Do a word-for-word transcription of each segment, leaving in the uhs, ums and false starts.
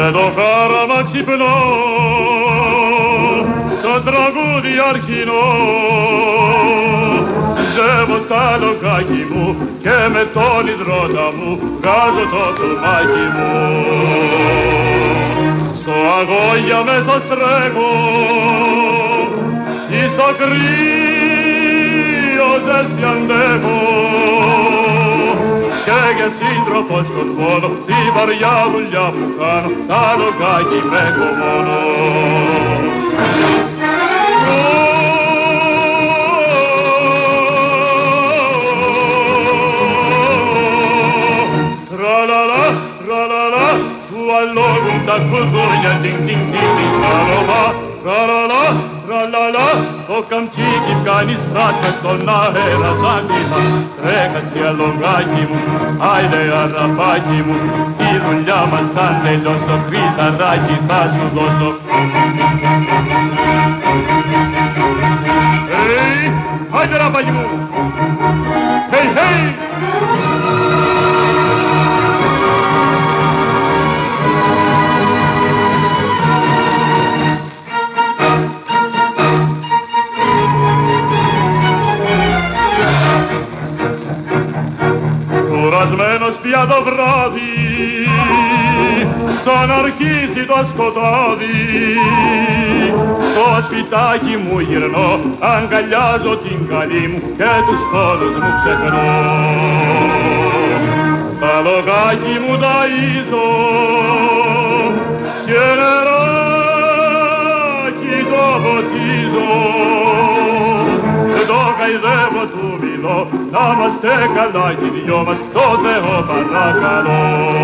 με το χάραμα ξυπνώ, το τραγούδι αρχινό. Ζεύω στα λογάκι μου και με τον υδρότα μου βγάζω το τουρμάκι μου. Στο αγώγια μέσα στρέχω, ή στο κρύο ζέστη αντέχω, και για σύντροφο στον πόνο, στη βαριά δουλειά που κάνω, στα λογάκι με έχω μόνο. Tra-la-la, tra-la-la, tu allogum ta culturnia, ding ding ding ding, tra-la-la, tra-la-la, tra-la-la, o camciki cani straccia con aera sanima, trecasi a longaki mu, haide arrapaki mu, ti vogliamo sante l'osso, crisa raggi tasu l'osso. Ehi, haide arrapaki mu, hei hei! Κουρασμένος πια το βράδυ, σαν αρχίσει το σκοτάδι, στο σπιτάκι μου γυρνώ, αγκαλιάζω την καλή μου και τους πόνους μου ξεχνώ. Τα λογάκι μου ταΐζω και νεράκι το ποτίζω, το καηδεύω του μιλώ, να είμαστε καλά κι οι δυο μας, το Θεό παρακαλώ.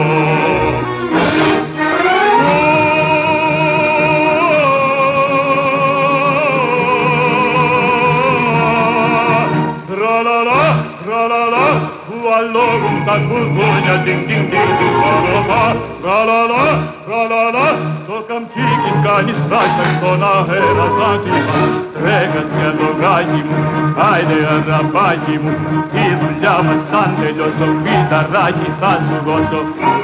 Tra-la-la, tra-la-la, tu allogum ta culturnia, ding ding ding ding, tra-la-la, tra-la-la, tra-la-la, το καμπίκι κάνει στάχια στον αέρα ζάχημα, τρέχασε αλογάκι μου, άιντε αρραπάκι μου, η δουλειά μας σαν τελειώσω, φυταράκι θα σου δώσω.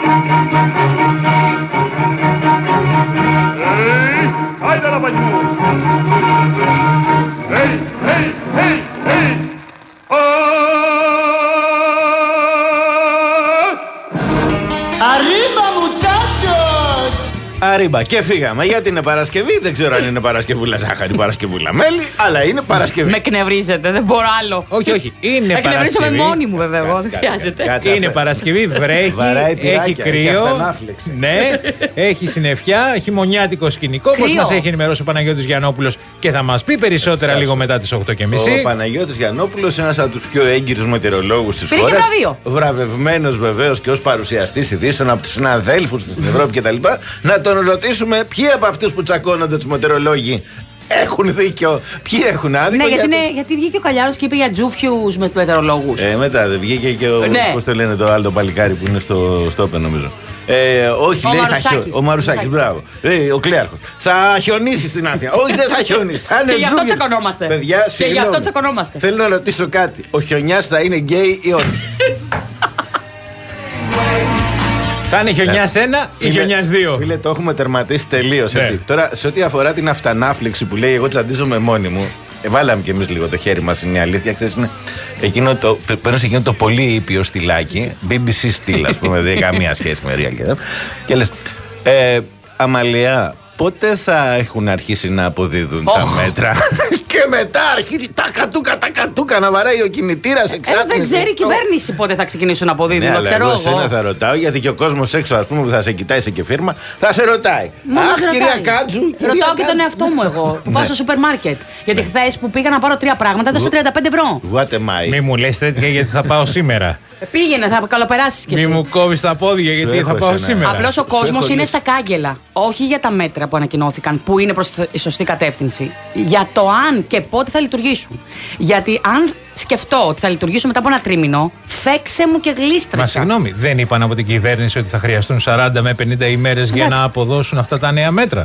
Hey, άιντε αρραπάκι μου! Hey, hey, hey, hey! Arriba muchachos! Αρίμπα και φύγαμε. Γιατί είναι Παρασκευή, δεν ξέρω αν είναι Παρασκευούλα ζάχαρη, Παρασκευούλα μέλι, αλλά είναι Παρασκευή. Με εκνευρίζετε, δεν μπορώ άλλο. Όχι, όχι. Είναι Παρασκευή. Εκνευρίζομαι μόνη μου, βέβαια. Δεν χρειάζεται. Είναι Παρασκευή, βρέχει, έχει κρύο. Ναι, έχει συννεφιά, χειμωνιάτικο σκηνικό. Όπως μας έχει ενημερώσει ο Παναγιώτης Γιαννόπουλος και θα μας πει περισσότερα λίγο μετά τις οκτώ και μισή. Ο Παναγιώτης Γιαννόπουλος, ένας από τους πιο έγκυρους μετεωρολόγους της χώρας. Βραβευμένος βεβαίως και ως παρουσιαστής ειδήσεων από τους συναδέλφους του στην Ευρώπη κτλ. Να τον ρωτήσουμε ποιοι από αυτούς που τσακώνονται τους μετεωρολόγοι έχουν δίκιο, ποιοι έχουν άδικο. Ναι, γιατί, είναι, γιατί βγήκε ο Καλιάρος και είπε για τζούφιους με μετεωρολόγους. Ε, μετά δεν βγήκε και ο. Ναι. Πώς το λένε το άλλο παλικάρι που είναι στο στόπεν, νομίζω. Ε, όχι, ο λέει Μαρουσάκης. θα χιονίσει. Ο Μαρουσάκης, μπράβο. Ε, ο Κλέαρχος. Θα χιονίσει στην Αθήνα. Όχι, δεν θα χιονίσει. Θα είναι και γι' αυτό τσακωνόμαστε. Παιδιά, και γι' αυτό τσακωνόμαστε. Θέλω να ρωτήσω κάτι. Ο χιονιάς θα είναι γκέι ή όχι? Θα είναι χιονιάς ένα ή χιονιάς δύο. Φίλε, το έχουμε τερματίσει τελείως. Ναι. Τώρα, σε ό,τι αφορά την αυτανάφλεξη που λέει εγώ τσαντίζομαι μόνη μου, ε, βάλαμε κι εμείς λίγο το χέρι μας, είναι η αλήθεια. Ξέρεις, είναι εκείνο το, παίρνω σε εκείνο το πολύ ήπιο στυλάκι, μπι μπι σι στυλ, ας πούμε, δεν έχει καμία σχέση με real. Και λες, ε, Αμαλία, πότε θα έχουν αρχίσει να αποδίδουν oh. τα μέτρα? Και μετά αρχίζει τα κατούκα, τα κατούκα να βαράει ο κινητήρας εξάτμιση. Ε, δεν ξέρει η κυβέρνηση πότε θα ξεκινήσουν να αποδίδουν. Ναι, το ξέρω εγώ. Εσένα θα ρωτάω, γιατί και ο κόσμος έξω, ας πούμε, που θα σε κοιτάει σε κεφίρμα, θα σε ρωτάει. Μα Αχ, ρωτάει. κυρία Κάτζου. Κυρία Ρωτάω Κάτζου. και τον εαυτό μου εγώ που πάω στο σούπερ μάρκετ. Γιατί χθες που πήγα να πάρω τρία πράγματα έδωσε τριάντα πέντε ευρώ. What am I? Μη μου λες τέτοια γιατί θα πάω σήμερα. Πήγαινε, θα καλοπεράσεις κι εσύ. Μη μου κόβεις τα πόδια γιατί θα πάω σήμερα. Απλώς ο κόσμος είναι στα κάγκελα. Όχι για τα μέτρα που ανακοινώθηκαν, που είναι προς τη σωστή κατεύθυνση. Για το αν και πότε θα λειτουργήσουν. Γιατί αν σκεφτώ ότι θα λειτουργήσουν μετά από ένα τρίμηνο, φέξε μου και γλίστρεσα. Μα συγγνώμη, δεν είπαν από την κυβέρνηση ότι θα χρειαστούν σαράντα με πενήντα ημέρες για να αποδώσουν αυτά τα νέα μέτρα?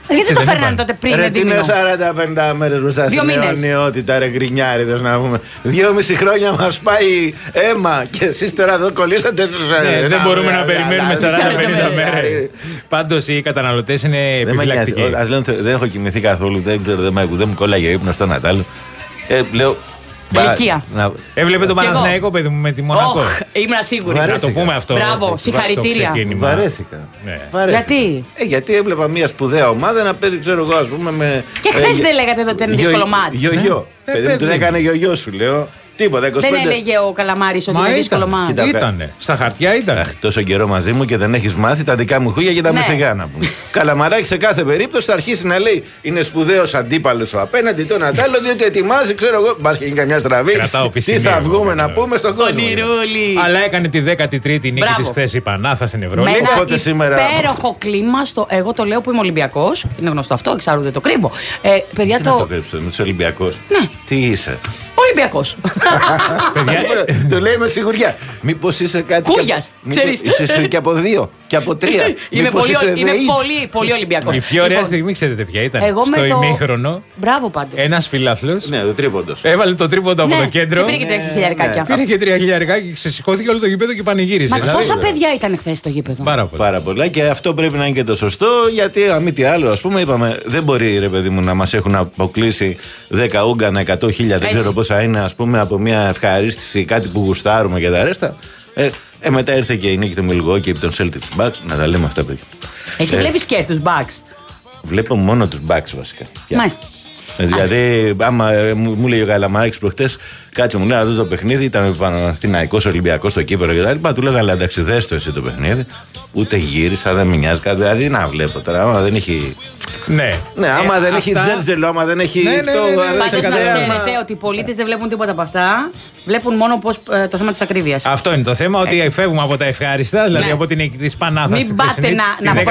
Γιατί το φέρνανε τότε πριν. Ρε, τι είναι σαράντα πενήντα μέρες μπροστά στην αιωνιότητα, ρε γκρινιάριδες να πούμε. Δυόμιση χρόνια μας πάει αίμα και εσείς τώρα εδώ κολλήσατε. Ναι, δεν μπορούμε να περιμένουμε σαράντα πενήντα μέρες. Πάντως οι καταναλωτές είναι επιφυλακτικοί. Ας λέω, δεν έχω κοιμηθεί καθόλου, δεν ξέρω, δεν μου κόλλαγε ύπνο στο Νατάλ. Λέω. Ηλικία. Έβλεπε τον Παναθηναϊκό, παιδί μου, με τη Μονακό. Ήμουν σίγουρη. Να το πούμε αυτό. Μπράβο, συγχαρητήρια. Βαρέθηκα. Γιατί? Γιατί έβλεπα μια σπουδαία ομάδα να παίζει, ξέρω εγώ, α πούμε με. Και χθες δεν λέγατε ότι ήταν δύσκολο μάτι. Γιο-γιο. Παιδί μου, τον έκανε γιο-γιο σου, λέω. Τίποτα, είκοσι πέντε. Δεν έλεγε ο Καλαμάρης ότι είναι δύσκολο μάτι. Ήτανε. Στα χαρτιά ήταν. Αχ, τόσο καιρό μαζί μου και δεν έχεις μάθει τα δικά μου χούγια και τα μυστικά να πούμε. Καλαμαράκι σε κάθε περίπτωση θα αρχίσει να λέει είναι σπουδαίος αντίπαλος ο απέναντι τον Ατάλο, διότι ετοιμάζει, ξέρω εγώ, μπας και γίνει καμιά στραβή. Τι θα βγούμε να πούμε στον κόσμο. Αλλά έκανε τη δέκατη τρίτη νίκη της χθες η Πανάθα στην Ευρώπη. Οπότε σήμερα. Υπέροχο κλίμα στο. Εγώ το λέω που είμαι Ολυμπιακός. Είναι γνωστό αυτό, εξάρου δεν το κρύβω. Παιδιά το. Είσαι Ολυμπιακός. Ναι. Τι είσαι. Ολυμπιακός. Το λέει με σιγουριά. Μήπως είσαι κάτι. Κούγιας, ξέρεις. Είσαι και από δύο και από τρία. Είμαι πολύ, είμαι πολύ, πολύ Ολυμπιακός. Η πιο ωραία στιγμή, ξέρετε ποια ήταν. Στο ημίχρονο. Μπράβο πάντως. Ένας φιλάθλος. Ναι, το τρίποντος. Έβαλε το τρίποντο από το κέντρο. Πήρε και τρία χιλιαρικάκια. Πήρε και τρία χιλιαρικάκια και ξεσηκώθηκε όλο το γήπεδο και πανηγύρισε. Μα πόσα παιδιά ήταν χθες στο γήπεδο. Πάρα πολλά. Και αυτό πρέπει να είναι και το σωστό, γιατί αν μη τι άλλο, α πούμε, είπαμε, δεν μπορεί ρε παιδί μου να μας έχουν αποκλείσει δέκα ούγκανα, εκατό χιλιάδες, δεν ξέρω πόσα είναι, ας πούμε, από μια ευχαρίστηση, κάτι που γουστάρουμε και τα ρέστα. Ε, ε, μετά ήρθε και η νίκη του Milwaukee και των Celtics Bucks. Να τα λέμε αυτά, παιδιά. Εσύ ε, βλέπεις και τους Bucks. Βλέπω μόνο τους Bucks βασικά. Μάλιστα. Δηλαδή, άμα μου, μου λέει ο Καλαμάρης προχτές, κάτσε μου λέει να δω το παιχνίδι, ήταν Παναθηναϊκός Ολυμπιακός στο κύπελλο και τα λοιπά. Του λέγα, αλλά εντάξει, δες το εσύ το παιχνίδι. Ούτε γύρισα, δεν με νοιάζει κάτι. Δηλαδή, να βλέπω τώρα, άμα δεν έχει. Ναι, ναι άμα ε, δεν αυτά... έχει τζέρτζελο, άμα δεν έχει. Ναι, ναι, ναι, ναι, ναι, πάντως να ξέρετε ότι οι πολίτες δεν βλέπουν τίποτα από αυτά. Βλέπουν μόνο πώς, ε, το θέμα της ακρίβειας. Αυτό είναι το θέμα, ότι έτσι. Φεύγουμε από τα ευχάριστα, δηλαδή ναι. από την νίκη της Πανάθας. Μην πάτε να,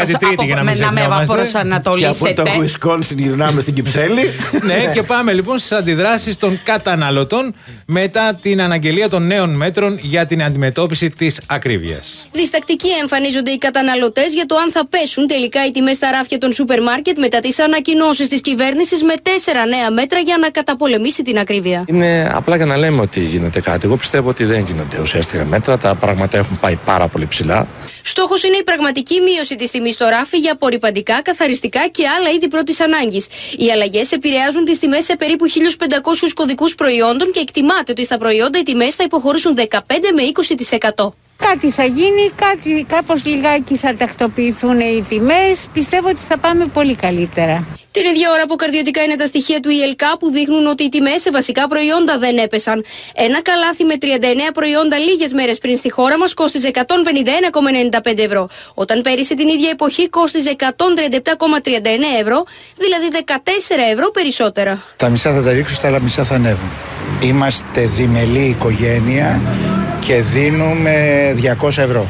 να με αποπροσανατολίσετε. Και από το Wisconsin γυρνάμε στην Κυψέλη. Ναι, και πάμε λοιπόν στις αντιδράσεις των καταναλωτών μετά την αναγγελία των νέων μέτρων για την αντιμετώπιση της ακρίβειας. Διστακτικοί εμφανίζονται οι καταναλωτές για το αν θα πέσουν τελικά οι τιμές στα ράφια των σούπερ μάρκετ μετά τις ανακοινώσεις της κυβέρνησης με τέσσερα νέα μέτρα για να καταπολεμήσει την ακρίβεια. Είναι απλά για να λέμε ότι γίνεται κάτι. Εγώ πιστεύω ότι δεν γίνονται ουσιαστικά μέτρα. Τα πράγματα έχουν πάει πάρα πολύ ψηλά. Στόχος είναι η πραγματική μείωση της τιμής στο ράφι για απορρυπαντικά, καθαριστικά και άλλα είδη πρώτης ανάγκης. Οι αλλαγές επηρεάζουν τις τιμές σε περίπου χίλιους πεντακόσιους κωδικούς προϊόντων και εκτιμάται ότι στα προϊόντα οι τιμές θα υποχωρήσουν δεκαπέντε με είκοσι τοις εκατό. Κάτι θα γίνει, κάτι, κάπως λιγάκι θα τακτοποιηθούν οι τιμές. Πιστεύω ότι θα πάμε πολύ καλύτερα. Την ίδια ώρα αποκαρδιωτικά είναι τα στοιχεία του ΙΕΛΚΑ που δείχνουν ότι οι τιμές σε βασικά προϊόντα δεν έπεσαν. Ένα καλάθι με τριάντα εννέα προϊόντα λίγες μέρες πριν στη χώρα μας κόστιζε εκατόν πενήντα ένα κόμμα ενενήντα πέντε ευρώ. Όταν πέρυσι την ίδια εποχή κόστιζε εκατόν τριάντα επτά κόμμα τριάντα εννέα ευρώ, δηλαδή δεκατέσσερα ευρώ περισσότερα. Τα μισά θα τα ρίξουν, τα άλλα μισά θα ανέβουν. Είμαστε διμελή οικογένεια και δίνουμε διακόσια ευρώ.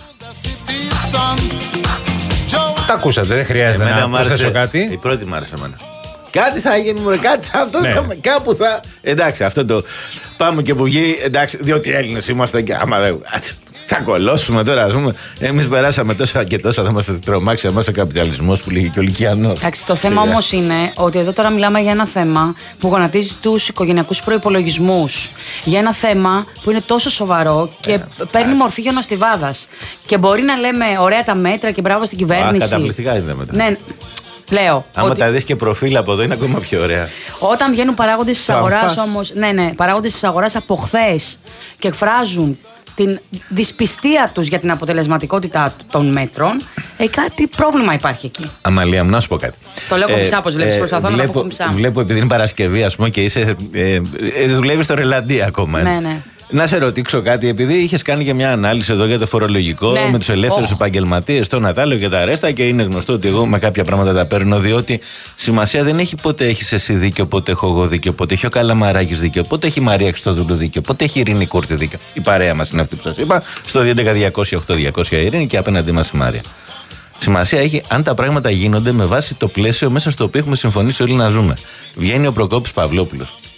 Τα ακούσατε, δεν χρειάζεται εμένα να προσθέσω κάτι. Η πρώτη μου άρεσε εμένα. Κάτι θα γίνει, μωρέ, κάτι αυτό ναι. θα, κάπου θα. Εντάξει, αυτό το πάμε και που βγει, εντάξει, διότι Έλληνες είμαστε και άμα δεν. Θα κολώσουμε τώρα, α πούμε. Εμείς περάσαμε τόσα και τόσα, θα είμαστε τρομάξει εμάς ο καπιταλισμός που λέγει και ο Λυκιανός. Εντάξει, το θέμα όμως είναι ότι εδώ τώρα μιλάμε για ένα θέμα που γονατίζει τους οικογενειακούς προϋπολογισμούς. Για ένα θέμα που είναι τόσο σοβαρό και ε, παίρνει α, μορφή γενοστιβάδας. Και μπορεί να λέμε ωραία τα μέτρα και μπράβο στην κυβέρνηση. Α, καταπληκτικά είναι τα μέτρα. Ναι. Λέω. Άμα ότι... τα δεις και προφίλ από εδώ είναι ακόμα πιο ωραία. Όταν βγαίνουν παράγοντες της αγοράς όμως, ναι, ναι, παράγοντες της αγοράς από χθες και εκφράζουν την δυσπιστία τους για την αποτελεσματικότητα των μέτρων, ε, κάτι πρόβλημα υπάρχει εκεί. Αμαλία μου, να σου πω κάτι. Το λέω κομψά, πως βλέπεις, προσπαθώ βλέπω, να το πω κομψά. Βλέπω επειδή είναι Παρασκευή, ας πούμε, και είσαι, ε, ε, δουλεύεις στο Ρελαντί ακόμα. Ναι, ναι. Να σε ρωτήσω κάτι, επειδή είχες κάνει και μια ανάλυση εδώ για το φορολογικό, ναι, με τους ελεύθερους oh. επαγγελματίες, τον Νατάλιο και τα ρέστα, και είναι γνωστό ότι εγώ με κάποια πράγματα τα παίρνω, διότι σημασία δεν έχει πότε έχεις εσύ δίκιο, πότε έχω εγώ δίκιο, πότε έχει ο Καλαμαράκης δίκιο, πότε έχει η Μαρία Χριστοδούλου δίκιο, πότε έχει η Ειρήνη Κούρτη δίκιο. Η παρέα μας είναι αυτή που σας είπα, στο δύο έντεκα διακόσια οκτώ διακόσια Ειρήνη και απέναντί μας η Μαρία. Σημασία έχει αν τα πράγματα γίνονται με βάση το πλαίσιο μέσα στο οποίο έχουμε συμφωνήσει όλοι να ζούμε. Βγαίνει ο Προκόπης Παυλόπουλος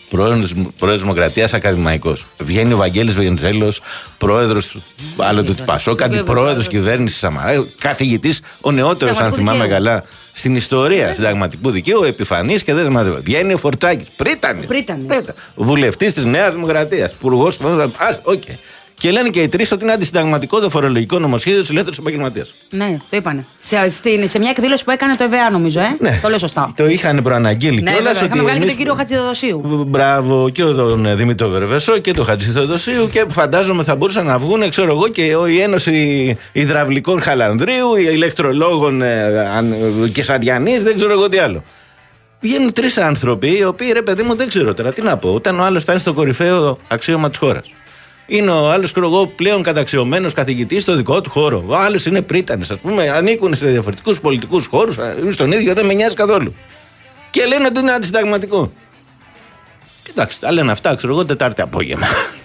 πρόεδρος Δημοκρατίας ακαδημαϊκός. Βγαίνει ο Βαγγέλης Βενιζέλος, πρόεδρος άλλοτε του Πασόκ, αντιπρόεδρος κυβέρνησης Σαμαρά, καθηγητής, ο νεότερος, αν θυμάμαι καλά, στην ιστορία συνταγματικού δικαίου, επιφανής και δεν μαζεύει. Βγαίνει ο Φορτσάκης, πρίτανη. Βουλευτής της Νέας Δημοκρατίας, υπουργός. Οκ. Και λένε και οι τρεις ότι είναι αντισυνταγματικό το φορολογικό νομοσχέδιο της ελεύθερης επαγγελματίας. Ναι, το είπανε. Σε, στην, σε μια εκδήλωση που έκανε το ΕΒΑ, νομίζω, ε. Ναι. Το λέω σωστά. Το είχαν προαναγγείλει ναι, κιόλας. Είχαμε βγάλει και τον κύριο Χατζηθεοδοσίου. Μπράβο, και τον Δημήτρο Βερβεσό και τον Χατζηθεοδοσίου. Και φαντάζομαι θα μπορούσαν να βγουν, ξέρω εγώ, και η Ένωση Ιδραυλικών Χαλανδρίου, η ηλεκτρολόγων Κεσαριανής, δεν ξέρω εγώ τι άλλο. Βγαίνουν τρεις άνθρωποι, οι οποίοι, ρε παιδί μου, δεν ξέρω τώρα τι να πω. Όταν ο άλλος θα είναι στο κορυφαίο αξίωμα της χώρας. Είναι ο άλλος, ξέρω εγώ, πλέον καταξιωμένος καθηγητής στο δικό του χώρο. Ο άλλος είναι πρίτανης, ας πούμε, ανήκουν σε διαφορετικούς πολιτικούς χώρους, είναι στον ίδιο, δεν με νοιάζει καθόλου. Και λένε ότι είναι αντισυνταγματικό. Κοιτάξτε, τα λένε αυτά, ξέρω εγώ, Τετάρτη απόγευμα.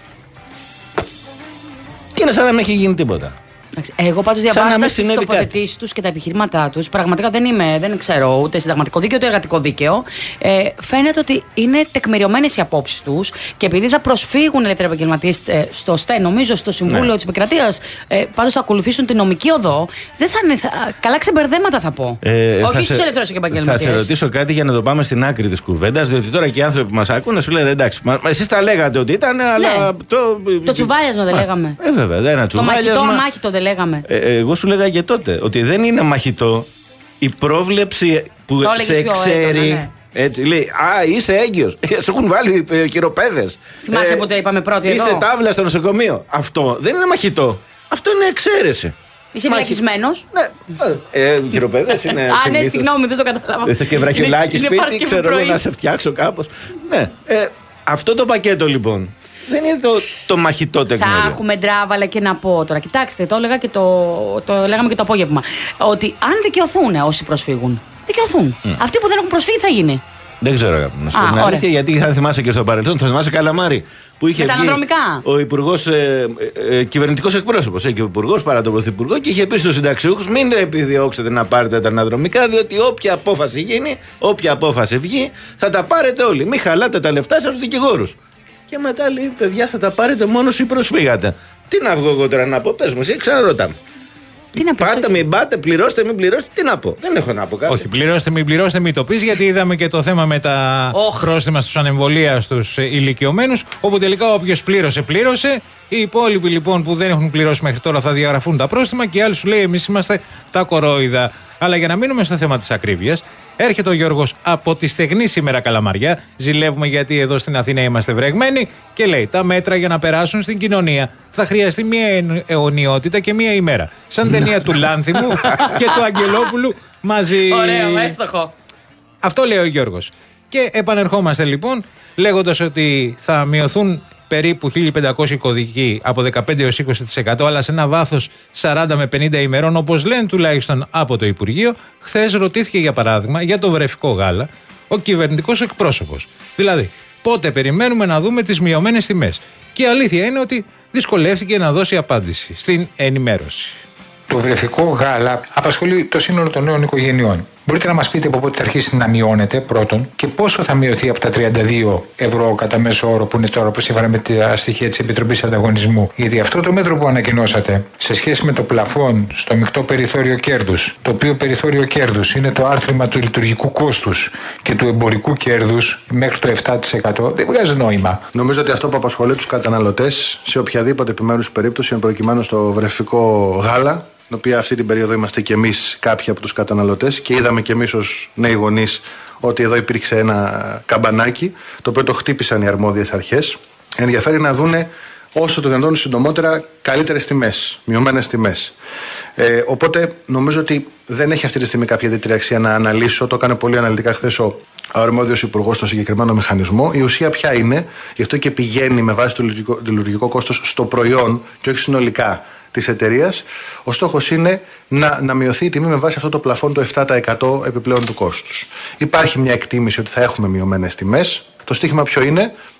Και είναι σαν να μην έχει γίνει τίποτα. Εγώ πάντως διαβάζοντας τις τοποθετήσεις τους και τα επιχειρήματά τους, πραγματικά δεν είμαι, δεν ξέρω ούτε συνταγματικό δίκαιο ούτε εργατικό δίκαιο. Ε, φαίνεται ότι είναι τεκμηριωμένες οι απόψεις τους και επειδή θα προσφύγουν οι ελεύθεροι επαγγελματίες ε, στο ΣΤΕ, νομίζω στο Συμβούλιο ναι. της Επικρατείας, ε, πάντως θα ακολουθήσουν την νομική οδό, δεν θα είναι. Θα, καλά ξεμπερδέματα θα πω. Ε, Όχι στους ελεύθερους επαγγελματίες. Θα σε ρωτήσω κάτι για να το πάμε στην άκρη της κουβέντας, διότι τώρα και οι άνθρωποι που μας ακούνε σου λένε εντάξει, εσείς τα λέγατε ότι ήταν, αλλά. Ναι. Το, το τσουβάλιασμα δεν λέγαμε. Ε, βέβαια, ένα τσουβάλιασμα. Το μαχητό, αμάχητο δεν λέγαμε. Ε, εγώ σου λέγα και τότε ότι δεν είναι μαχητό η πρόβλεψη που σε ξέρει. Ναι. Έτσι λέει, α, είσαι έγκυος. Σε έχουν βάλει ε, χειροπέδες. Θυμάσαι ε, ποτέ είπαμε πρώτοι εδώ. Είσαι τάβλα στο νοσοκομείο. Αυτό δεν είναι μαχητό. Αυτό είναι εξαίρεση. Είσαι φυλακισμένος. Ναι. Ε, χειροπέδες είναι. Α, ναι, συγγνώμη, δεν το κατάλαβα. Θε και βραχιολάκι σπίτι, ξέρω να σε φτιάξω κάπως. Ναι. Ε, αυτό το πακέτο λοιπόν. Δεν είναι το, το μαχητό τεκμήριο. Θα έχουμε ντράβαλα και να πω τώρα. Κοιτάξτε, το, έλεγα και το, το λέγαμε και το απόγευμα. Ότι αν δικαιωθούν όσοι προσφύγουν, δικαιωθούν. Mm. Αυτοί που δεν έχουν προσφύγει θα γίνει. Δεν ξέρω, αγάπη. Να σου πω την αλήθεια, γιατί θα θυμάσαι και στο παρελθόν, θα θυμάσαι Καλαμάρη. Που είχε βγει ο υπουργός, ε, ε, ε, κυβερνητικός εκπρόσωπος, ε, και ο υπουργός παρά τον πρωθυπουργό, και είχε πει στους συνταξιούχους: μην επιδιώξετε να πάρετε τα αναδρομικά, διότι όποια απόφαση γίνει, όποια απόφαση βγει, θα τα πάρετε όλοι. Μην χαλάτε τα λεφτά σας στους δικηγόρους. Και μετά λέει: παιδιά, θα τα πάρετε μόνο όσοι προσφύγατε. Τι να βγω εγώ τώρα να πω, πες μου, εσύ ξαναρωτάμε. Τι να πω, πάτε, μην πάτε, πληρώστε, μην πληρώστε, τι να πω. Δεν έχω να πω κάτι. Όχι, πληρώστε, μην πληρώστε, μην το πεις, γιατί είδαμε και το θέμα με τα oh. πρόστιμα στους ανεμβολία στους ηλικιωμένους. Όπου τελικά όποιος πλήρωσε, πλήρωσε. Οι υπόλοιποι λοιπόν που δεν έχουν πληρώσει μέχρι τώρα θα διαγραφούν τα πρόστιμα και οι άλλοι σου λέει: εμείς είμαστε τα κορόιδα. Αλλά για να μείνουμε στο θέμα της ακρίβειας, έρχεται ο Γιώργος από τη στεγνή σήμερα Καλαμαριά. Ζηλεύουμε γιατί εδώ στην Αθήνα είμαστε βρεγμένοι. Και λέει: τα μέτρα για να περάσουν στην κοινωνία θα χρειαστεί μία αιωνιότητα και μία ημέρα. Σαν ταινία του Λάνθιμου και του Αγγελόπουλου μαζί. Ωραίο, έστοχο. Αυτό λέει ο Γιώργος. Και επανερχόμαστε λοιπόν λέγοντας ότι θα μειωθούν περίπου χίλια πεντακόσιοι κωδικοί από δεκαπέντε έως είκοσι τοις εκατό, αλλά σε ένα βάθος σαράντα με πενήντα ημερών, όπως λένε τουλάχιστον από το Υπουργείο. Χθες ρωτήθηκε για παράδειγμα για το βρεφικό γάλα ο κυβερνητικός εκπρόσωπος. Δηλαδή, πότε περιμένουμε να δούμε τις μειωμένες τιμές. Και η αλήθεια είναι ότι δυσκολεύτηκε να δώσει απάντηση στην ενημέρωση. Το βρεφικό γάλα απασχολεί το σύνολο των νέων οικογενειών. Μπορείτε να μας πείτε από πότε θα αρχίσει να μειώνεται πρώτον και πόσο θα μειωθεί από τα τριάντα δύο ευρώ κατά μέσο όρο που είναι τώρα, που σύμφωνα με τα στοιχεία της Επιτροπής Ανταγωνισμού. Γιατί αυτό το μέτρο που ανακοινώσατε σε σχέση με το πλαφόν στο μεικτό περιθώριο κέρδους, το οποίο περιθώριο κέρδους είναι το άρθρημα του λειτουργικού κόστους και του εμπορικού κέρδους μέχρι το επτά τοις εκατό, δεν βγάζει νόημα. Νομίζω ότι αυτό που απασχολεί τους καταναλωτές σε οποιαδήποτε επιμέρους περίπτωση, εν προκειμένου στο βρεφικό γάλα, την οποία αυτή την περίοδο είμαστε και εμείς κάποιοι από τους καταναλωτές και είδαμε και εμείς ως νέοι γονείς ότι εδώ υπήρξε ένα καμπανάκι το οποίο το χτύπησαν οι αρμόδιες αρχές. Ενδιαφέρει να δούνε όσο το δυνατόν συντομότερα καλύτερες τιμές, μειωμένες τιμές. Ε, οπότε νομίζω ότι δεν έχει αυτή τη στιγμή κάποια ιδιαίτερη αξία να αναλύσω. Το έκανε πολύ αναλυτικά χθες ο αρμόδιος υπουργός στο συγκεκριμένο μηχανισμό. Η ουσία ποια είναι, γι' αυτό και πηγαίνει με βάση το λειτουργικό, το λειτουργικό κόστος στο προϊόν και όχι συνολικά της εταιρείας. Ο στόχος είναι να, να μειωθεί η τιμή με βάση αυτό το πλαφόν του επτά τοις εκατό επιπλέον του κόστους. Υπάρχει μια εκτίμηση ότι θα έχουμε μειωμένες τιμές. Το στοίχημα ποιο είναι?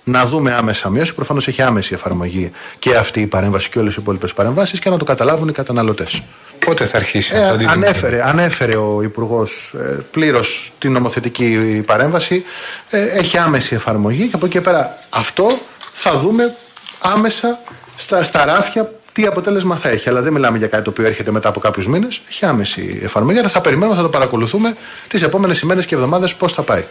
να δούμε άμεσα μείωση. Προφανώς έχει άμεση εφαρμογή και αυτή η παρέμβαση και όλες οι υπόλοιπες παρεμβάσεις και να το καταλάβουν οι καταναλωτές. Πότε θα αρχίσει ε, αυτό? Ανέφερε, ανέφερε ο Υπουργός ε, πλήρως την νομοθετική παρέμβαση. Ε, έχει άμεση εφαρμογή και από εκεί και πέρα αυτό θα δούμε άμεσα στα, στα ράφια τι αποτέλεσμα θα έχει. Αλλά δεν μιλάμε για κάτι το οποίο έρχεται μετά από κάποιους μήνες. Έχει άμεση εφαρμογή. Αλλά θα περιμένουμε, θα το παρακολουθούμε τις επόμενες ημέρες και εβδομάδες πώς θα πάει.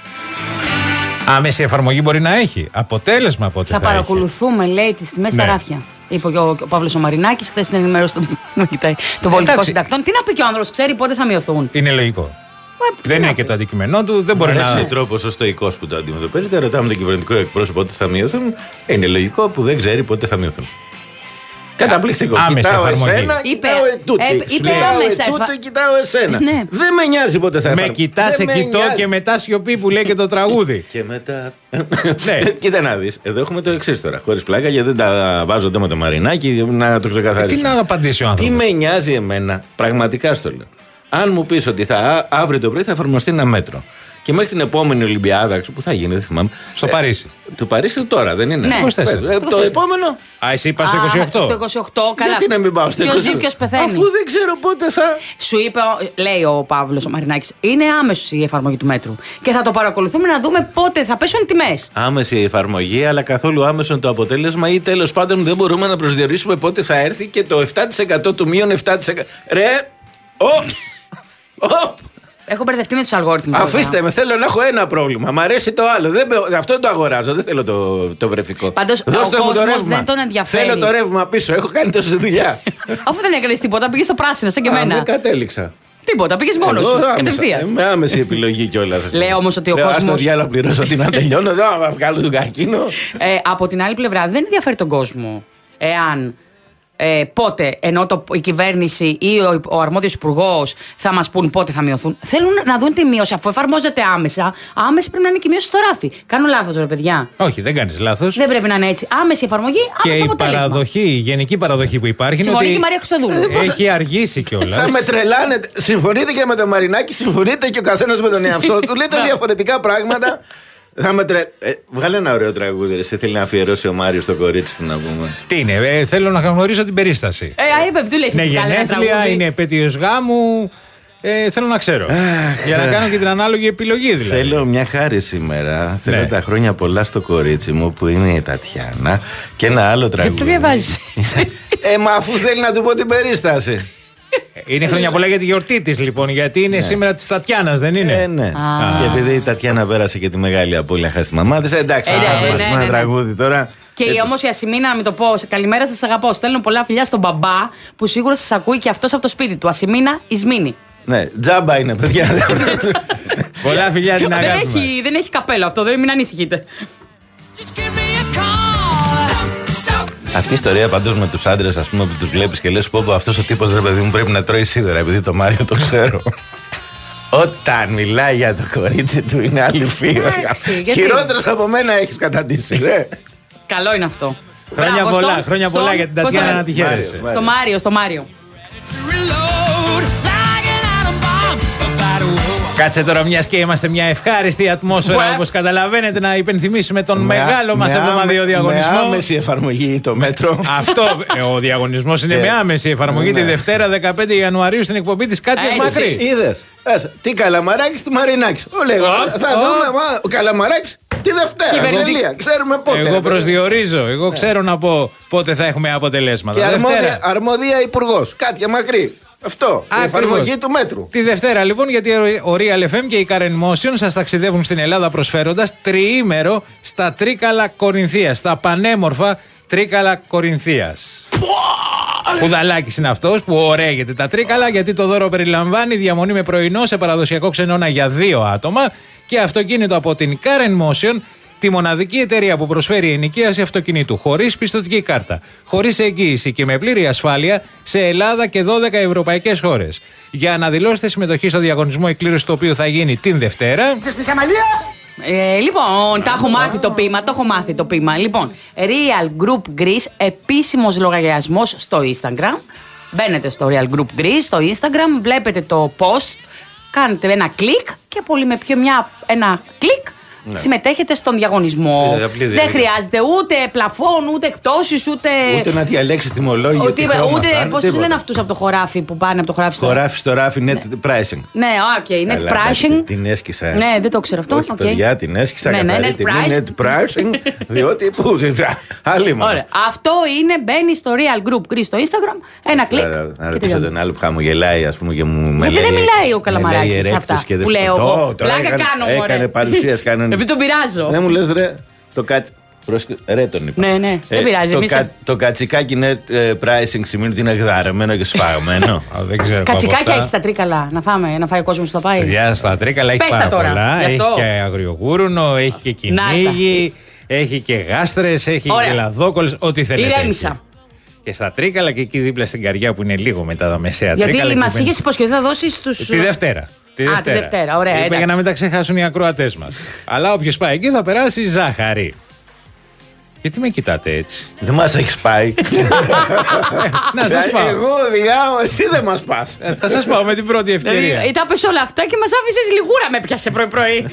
Άμεση εφαρμογή μπορεί να έχει. Αποτέλεσμα πότε θα, θα παρακολουθούμε, λέει, τις τιμές στα ράφια. Είπε και ο, ο Παύλος ο Μαρινάκης χθες στην ενημέρωση των, των πολιτικών συντακτών. Τι να πει και ο άνδρος, ξέρει πότε θα μειωθούν. Είναι λογικό. Ε, δεν είναι και το αντικειμενό του, δεν μπορεί να. Είναι τρόπο ο στοικός που το αντιμετωπίζεται. Ρωτάμε τον κυβερνητικό εκπρόσωπο πότε θα μειωθούν. Είναι λογικό που δεν ξέρει πότε θα μειωθούν. Καταπληκτικό. Άμεση κοιτάω εφαρμογή. εσένα, είπε, κοιτάω ετούτη. ε, είπε κοιτάω άμεσα ετούτη, εφα... κοιτάω εσένα. Ναι. Δεν με νοιάζει πότε θα εφαρμογεί. Με κοιτά, σε κοιτώ και μετά σιωπή που λέει και το τραγούδι. Και μετά. Ναι. Κοίτα να δεις, εδώ έχουμε το εξής τώρα. Χωρίς πλάκα, γιατί δεν τα βάζονται με το Μαρινάκι, να το ξεκαθαρίσω. Τι να απαντήσει ο άνθρωπος. Τι με νοιάζει εμένα, πραγματικά στο λέω. Αν μου πεις ότι θα, αύριο το πρωί θα εφαρμοστεί ένα μέτρο. Και μέχρι την επόμενη Ολυμπιάδα, που θα γίνει, δεν θυμάμαι. Στο ε, Παρίσι. Το Παρίσι τώρα, δεν είναι. Ναι. είκοσι τέσσερα. Ε, το επόμενο. Α, εσύ είπα στο είκοσι οκτώ. Α, το είκοσι οκτώ, καλά. Γιατί να μην πάω στο είκοσι οκτώ. Ποιος ζει, ποιος πεθαίνει. Αφού δεν ξέρω πότε θα. Σου είπε, λέει ο Παύλος ο Μαρινάκης, είναι άμεση η εφαρμογή του μέτρου. Και θα το παρακολουθούμε να δούμε πότε θα πέσουν οι τιμές. Άμεση η εφαρμογή, αλλά καθόλου άμεσο το αποτέλεσμα ή τέλος πάντων δεν μπορούμε να προσδιορίσουμε πότε θα έρθει και το επτά τοις εκατό του μείον επτά τοις εκατό. Ρε! Οπ! Οπ! Έχω μπερδευτεί με τους αλγόριθμους. Αφήστε με, θέλω να έχω ένα πρόβλημα. Μ' αρέσει το άλλο. Δεν, αυτό το αγοράζω, δεν θέλω το, το βρεφικό. Πάντως δώστε ο μου το κόσμος ρεύμα. δεν τον ενδιαφέρει. Θέλω το ρεύμα πίσω, έχω κάνει τόση δουλειά. Αφού δεν έκανες τίποτα, πήγες στο πράσινο, σαν και Α, εμένα. δεν κατέληξα. Τίποτα, πήγες μόνος σου. Κατευθείαν. Με άμεση επιλογή κιόλα. Λέει όμως ότι ο κόσμος. Ας το διάλογο πληρώσω ότι να τελειώνω, δεν θα βγάλω του κακίνο. Ε, από την άλλη πλευρά, δεν ενδιαφέρει τον κόσμο εάν. Ε, πότε, ενώ το, η κυβέρνηση ή ο, ο αρμόδιος υπουργός θα μας πούν πότε θα μειωθούν. Θέλουν να δουν τη μείωση, αφού εφαρμόζεται άμεσα. Άμεση πρέπει να είναι και η μείωση στο ράφι. Κάνω λάθος, ρε παιδιά. Όχι, δεν κάνεις λάθος. Δεν πρέπει να είναι έτσι. Άμεση εφαρμογή, άμεση και αποτέλεσμα. Και η παραδοχή, η γενική παραδοχή που υπάρχει είναι ότι. Συμφωνεί και η Μαρία Χρυστοδούλου. Έχει αργήσει κιόλας. Θα με τρελάνετε. Συμφωνείτε και με τον Μαρινάκη, συμφωνείτε και ο καθένας με τον εαυτό του. Λέτε διαφορετικά πράγματα. Θα με τρε... ε, βγάλε ένα ωραίο τραγούδι. Εσύ θέλει να αφιερώσει ο Μάριος στο κορίτσι του, να πούμε. Τι είναι, ε, θέλω να γνωρίσω την περίσταση. Ε, είπε, του λες, είναι γενέθλια, είναι επέτειος γάμου. Ε, θέλω να ξέρω. Αχ, για να κάνω και την ανάλογη επιλογή, δηλαδή. Θέλω μια χάρη σήμερα. Ναι. Θέλω τα χρόνια πολλά στο κορίτσι μου που είναι η Τατιάνα. Και ένα άλλο τραγούδι. Και το διαβάζεις. ε, μα αφού θέλει να του πω την περίσταση. Είναι χρόνια πολλά για τη γιορτή της, λοιπόν, γιατί είναι ναι. σήμερα της Τατιάνας, δεν είναι. Ε, ναι. Α. Και επειδή η Τατιάνα πέρασε και τη μεγάλη απώλεια, χάσει τη μαμά της, εντάξει, ε, θα ναι, πέρασουμε ναι, ένα ναι, τραγούδι τώρα. Και όμως η Ασημίνα, να μην το πω, καλημέρα σας, αγαπώ. Στέλνω πολλά φιλιά στον μπαμπά που σίγουρα σας ακούει και αυτός από το σπίτι του. Ασημίνα Ισμήνη. Ναι, τζάμπα είναι, παιδιά. Πολλά φιλιά την αγάπη δεν, έχει, δεν έχει καπέλο αυτό, δεν μην ανησυχείτε. Αυτή η ιστορία πάντως με τους άντρες, ας πούμε, που τους βλέπεις και λες πω πω αυτός ο τύπος, ρε παιδί μου, πρέπει να τρώει σίδερα, επειδή το Μάριο το ξέρω. Όταν μιλάει για το κορίτσι του είναι άλλη φύγα. Χειρότερος από μένα έχεις καταντήσει, ρε. Καλό είναι αυτό. Χρόνια Μπράβο, πολλά, στο, χρόνια στο, πολλά για την Τατιάνα να τη χαίρεσαι. Στο Μάριο, στο Μάριο. Κάτσε τώρα, μιας και είμαστε μια ευχάριστη ατμόσφαιρα, όπως καταλαβαίνετε, να υπενθυμίσουμε τον με, μεγάλο μας εβδομαδιαίο διαγωνισμό. Με άμεση εφαρμογή το μέτρο. Αυτό, ο διαγωνισμός είναι με άμεση εφαρμογή τη Δευτέρα δεκαπέντε Ιανουαρίου στην εκπομπή της Κάτιας Μακρύ. Είδες. Τι Καλαμαράκης, τι Μαρινάκης. Θα δούμε, ο Καλαμαράκης τη Δευτέρα. Τελεία. Ξέρουμε πότε. Εγώ προσδιορίζω, εγώ ξέρω να πω πότε θα έχουμε αποτελέσματα. Και αρμόδια υπουργός, Κάτια Μακρύ. Αυτό, η εφαρμογή του μέτρου. Τη Δευτέρα λοιπόν, γιατί ο Real εφ εμ και η Karen Motion σας ταξιδεύουν στην Ελλάδα προσφέροντας τριήμερο στα Τρίκαλα Κορινθίας, στα πανέμορφα Τρίκαλα Κορινθίας. Πουδαλάκης είναι αυτός που ωραίγεται τα Τρίκαλα, γιατί το δώρο περιλαμβάνει διαμονή με πρωινό σε παραδοσιακό ξενώνα για δύο άτομα και αυτοκίνητο από την Karen Motion, τη μοναδική εταιρεία που προσφέρει ενοικίαση αυτοκινήτου χωρίς πιστωτική κάρτα, χωρίς εγγύηση και με πλήρη ασφάλεια σε Ελλάδα και δώδεκα ευρωπαϊκές χώρες. Για να δηλώσετε συμμετοχή στο διαγωνισμό, εκκλήρωση το οποίο θα γίνει την Δευτέρα. Ε, λοιπόν, τα έχω μάθει το ποίημα, το έχω μάθει το ποίημα. Λοιπόν, Real Group Greece, επίσημος λογαριασμός στο Instagram. Μπαίνετε στο Real Group Greece, στο Instagram, βλέπετε το post, κάνετε ένα κλικ και πολύ με πιο μια, ένα κλικ Ναι. Συμμετέχετε στον διαγωνισμό. Ε, δεν χρειάζεται ούτε πλαφόν, ούτε εκπτώσεις, ούτε. Ούτε να διαλέξει τιμολόγιο. Ούτε, ούτε πώς τους λένε αυτούς από το χωράφι που πάνε από το χωράφι στο. Χωράφι στο ράφι, net pricing. Ναι, οκ, okay, net pricing. Την έσκησα. Ναι, δεν το ξέρω αυτό. Όχι, okay. παιδιά, την έσκησα. Ναι, ναι, net, net pricing. Διότι. Πού, άλλη μόνο. Ωραία. Αυτό είναι, μπαίνει στο Real Group Greece στο Instagram, ένα κλικ. Να ρωτήσω τον άλλο που χαμογελάει, α πούμε, και μου με λέει. Δεν μιλάει ο Καλαμαράκης σε αυτά που λέω εγώ. Πλάκα κάνω, έκανε παρουσίαση κανονική. Επειδή τον πειράζω. Δεν μου λες ρε, το κάτι. Ρε τον είπα. Ναι, ναι, δεν πειράζει. Το, κα, το κατσικάκι net pricing σημαίνει ότι είναι γδαρεμένο και σφαγμένο. Κατσικάκια έχει στα τρίκαλα. Να φάμε, να φάει ο κόσμος που θα πάει. Παιδιά, στα τρίκαλα έχει πάρα πολλά. Έχει και αγριογούρουνο, έχει και κυνήγι, έχει και γάστρες, έχει και λαδόκολες, ό,τι θέλετε. Ηρέμησα. Και στα τρίκαλα και εκεί δίπλα στην καρδιά που είναι λίγο μετά τα μεσαία τρίκαλα. Γιατί μας είχες υποσχεθεί θα δώσεις τους. Τη Δευτέρα. Τη Α, Δευτέρα. τη Δευτέρα, ωραία. Είπα για να μην τα ξεχάσουν οι ακροατές μας. Αλλά όποιος πάει εκεί θα περάσει ζάχαρη. Γιατί με κοιτάτε έτσι? Δεν μας έχεις πάει. Να σας πάω. Εγώ οδηγάω, εσύ δεν μας πας. Θα σας πάω με την πρώτη ευκαιρία. Τα πες όλα αυτά και μας άφησες λιγούρα με πιάσε πρωί-πρωί.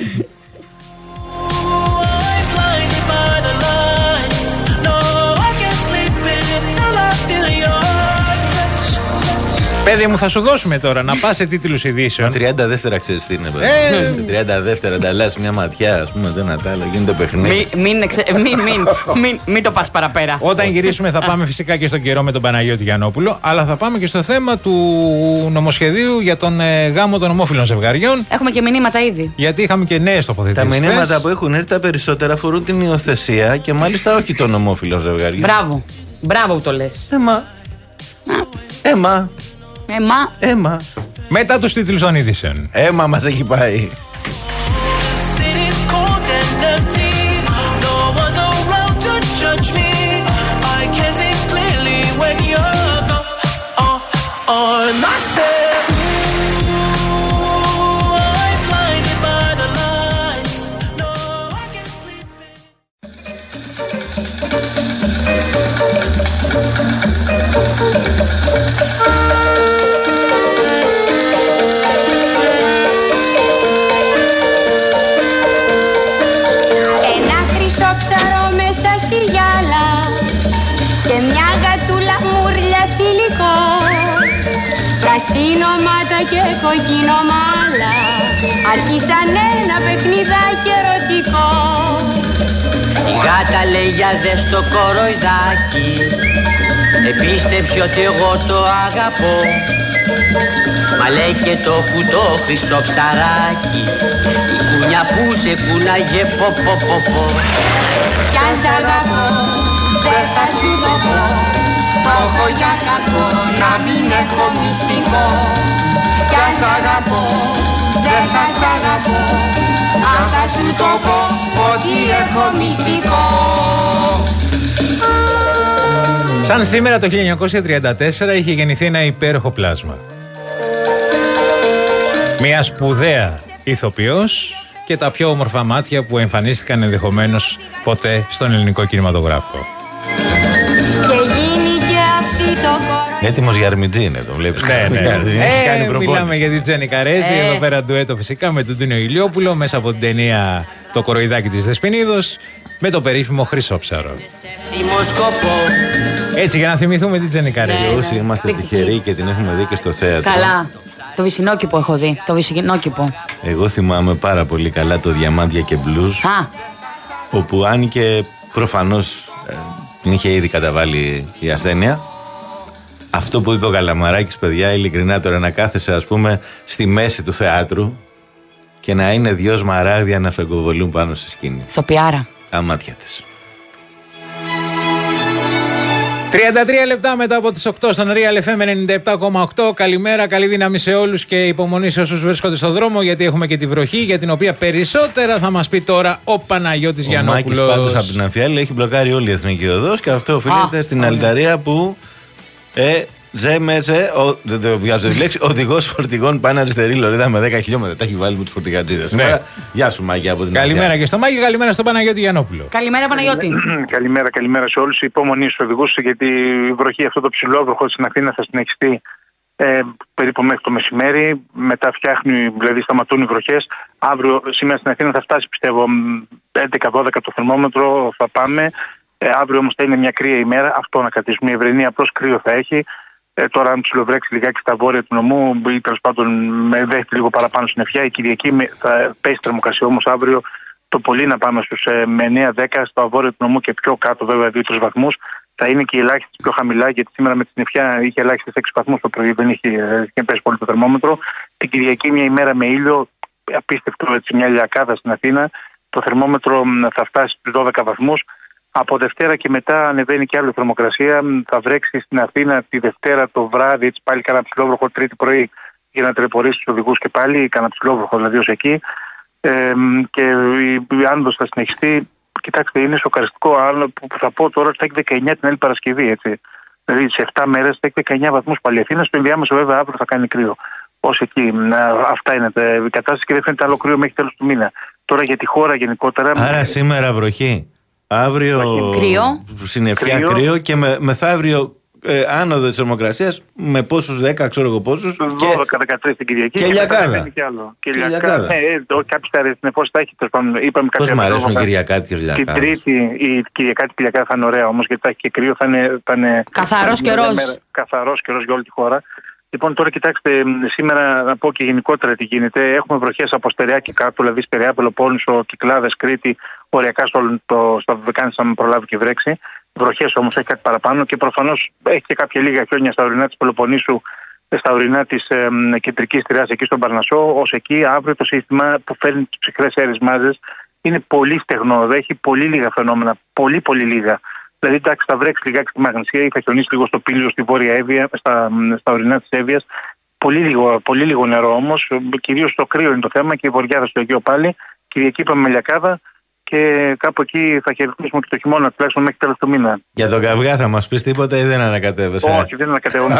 Παιδί μου, θα σου δώσουμε τώρα να πας σε τίτλους ειδήσεων. τριάντα δεύτερα ξέρεις τι είναι, παιδί. τριάντα δεύτερα ανταλλάσσεις μια ματιά, ας πούμε, το ένα τ' άλλο, γίνεται παιχνίδι. Μην το πας παραπέρα. Όταν γυρίσουμε θα πάμε φυσικά και στον καιρό με τον Παναγιώτη Γιαννόπουλο, αλλά θα πάμε και στο θέμα του νομοσχεδίου για τον γάμο των ομόφυλων ζευγαριών. Έχουμε και μηνύματα ήδη. Γιατί είχαμε και νέες τοποθετήσεις. Τα μηνύματα που έχουν έρθει τα περισσότερα αφορούν την υιοθεσία και μάλιστα όχι των ομόφυλων ζευγαριών. Μπράβο. Μπράβο που το λες. Έμα. Έμα. Έμα. Έμα. Μετά τους τίτλους των ειδήσεων. Έμα μας έχει πάει. Πρασίνωματα και κοκκινό μάλα αρχίσανε ένα παιχνιδάκι ερωτικό. Η γάτα λέει για δες το κοροϊδάκι, επίστεψε ότι εγώ το αγαπώ. Μα λέει και το κουτό χρυσό ψαράκι, η κούνια που σε κούναγε πω πω πω πω. Κι αν σ' αγαπώ δεν θα σου το πω, το έχω για κακό να μην έχω μυστικό. Κι αν σ' αγαπώ δεν θα σ' αγαπώ, αν θα σου το πω ότι έχω μυστικό. Σαν σήμερα το χίλια εννιακόσια τριάντα τέσσερα είχε γεννηθεί ένα υπέροχο πλάσμα. Μια σπουδαία ηθοποιός και τα πιο όμορφα μάτια που εμφανίστηκαν ενδεχομένως ποτέ στον ελληνικό κινηματογράφο. Και γίνει και αυτή το κοροϊδάκι. Έτοιμος για αρμιτζή είναι, το βλέπεις. Ναι, ναι. Έχει κάνει ε, μιλάμε για την Τζέννη Καρέζη, Ε. εδώ πέρα ντουέτο φυσικά με τον Τίνο Ηλιόπουλο μέσα από την ταινία Το κοροϊδάκι της Δεσποινίδος με το περίφημο Χρυσόψαρο. Έτσι για να θυμηθούμε την Τζέννη Καρέζη. Ναι, ναι. Όσοι είμαστε τυχεροί και την έχουμε δει και στο θέατρο. Καλά. Το Βυσσινόκηπο έχω δει. Το Βυσσινόκηπο. Εγώ θυμάμαι πάρα πολύ καλά το Διαμάντια και Μπλουζ. Α, Όπου άνοιγε προφανώς ε, την είχε ήδη καταβάλει η ασθένεια. Αυτό που είπε ο Καλαμαράκης, παιδιά, ειλικρινά τώρα να κάθεσαι ας πούμε στη μέση του θεάτρου και να είναι δυο σμαράγδια να φεγκοβολούν πάνω στη σκηνή. ηθοποιάρα. Τα μάτια της. τριάντα τρία λεπτά μετά από τις οκτώ στον Real εφ εμ ενενήντα επτά κόμμα οκτώ. Καλημέρα, καλή δύναμη σε όλους και υπομονή σε όσους βρίσκονται στον δρόμο, γιατί έχουμε και τη βροχή, για την οποία περισσότερα θα μας πει τώρα ο Παναγιώτης Γιαννόπουλος. Ο Μάκης πάντως από την Αμφιάλη έχει μπλοκάρει όλη η Εθνική Οδός και αυτό οφείλεται Α, στην ωραία. αλυταρία που ε, ζέμεζε, ο, δεν το βγάζω τη λέξη, οδηγός φορτηγών πάνω αριστερή λωρίδα με δέκα χιλιόμετρα. Τα έχει βάλει με τους φορτηγατζίδες. Ναι. Άρα, γεια σου Μάκη από την Καλημέρα Αμφιάλη. και στο Μάκη, καλημέρα στον Παναγιώτη Γιαννόπουλο. Καλημέρα, Παναγιώτη. Καλημέρα, καλημέρα σε όλους. Υπομονή στους οδηγούς, γιατί η βροχή, αυτό το ψηλόβροχο στην Αθήνα θα συνεχιστεί ε, περίπου μέχρι το μεσημέρι. Μετά φτιάχνει, δηλαδή σταματούν οι βροχές. Αύριο, σήμερα στην Αθήνα θα φτάσει πιστεύω έντεκα δώδεκα το θερμόμετρο, θα πάμε. Ε, αύριο όμως θα είναι μια κρύα ημέρα, αυτό να κρατήσουμε. Η Ευρενή απλώς κρύο θα έχει. Ε, τώρα, αν ψιλοβρέξει λιγάκι στα βόρεια του νομού, ή τέλος πάντων με δέχεται λίγο παραπάνω συννεφιά. Η Κυριακή θα πέσει θερμοκρασία όμως αύριο το πολύ να πάμε στους ε, με εννέα δέκα στο βόρειο του νομού και πιο κάτω, βέβαια δύο τρεις βαθμούς. Θα είναι και οι ελάχιστες πιο χαμηλά, γιατί σήμερα με τη συννεφιά είχε ελάχιστες έξι βαθμούς το πρωί, δεν είχε, είχε πέσει πολύ το θερμόμετρο. Την Κυριακή μια ημέρα με ήλιο, απίστευτο έτσι, μια λιακάδα στην Αθήνα. Το θερμόμετρο θα φτάσει στους δώδεκα βαθμούς. Από Δευτέρα και μετά ανεβαίνει και άλλη θερμοκρασία. Θα βρέξει στην Αθήνα τη Δευτέρα το βράδυ, έτσι πάλι κανένα ψηλόβροχο Τρίτη πρωί για να ταλαιπωρήσει τους οδηγούς και πάλι, κανένα ψηλόβροχο δηλαδή ως εκεί. Ε, και η άνοδος θα συνεχιστεί. Κοιτάξτε, είναι σοκαριστικό άλλο που θα πω τώρα ότι θα έχει δεκαεννέα την άλλη Παρασκευή. Έτσι. Δηλαδή σε επτά μέρες θα έχει δεκαεννέα βαθμούς πάλι Αθήνα. Στο ενδιάμεσο βέβαια αύριο θα κάνει κρύο. Ως εκεί. Αυτά είναι τα, η κατάσταση και δεν φαίνεται άλλο κρύο μέχρι τέλος του μήνα. Τώρα για τη χώρα γενικότερα. Άρα με... σήμερα βροχή. Αύριο κρύο. Συννεφιά κρύο. κρύο και με, μεθαύριο ε, άνοδο της θερμοκρασίας με πόσους, δέκα ξέρω εγώ πόσους. δώδεκα δεκατρείς την Κυριακή. Και λιακάδα. Και λιακάδα. Ναι, κάποιες τα συνεφώς θα έχει. Πώς μ' αρέσουν οι Κυριακάτικες και λιακάδες. Την Τρίτη η Κυριακάτη και λιακάδα θα είναι ωραία όμως, γιατί θα έχει και κρύο, θα είναι. Θα είναι καθαρός καιρός. Καθαρός καιρός για όλη τη χώρα. Λοιπόν, τώρα κοιτάξτε, σήμερα να πω και γενικότερα τι γίνεται. Έχουμε βροχές από Στερεά και κάτω, δηλαδή Στερεά, Πελοπόννησο, Κυκλάδες, Κρήτη, οριακά στο, το, στα Βεκάνησα να προλάβει και βρέξει. Βροχές όμως έχει κάτι παραπάνω και προφανώς έχει και κάποια λίγα χιόνια στα ορεινά της Πελοποννήσου, στα ορεινά της ε, κεντρικής Τριάς εκεί στον Παρνασσό. Ως εκεί αύριο το σύστημα που φέρνει τις ψυχρές αέρες μάζες είναι πολύ στεγνό, έχει πολύ λίγα φαινόμενα, πολύ πολύ λίγα. Δηλαδή, εντάξει, θα βρέξει λιγάκι στη Μαγνησία ή θα χιονίσει λίγο στο Πήλιο, στη Βόρεια Εύβοια, στα, στα ορεινά της Εύβοιας. Πολύ λίγο, πολύ λίγο νερό όμως, κυρίως το κρύο είναι το θέμα και η βορειάδα στο Αιγαίο πάλι. Κυριακή είπαμε με λιακάδα και κάπου εκεί θα χαιρετήσουμε και το χειμώνα, τουλάχιστον μέχρι τέλος του μήνα. Για τον καυγά θα μας πεις τίποτα ή δεν ανακατεύεσαι? Όχι, δεν ανακατεύομαι.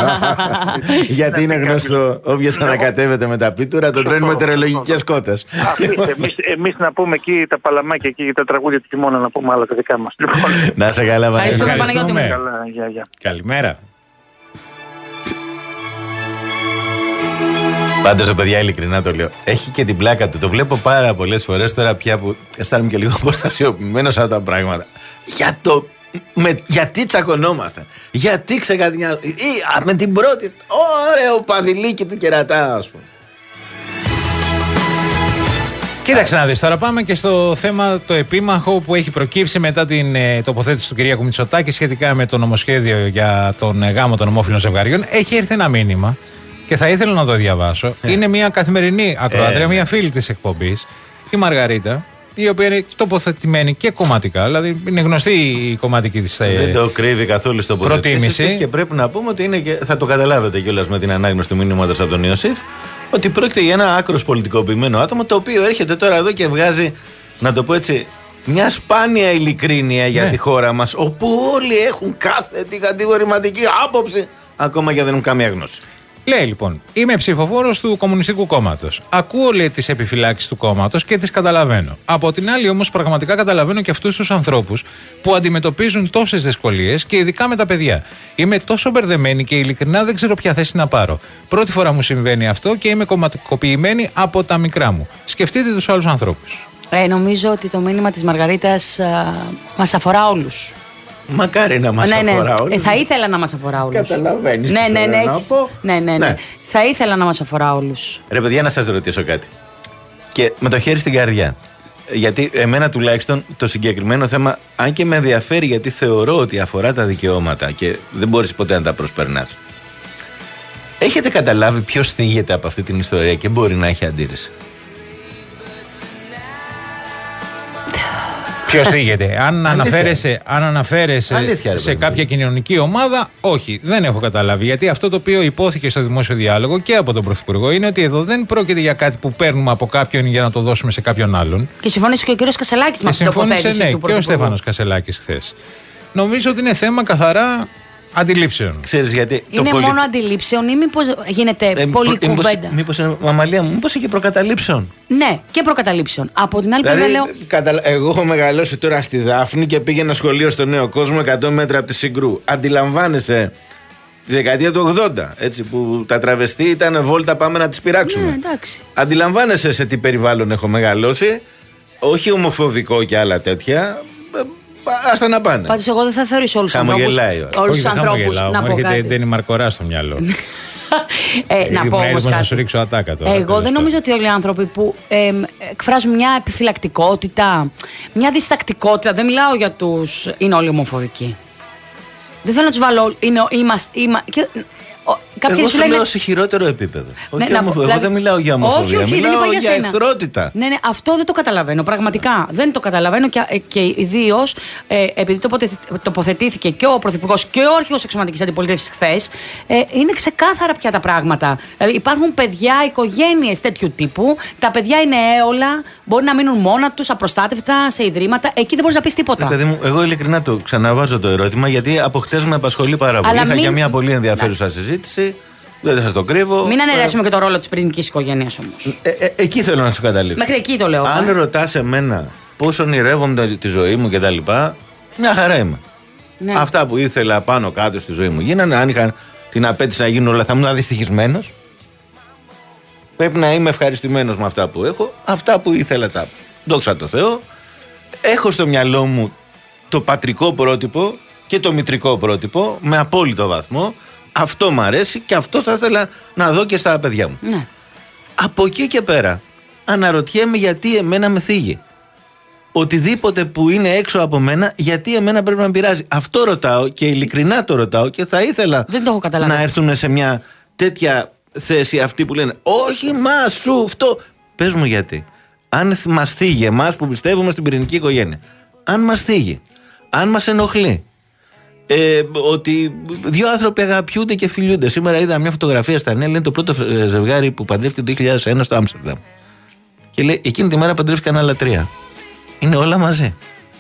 Γιατί είναι γνωστό, όποιος ανακατεύεται με τα πίτουρα τον τρώνε μετεωρολογικές κότες. Εμείς να πούμε εκεί τα παλαμάκια εκεί τα τραγούδια του χειμώνα να πούμε άλλα τα δικά μας. Να σε καλά, Παναγιώτη. Καλημέρα. Πάντως, παιδιά, ειλικρινά το λέω. Έχει και την πλάκα του. Το βλέπω πάρα πολλές φορές τώρα πια που αισθάνομαι και λίγο αποστασιοποιημένος από τα πράγματα. Για το. Με, γιατί τσακωνόμαστε, γιατί ξεκατηνιάζουμε. Με την πρώτη. Ωραίο παδιλίκι του κερατά, ας πούμε. Κοίταξε να δεις, τώρα πάμε και στο θέμα το επίμαχο που έχει προκύψει μετά την ε, τοποθέτηση του Κυριάκου Μητσοτάκη σχετικά με το νομοσχέδιο για τον ε, γάμο των ομόφυλων ζευγαριών. Έχει έρθει ένα μήνυμα και θα ήθελα να το διαβάσω. Ε. Είναι μια καθημερινή ακροάτρια, ε, μια φίλη της εκπομπής, η Μαργαρίτα, η οποία είναι τοποθετημένη και κομματικά. Δηλαδή είναι γνωστή η κομματική της ε, δεν το κρύβει καθόλου στο προτίμηση. Και πρέπει να πούμε ότι είναι και, θα το καταλάβετε κιόλας με την ανάγνωση του μηνύματος από τον Ιωσήφ, ότι πρόκειται για ένα άκρος πολιτικοποιημένο άτομο, το οποίο έρχεται τώρα εδώ και βγάζει, να το πω έτσι, μια σπάνια ειλικρίνεια για ναι. τη χώρα μας, όπου όλοι έχουν κάθε την κατηγορηματική άποψη, ακόμα και δεν έχουν καμία γνώση. Λέει λοιπόν, είμαι ψηφοφόρος του Κομμουνιστικού Κόμματος. Ακούω, λέει, τις επιφυλάξεις του κόμματος και τις καταλαβαίνω. Από την άλλη, όμως, πραγματικά καταλαβαίνω και αυτούς τους ανθρώπους που αντιμετωπίζουν τόσες δυσκολίες και ειδικά με τα παιδιά. Είμαι τόσο μπερδεμένη και ειλικρινά δεν ξέρω ποια θέση να πάρω. Πρώτη φορά μου συμβαίνει αυτό και είμαι κομματικοποιημένη από τα μικρά μου. Σκεφτείτε τους άλλους ανθρώπους. Ε, νομίζω ότι το μήνυμα της Μαργαρίτας α, μας αφορά όλους. Μακάρι να μας ναι, αφορά ναι. όλους. Ε, θα ήθελα να μας αφορά όλους. Καταλαβαίνεις ναι, τι ναι, θέλω ναι, να πω. Ναι, ναι, ναι, ναι. Θα ήθελα να μας αφορά όλους. Ρε παιδιά, να σας ρωτήσω κάτι. Και με το χέρι στην καρδιά. Γιατί εμένα τουλάχιστον το συγκεκριμένο θέμα, αν και με ενδιαφέρει, γιατί θεωρώ ότι αφορά τα δικαιώματα και δεν μπορείς ποτέ να τα προσπερνάς. Έχετε καταλάβει ποιος θίγεται από αυτή την ιστορία και μπορεί να έχει αντίρρηση? Ποιος θίγεται? Αν αναφέρεσαι, αν αναφέρεσαι Αλήθεια, σε κάποια κοινωνική ομάδα, όχι, δεν έχω καταλάβει. Γιατί αυτό το οποίο υπόθηκε στο δημόσιο διάλογο και από τον Πρωθυπουργό είναι ότι εδώ δεν πρόκειται για κάτι που παίρνουμε από κάποιον για να το δώσουμε σε κάποιον άλλον. Και συμφώνησε και ο κύριος Κασελάκης με αυτή την τοποθέτηση ναι, του Πρωθυπουργού. και ο Στέφανος Κασελάκης χθες. Νομίζω ότι είναι θέμα καθαρά αντιλήψεων. Ξέρεις γιατί? Είναι το μόνο πολι... αντιλήψεων ή μήπως γίνεται ε, πολλή προ... κουβέντα? Μήπως, Μαμαλία μου, μήπως και προκαταλήψεων? Ναι, και προκαταλήψεων. Από την άλλη δηλαδή, πλευρά λέω. Κατα... Εγώ έχω μεγαλώσει τώρα στη Δάφνη και πήγαινα σχολείο στο Νέο Κόσμο εκατό μέτρα από τη Συγκρού. Αντιλαμβάνεσαι τη δεκαετία του ογδόντα, έτσι, που τα τραβεστή ήταν βόλτα, πάμε να τις πειράξουμε. Ναι, εντάξει. Αντιλαμβάνεσαι σε τι περιβάλλον έχω μεγαλώσει, όχι ομοφοβικό και άλλα τέτοια. Άστα να πάνε. Πάντως εγώ δεν θα θεωρήσω όλους τους ανθρώπους. Όλους τους ανθρώπους να πω κάτι. Δεν είναι Μαρκορά στο μυαλό. ε, να πω όμως κάτι. Να σου ρίξω ατάκα τώρα. Εγώ δεν νομίζω ότι όλοι οι άνθρωποι που ε, εκφράζουν μια επιφυλακτικότητα, μια διστακτικότητα, δεν μιλάω για τους, είναι όλοι ομοφοβικοί. Δεν θέλω να τους βάλω. Είναι, είμαστε, είμα, και, ο, εγώ σου λένε... λέω σε χειρότερο επίπεδο. Ναι, όχι να, ομοφο... δηλαδή... Εγώ δεν μιλάω για ομοφοβία. Όχι, όχι, μιλάω δεν για, για εχθρότητα. Ναι, ναι, αυτό δεν το καταλαβαίνω. Πραγματικά δεν το καταλαβαίνω και, και ιδίω ε, επειδή τοποθετήθηκε και ο Πρωθυπουργός και ο Αρχηγός Αξιωματικής Αντιπολίτευσης χθες, ε, είναι ξεκάθαρα πια τα πράγματα. Δηλαδή, υπάρχουν παιδιά, οικογένειες τέτοιου τύπου. Τα παιδιά είναι έολα, μπορεί να μείνουν μόνα τους, απροστάτευτα σε ιδρύματα. Εκεί δεν μπορείς να πεις τίποτα. Ε, μου, εγώ ειλικρινά το ξαναβάζω το ερώτημα, γιατί από χτες με απασχολεί πάρα πολύ. Είχα μην... για μια πολύ ενδιαφέρουσα συζήτηση. Δεν σας το κρύβω. Μην αναιρέσουμε ε, και το ρόλο της πυρηνικής οικογένειας όμως. Ε, ε, εκεί θέλω να σου καταλήξω. Μέχρι εκεί το λέω. Αν ε. ρωτάς εμένα πώς ονειρεύομαι τη ζωή μου κτλ., μια χαρά είμαι. Ναι. Αυτά που ήθελα πάνω κάτω στη ζωή μου γίνανε. Αν είχα την απέτηση να γίνουν όλα, θα ήμουν δυστυχισμένος. Πρέπει να είμαι ευχαριστημένος με αυτά που έχω. Αυτά που ήθελα τα. Δόξα τω Θεώ. Έχω στο μυαλό μου το πατρικό πρότυπο και το μητρικό πρότυπο με απόλυτο βαθμό. Αυτό μ' αρέσει και αυτό θα ήθελα να δω και στα παιδιά μου. Ναι. Από εκεί και πέρα αναρωτιέμαι γιατί εμένα με θίγει. Οτιδήποτε που είναι έξω από μένα, γιατί εμένα πρέπει να πειράζει. Αυτό ρωτάω και ειλικρινά το ρωτάω και θα ήθελα να έρθουν σε μια τέτοια θέση αυτοί που λένε όχι μα σου αυτό. Πες μου γιατί. Αν μας θίγει εμάς που πιστεύουμε στην πυρηνική οικογένεια, αν μας θίγει, αν μας ενοχλεί, Ε, ότι δύο άνθρωποι αγαπιούνται και φιλιούνται. Σήμερα είδα μια φωτογραφία στα νέα, είναι το πρώτο ζευγάρι που παντρεύτηκε το δύο χιλιάδες ένα στο Άμστερνταμ. Και λέει, εκείνη τη μέρα παντρεύτηκαν άλλα τρία. Είναι όλα μαζί.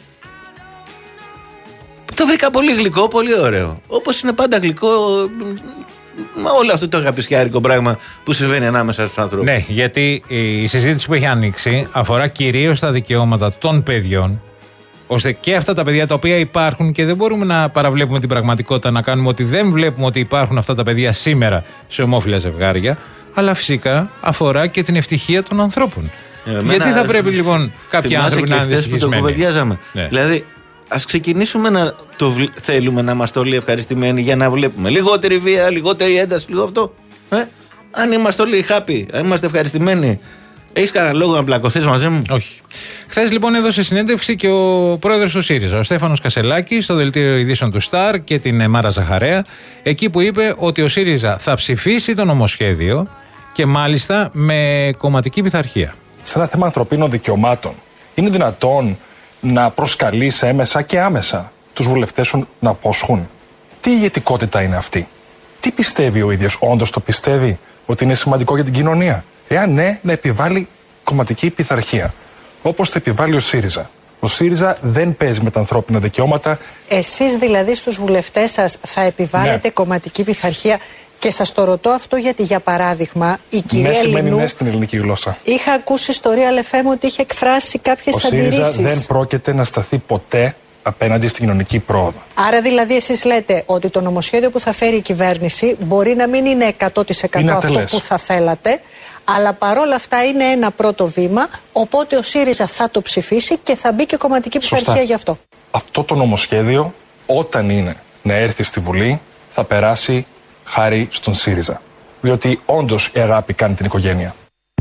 Το βρήκα πολύ γλυκό, πολύ ωραίο. Όπως είναι πάντα γλυκό όλο αυτό το αγαπησιάρικο πράγμα που συμβαίνει ανάμεσα στους ανθρώπους. Ναι, γιατί η συζήτηση που έχει ανοίξει αφορά κυρίως τα δικαιώματα των παιδιών, ώστε και αυτά τα παιδιά τα οποία υπάρχουν και δεν μπορούμε να παραβλέπουμε την πραγματικότητα, να κάνουμε ότι δεν βλέπουμε ότι υπάρχουν αυτά τα παιδιά σήμερα σε ομόφυλα ζευγάρια, αλλά φυσικά αφορά και την ευτυχία των ανθρώπων. Ε, Γιατί θα πρέπει λοιπόν κάποιοι άνθρωποι να είναι δυστυχισμένοι. Ναι. Δηλαδή, ας ξεκινήσουμε να το βλ... θέλουμε να είμαστε όλοι ευχαριστημένοι για να βλέπουμε λιγότερη βία, λιγότερη ένταση, λίγο αυτό. Ε? Αν είμαστε όλοι happy, αν είμαστε ευχαριστημένοι. Έχεις κανένα λόγο να πλακωθείς μαζί μου? Όχι. Χθες λοιπόν έδωσε συνέντευξη και ο πρόεδρος του ΣΥΡΙΖΑ, ο Στέφανος Κασελάκης, στο δελτίο ειδήσεων του Σταρ και την Μάρα Ζαχαρέα, εκεί που είπε ότι ο ΣΥΡΙΖΑ θα ψηφίσει το νομοσχέδιο και μάλιστα με κομματική πειθαρχία. Σε ένα θέμα ανθρωπίνων δικαιωμάτων, είναι δυνατόν να προσκαλείς έμεσα και άμεσα τους βουλευτές σου να απόσχουν? Τι ηγετικότητα είναι αυτή? Τι πιστεύει ο ίδιος? Όντως το πιστεύει ότι είναι σημαντικό για την κοινωνία? Εάν ναι, να επιβάλλει κομματική πειθαρχία, όπως το επιβάλλει ο ΣΥΡΙΖΑ. Ο ΣΥΡΙΖΑ δεν παίζει με τα ανθρώπινα δικαιώματα. Εσείς δηλαδή στους βουλευτές σας θα επιβάλλετε ναι. κομματική πειθαρχία? Και σας το ρωτώ αυτό γιατί, για παράδειγμα, η κυρία ναι, σημαίνει Λινού... ναι στην ελληνική γλώσσα. Είχα ακούσει στο Real εφ εμ ότι είχε εκφράσει κάποιες αντιρρήσεις. Ο ΣΥΡΙΖΑ δεν πρόκειται να σταθεί ποτέ απέναντι στην κοινωνική πρόοδο. Άρα δηλαδή εσείς λέτε ότι το νομοσχέδιο που θα φέρει η κυβέρνηση μπορεί να μην είναι εκατό τοις εκατό είναι αυτό που θα θέλατε, αλλά παρόλα αυτά είναι ένα πρώτο βήμα, οπότε ο ΣΥΡΙΖΑ θα το ψηφίσει και θα μπει και κομματική πειθαρχία γι' αυτό. Αυτό το νομοσχέδιο, όταν είναι να έρθει στη Βουλή, θα περάσει χάρη στον ΣΥΡΙΖΑ. Διότι όντως η αγάπη κάνει την οικογένεια.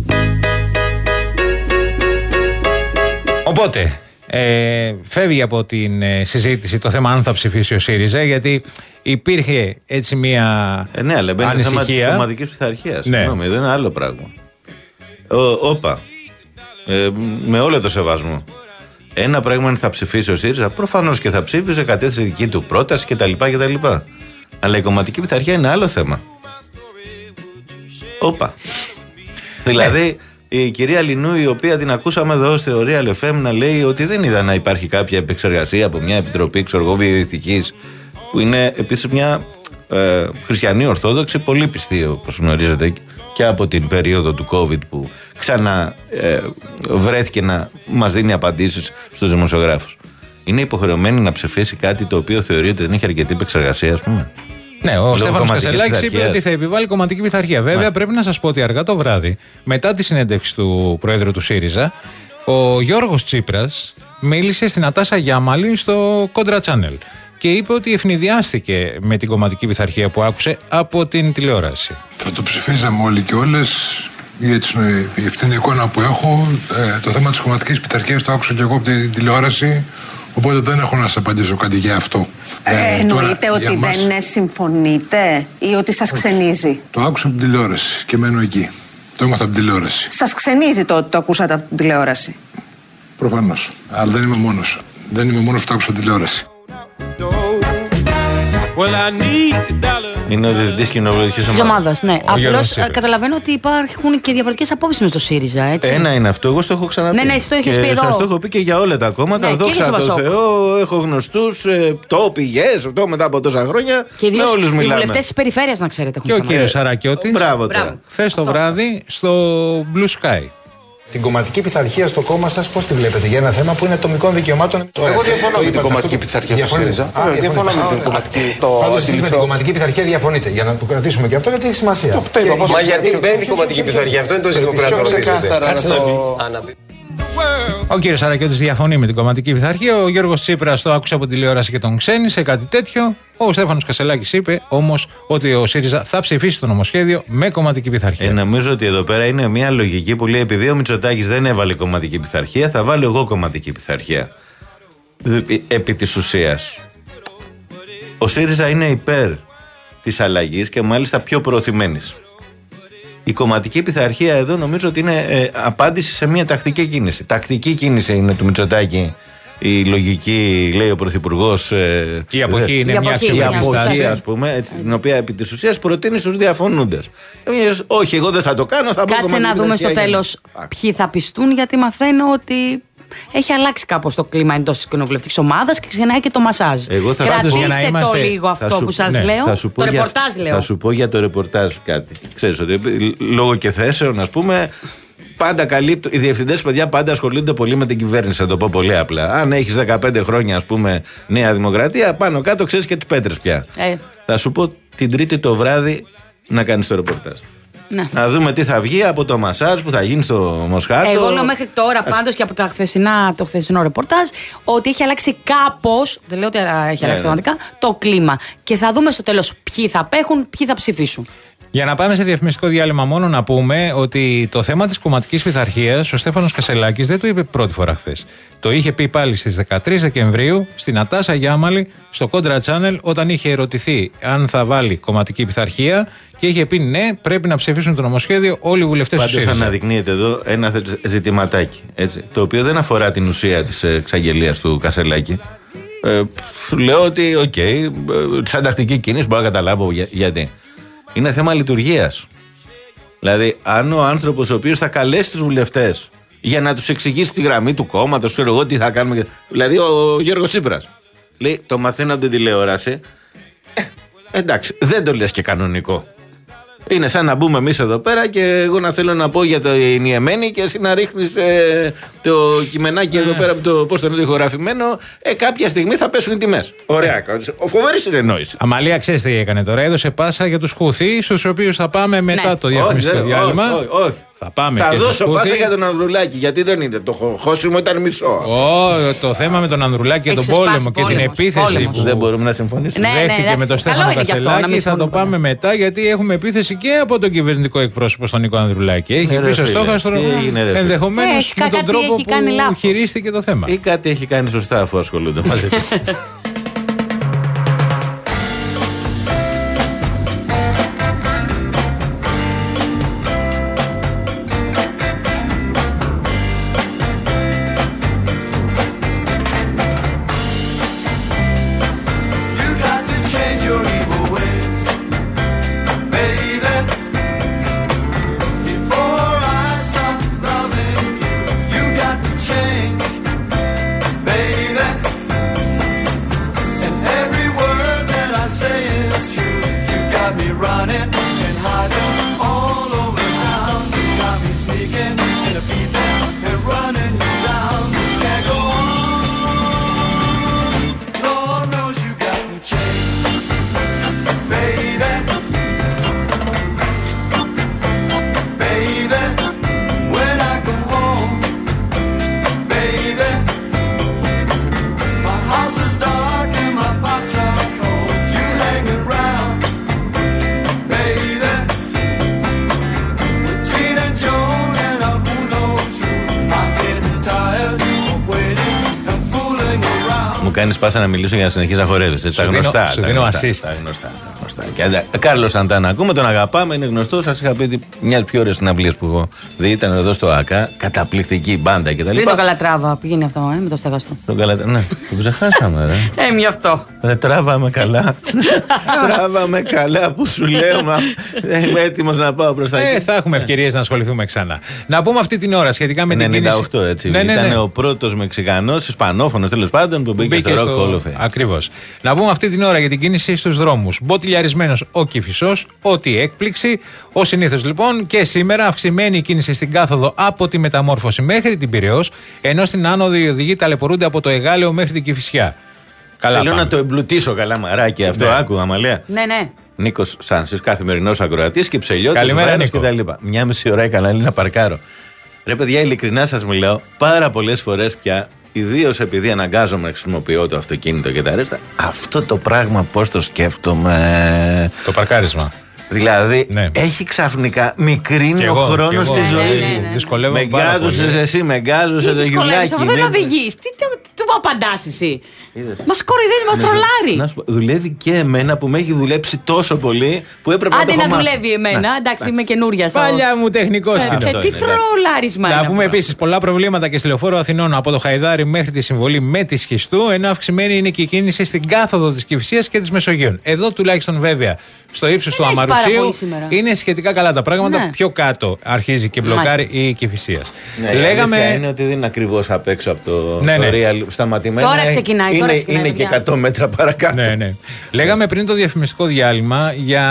Οπότε, ε, φεύγει από την ε, συζήτηση το θέμα αν θα ψηφίσει ο ΣΥΡΙΖΑ, γιατί υπήρχε έτσι μία ε, ναι, αλλά μπαίνει το θέμα της κομματικής πειθαρχίας. Ναι. Συγγνώμη, δεν είναι άλλο πράγμα. Ο, όπα, ε, με όλο το σεβασμό. Ένα πράγμα είναι θα ψηφίσει ο ΣΥΡΙΖΑ, προφανώς και θα ψήφιζε, κατέθεσε δική του πρόταση κτλ. κτλ. Αλλά η κομματική πειθαρχία είναι άλλο θέμα. Όπα. Δηλαδή, η κυρία Λινού, η οποία την ακούσαμε εδώ στο Real εφ εμ να λέει ότι δεν είδα να υπάρχει κάποια επεξεργασία από μια επιτροπή εξοργοβιοειθικής, που είναι επίσης μια ε, χριστιανή ορθόδοξη, πολύ πιστή, όπως γνωρίζετε, και από την περίοδο του COVID που ξανά ε, βρέθηκε να μας δίνει απαντήσεις στους δημοσιογράφους. Είναι υποχρεωμένη να ψηφίσει κάτι το οποίο θεωρεί ότι δεν έχει αρκετή επεξεργασία, ας πούμε? Ναι, ο Στέφανος Κασελάκης είπε ότι θα επιβάλλει κομματική πειθαρχία. Βέβαια, Μάλιστα. πρέπει να σας πω ότι αργά το βράδυ, μετά τη συνέντευξη του Προέδρου του ΣΥΡΙΖΑ, ο Γιώργος Τσίπρας μίλησε στην Νατάσα Γιάμαλη στο Contra Channel και είπε ότι ευνηδιάστηκε με την κομματική πειθαρχία που άκουσε από την τηλεόραση. Θα το ψηφίζαμε όλοι και όλες, γιατί αυτή είναι η εικόνα που έχω. Ε, το θέμα της κομματικής πειθαρχίας το άκουσα και εγώ από την τηλεόραση, οπότε δεν έχω να σας απαντήσω κάτι για αυτό. Ε, εννοείται τώρα, ότι μας... δεν συμφωνείτε ή ότι σας ξενίζει? Το άκουσα από την τηλεόραση και μένω εκεί. Το έμαθα από την τηλεόραση. Σας ξενίζει το ότι το ακούσατε από την τηλεόραση? Προφανώς. Αλλά δεν είμαι μόνος. Δεν είμαι μόνος που το άκουσα από την τηλεόραση. Είναι ο διευθυντής κοινοβουλευτικής ομάδας. Ναι. Απλώς καταλαβαίνω ότι υπάρχουν και διαφορετικές απόψεις με στο ΣΥΡΙΖΑ. Έτσι. Ένα είναι αυτό. Εγώ στο έχω ξαναπεί. Ναι, ναι, το έχεις πει εδώ. Σας το έχω πει και για όλα τα κόμματα. Ναι, δόξα τω Θεώ, έχω γνωστούς ε, το πηγές, το μετά από τόσα χρόνια. Και με όλους μιλάμε. Οι βουλευτές της περιφέρειας, να ξέρετε. Και ο κύριος Σαρακιώτης. Μπράβο. Χθες το βράδυ στο Blue Sky. Την κομματική πειθαρχία στο κόμμα σας πώς τη βλέπετε, για ένα θέμα που είναι ατομικών δικαιωμάτων? Εγώ διαφωνώ με την κομματική πειθαρχία στο ΣΥΡΙΖΑ. Διαφωνώ με την κομματική. Πάντως εσείς με την κομματική πειθαρχία διαφωνείτε, για να το κρατήσουμε και αυτό, γιατί έχει σημασία. Μα γιατί μπαίνει η κομματική πειθαρχία, αυτό είναι το ζήτημα που πρέπει να ρωτήσετε. Κάτσε να πει. Ο κύριος Σαρακιώτης διαφωνεί με την κομματική πειθαρχία. Ο Γιώργος Τσίπρας το άκουσε από τηλεόραση και τον ξένησε κάτι τέτοιο. Ο Στέφανος Κασελάκης είπε όμως ότι ο ΣΥΡΙΖΑ θα ψηφίσει το νομοσχέδιο με κομματική πειθαρχία. Ε, νομίζω ότι εδώ πέρα είναι μια λογική που λέει: επειδή ο Μητσοτάκης δεν έβαλε κομματική πειθαρχία, θα βάλω εγώ κομματική πειθαρχία. Επί της ουσίας, ο ΣΥΡΙΖΑ είναι υπέρ της αλλαγής και μάλιστα πιο προωθημένης. Η κομματική πειθαρχία εδώ νομίζω ότι είναι ε, απάντηση σε μια τακτική κίνηση. Τακτική κίνηση είναι του Μητσοτάκη. Η λογική, λέει ο Πρωθυπουργός. Ε, η αποχή είναι η μια αποχή, ας πούμε, έτσι, την οποία επί της ουσίας προτείνει στους διαφωνούντες. Εμείς, όχι, εγώ δεν θα το κάνω, θα πω. Κάτσε να δούμε στο τέλος ποιοι θα πιστούν, γιατί μαθαίνω ότι έχει αλλάξει κάπως το κλίμα εντός της κοινοβουλευτικής ομάδας και ξεκινάει και το μασάζ. Εγώ θα Κρατήστε για να είμαστε... το λίγο αυτό σου... που σας ναι, λέω. Σου το για... ρεπορτάζ λέω. Θα σου πω για το ρεπορτάζ κάτι. Ξέρεις ότι λόγω και θέσεων, ας πούμε, πάντα καλύπτω. Οι διευθυντές, παιδιά, πάντα ασχολούνται πολύ με την κυβέρνηση, θα το πω πολύ απλά. Αν έχεις δεκαπέντε χρόνια, ας πούμε, Νέα Δημοκρατία, πάνω κάτω ξέρεις και τις πέτρες πια. Ε. Θα σου πω την Τρίτη το βράδυ να κάνεις το ρεπορτάζ. Ναι. Να δούμε τι θα βγει από το μασάζ που θα γίνει στο Μοσχάτο. Εγώ λέω μέχρι τώρα πάντως και από τα χθεσινά, το χθεσινό ρεπορτάζ ότι έχει αλλάξει κάπως, δεν λέω ότι έχει αλλάξει πραγματικά, ναι, ναι. το κλίμα. Και θα δούμε στο τέλος ποιοι θα απέχουν, ποιοι θα ψηφίσουν. Για να πάμε σε διαφημιστικό διάλειμμα, μόνο να πούμε ότι το θέμα της κομματικής πειθαρχίας ο Στέφανος Κασελάκης δεν το είπε πρώτη φορά χθες. Το είχε πει πάλι στις δεκατρείς Δεκεμβρίου στην Νατάσα Γιάμαλη στο Contra Channel, όταν είχε ερωτηθεί αν θα βάλει κομματική πειθαρχία και είχε πει ναι, πρέπει να ψηφίσουν το νομοσχέδιο όλοι οι βουλευτές του ΣΥΡΙΖΑ. Πάντως αναδεικνύεται εδώ ένα ζητηματάκι, έτσι, το οποίο δεν αφορά την ουσία της εξαγγελίας του Κασελάκη. Ε, λέω ότι, οκ, okay, σαν τακτική κίνηση μπορώ να καταλάβω για, γιατί. Είναι θέμα λειτουργίας. Δηλαδή, αν ο άνθρωπος ο οποίος θα καλέσει τους βουλευτές για να τους εξηγήσει τη γραμμή του κόμματος, ξέρω εγώ τι θα κάνουμε. Δηλαδή, ο Γιώργος Τσίπρας λέει: το μαθαίνω από την τηλεόραση. Ε, εντάξει, δεν το λες και κανονικό. Είναι σαν να μπούμε εμείς εδώ πέρα και εγώ να θέλω να πω για το Ιεμένη και εσύ να ρίχνεις ε, το κειμενάκι εδώ πέρα, το, πώς το είναι το ηχογραφημένο. Ε, κάποια στιγμή θα πέσουν οι τιμές. Ωραία, ο φοβερή συνεννόηση. Αμαλία, ξέρεις τι έκανε τώρα. Έδωσε πάσα για τους Χουθί, στους οποίους θα πάμε μετά ναι. το διαφημιστικό διάλειμμα. Όχι, όχι, όχι. Θα, πάμε θα και δώσω πάσα για τον Ανδρουλάκη, γιατί δεν είναι. Το χώσιμο ήταν μισό. Oh, το θέμα με τον Ανδρουλάκη και τον πόλεμο και την επίθεση που δεν μπορούμε να συμφωνήσουμε. Ναι, δέχτηκε ναι, με τον Στέφανο Κασελάκη. Θα το πάμε μετά, γιατί έχουμε επίθεση και από τον κυβερνητικό εκπρόσωπο στον Νίκο Ανδρουλάκη. Έχει πει στο στόχαστρο ενδεχομένως με τον τρόπο που χειρίστηκε το θέμα. Ή κάτι έχει κάνει σωστά αφού ασχολούνται μαζί του. κάνει πάσα να μιλήσω για να συνεχίσει να χορεύει. Τα γνωστά. Σου δίνω assist. Τα γνωστά. Κάρλος Σαντάνα, ακούμε, τον αγαπάμε, είναι γνωστό. Σα είχα πει μια από τι πιο ωραίε συναυλίες που έχω δει ήταν εδώ στο ΑΚΑ. Καταπληκτική μπάντα κτλ. Δεν το Καλατράβα, πήγαινε αυτό, ε, με το στεγαστό. Τον Καλατράβα, ναι, το ξεχάσαμε, ρε. Ε, μη αυτό. Δεν τράβαμε καλά. Τράβαμε καλά που σου λέω, μα είμαι έτοιμο να πάω προ τα εκεί. Ε, θα έχουμε ευκαιρίες να ασχοληθούμε ξανά. Να πούμε αυτή την ώρα σχετικά με την κίνηση. ενενήντα οκτώ, έτσι. Ναι, ναι, ναι. Ήταν ο πρώτος Μεξικανός, Ισπανόφωνος τέλος πάντων, που μπήκε, μπήκε στο Hall of Fame. Ακριβώς. Να πούμε αυτή την ώρα για την κίνηση στους δρόμους. Μποτιλιαρισμένος ο Κηφισός, ό,τι έκπληξη. Ως συνήθως λοιπόν και σήμερα αυξημένη η κίνηση στην κάθοδο από τη Μεταμόρφωση μέχρι την Πειραιώς, ενώ στην άνοδο οι οδηγοί ταλαιπωρούνται από το Εγάλεο μέχρι την Κηφισιά. Καλά, θέλω πάμε. Να το εμπλουτίσω καλά, μαράκι αυτό. Ναι. Άκου, Αμαλία. Ναι, ναι. Νίκος Σάνσης, καθημερινός ακροατής και ψελιώτης, Βέρος και τα λοιπά. Μια μισή ώρα έκανα να παρκάρω. Ρε παιδιά, ειλικρινά σας μιλάω, πάρα πολλές φορές πια, ιδίως επειδή αναγκάζομαι να χρησιμοποιώ το αυτοκίνητο και τα ρέστα, αυτό το πράγμα πώς το σκέφτομαι. Το παρκάρισμα. Δηλαδή, ναι. Έχει ξαφνικά μικρύνει ο χρόνος της ζωής μου. Δυσκολεύομαι. Με γκάζωσες εσύ, με γκάζωσε το γιουλάκι. Αυτό δεν οδηγείς. Τι του απαντάς εσύ. Μας κοροϊδεύει, μας τρολάρει. Δουλεύει και εμένα που με έχει δουλέψει τόσο πολύ που έπρεπε να το Άντε να δουλεύει εμένα. Εντάξει, είμαι καινούρια. Παλιά μου τεχνικό σκηνό. Τι τρολάρισμα είναι. Να πούμε επίσης πολλά προβλήματα και στη Λεωφόρο Αθηνών από το Χαϊδάρι μέχρι τη Συμβολή με τη Σχιστού, ενώ αυξημένη είναι και η κίνηση στην κάθοδο της Κηφισίας και της Μεσογείων. Εδώ τουλάχιστον βέβαια στο ύψος του Αμαρουσίου είναι σχετικά καλά τα πράγματα. Ναι. Πιο κάτω αρχίζει και μπλοκάρει η Κηφισίας. Ναι, λέγαμε. Η είναι ότι δεν είναι ακριβώς απ' έξω από το ναι, ναι. Real σταματημένο. Τώρα ξεκινάει. Είναι, τώρα ξεκινάει, είναι και εκατό μέτρα παρακάτω. Ναι, ναι. Λέγαμε πριν το διαφημιστικό διάλειμμα για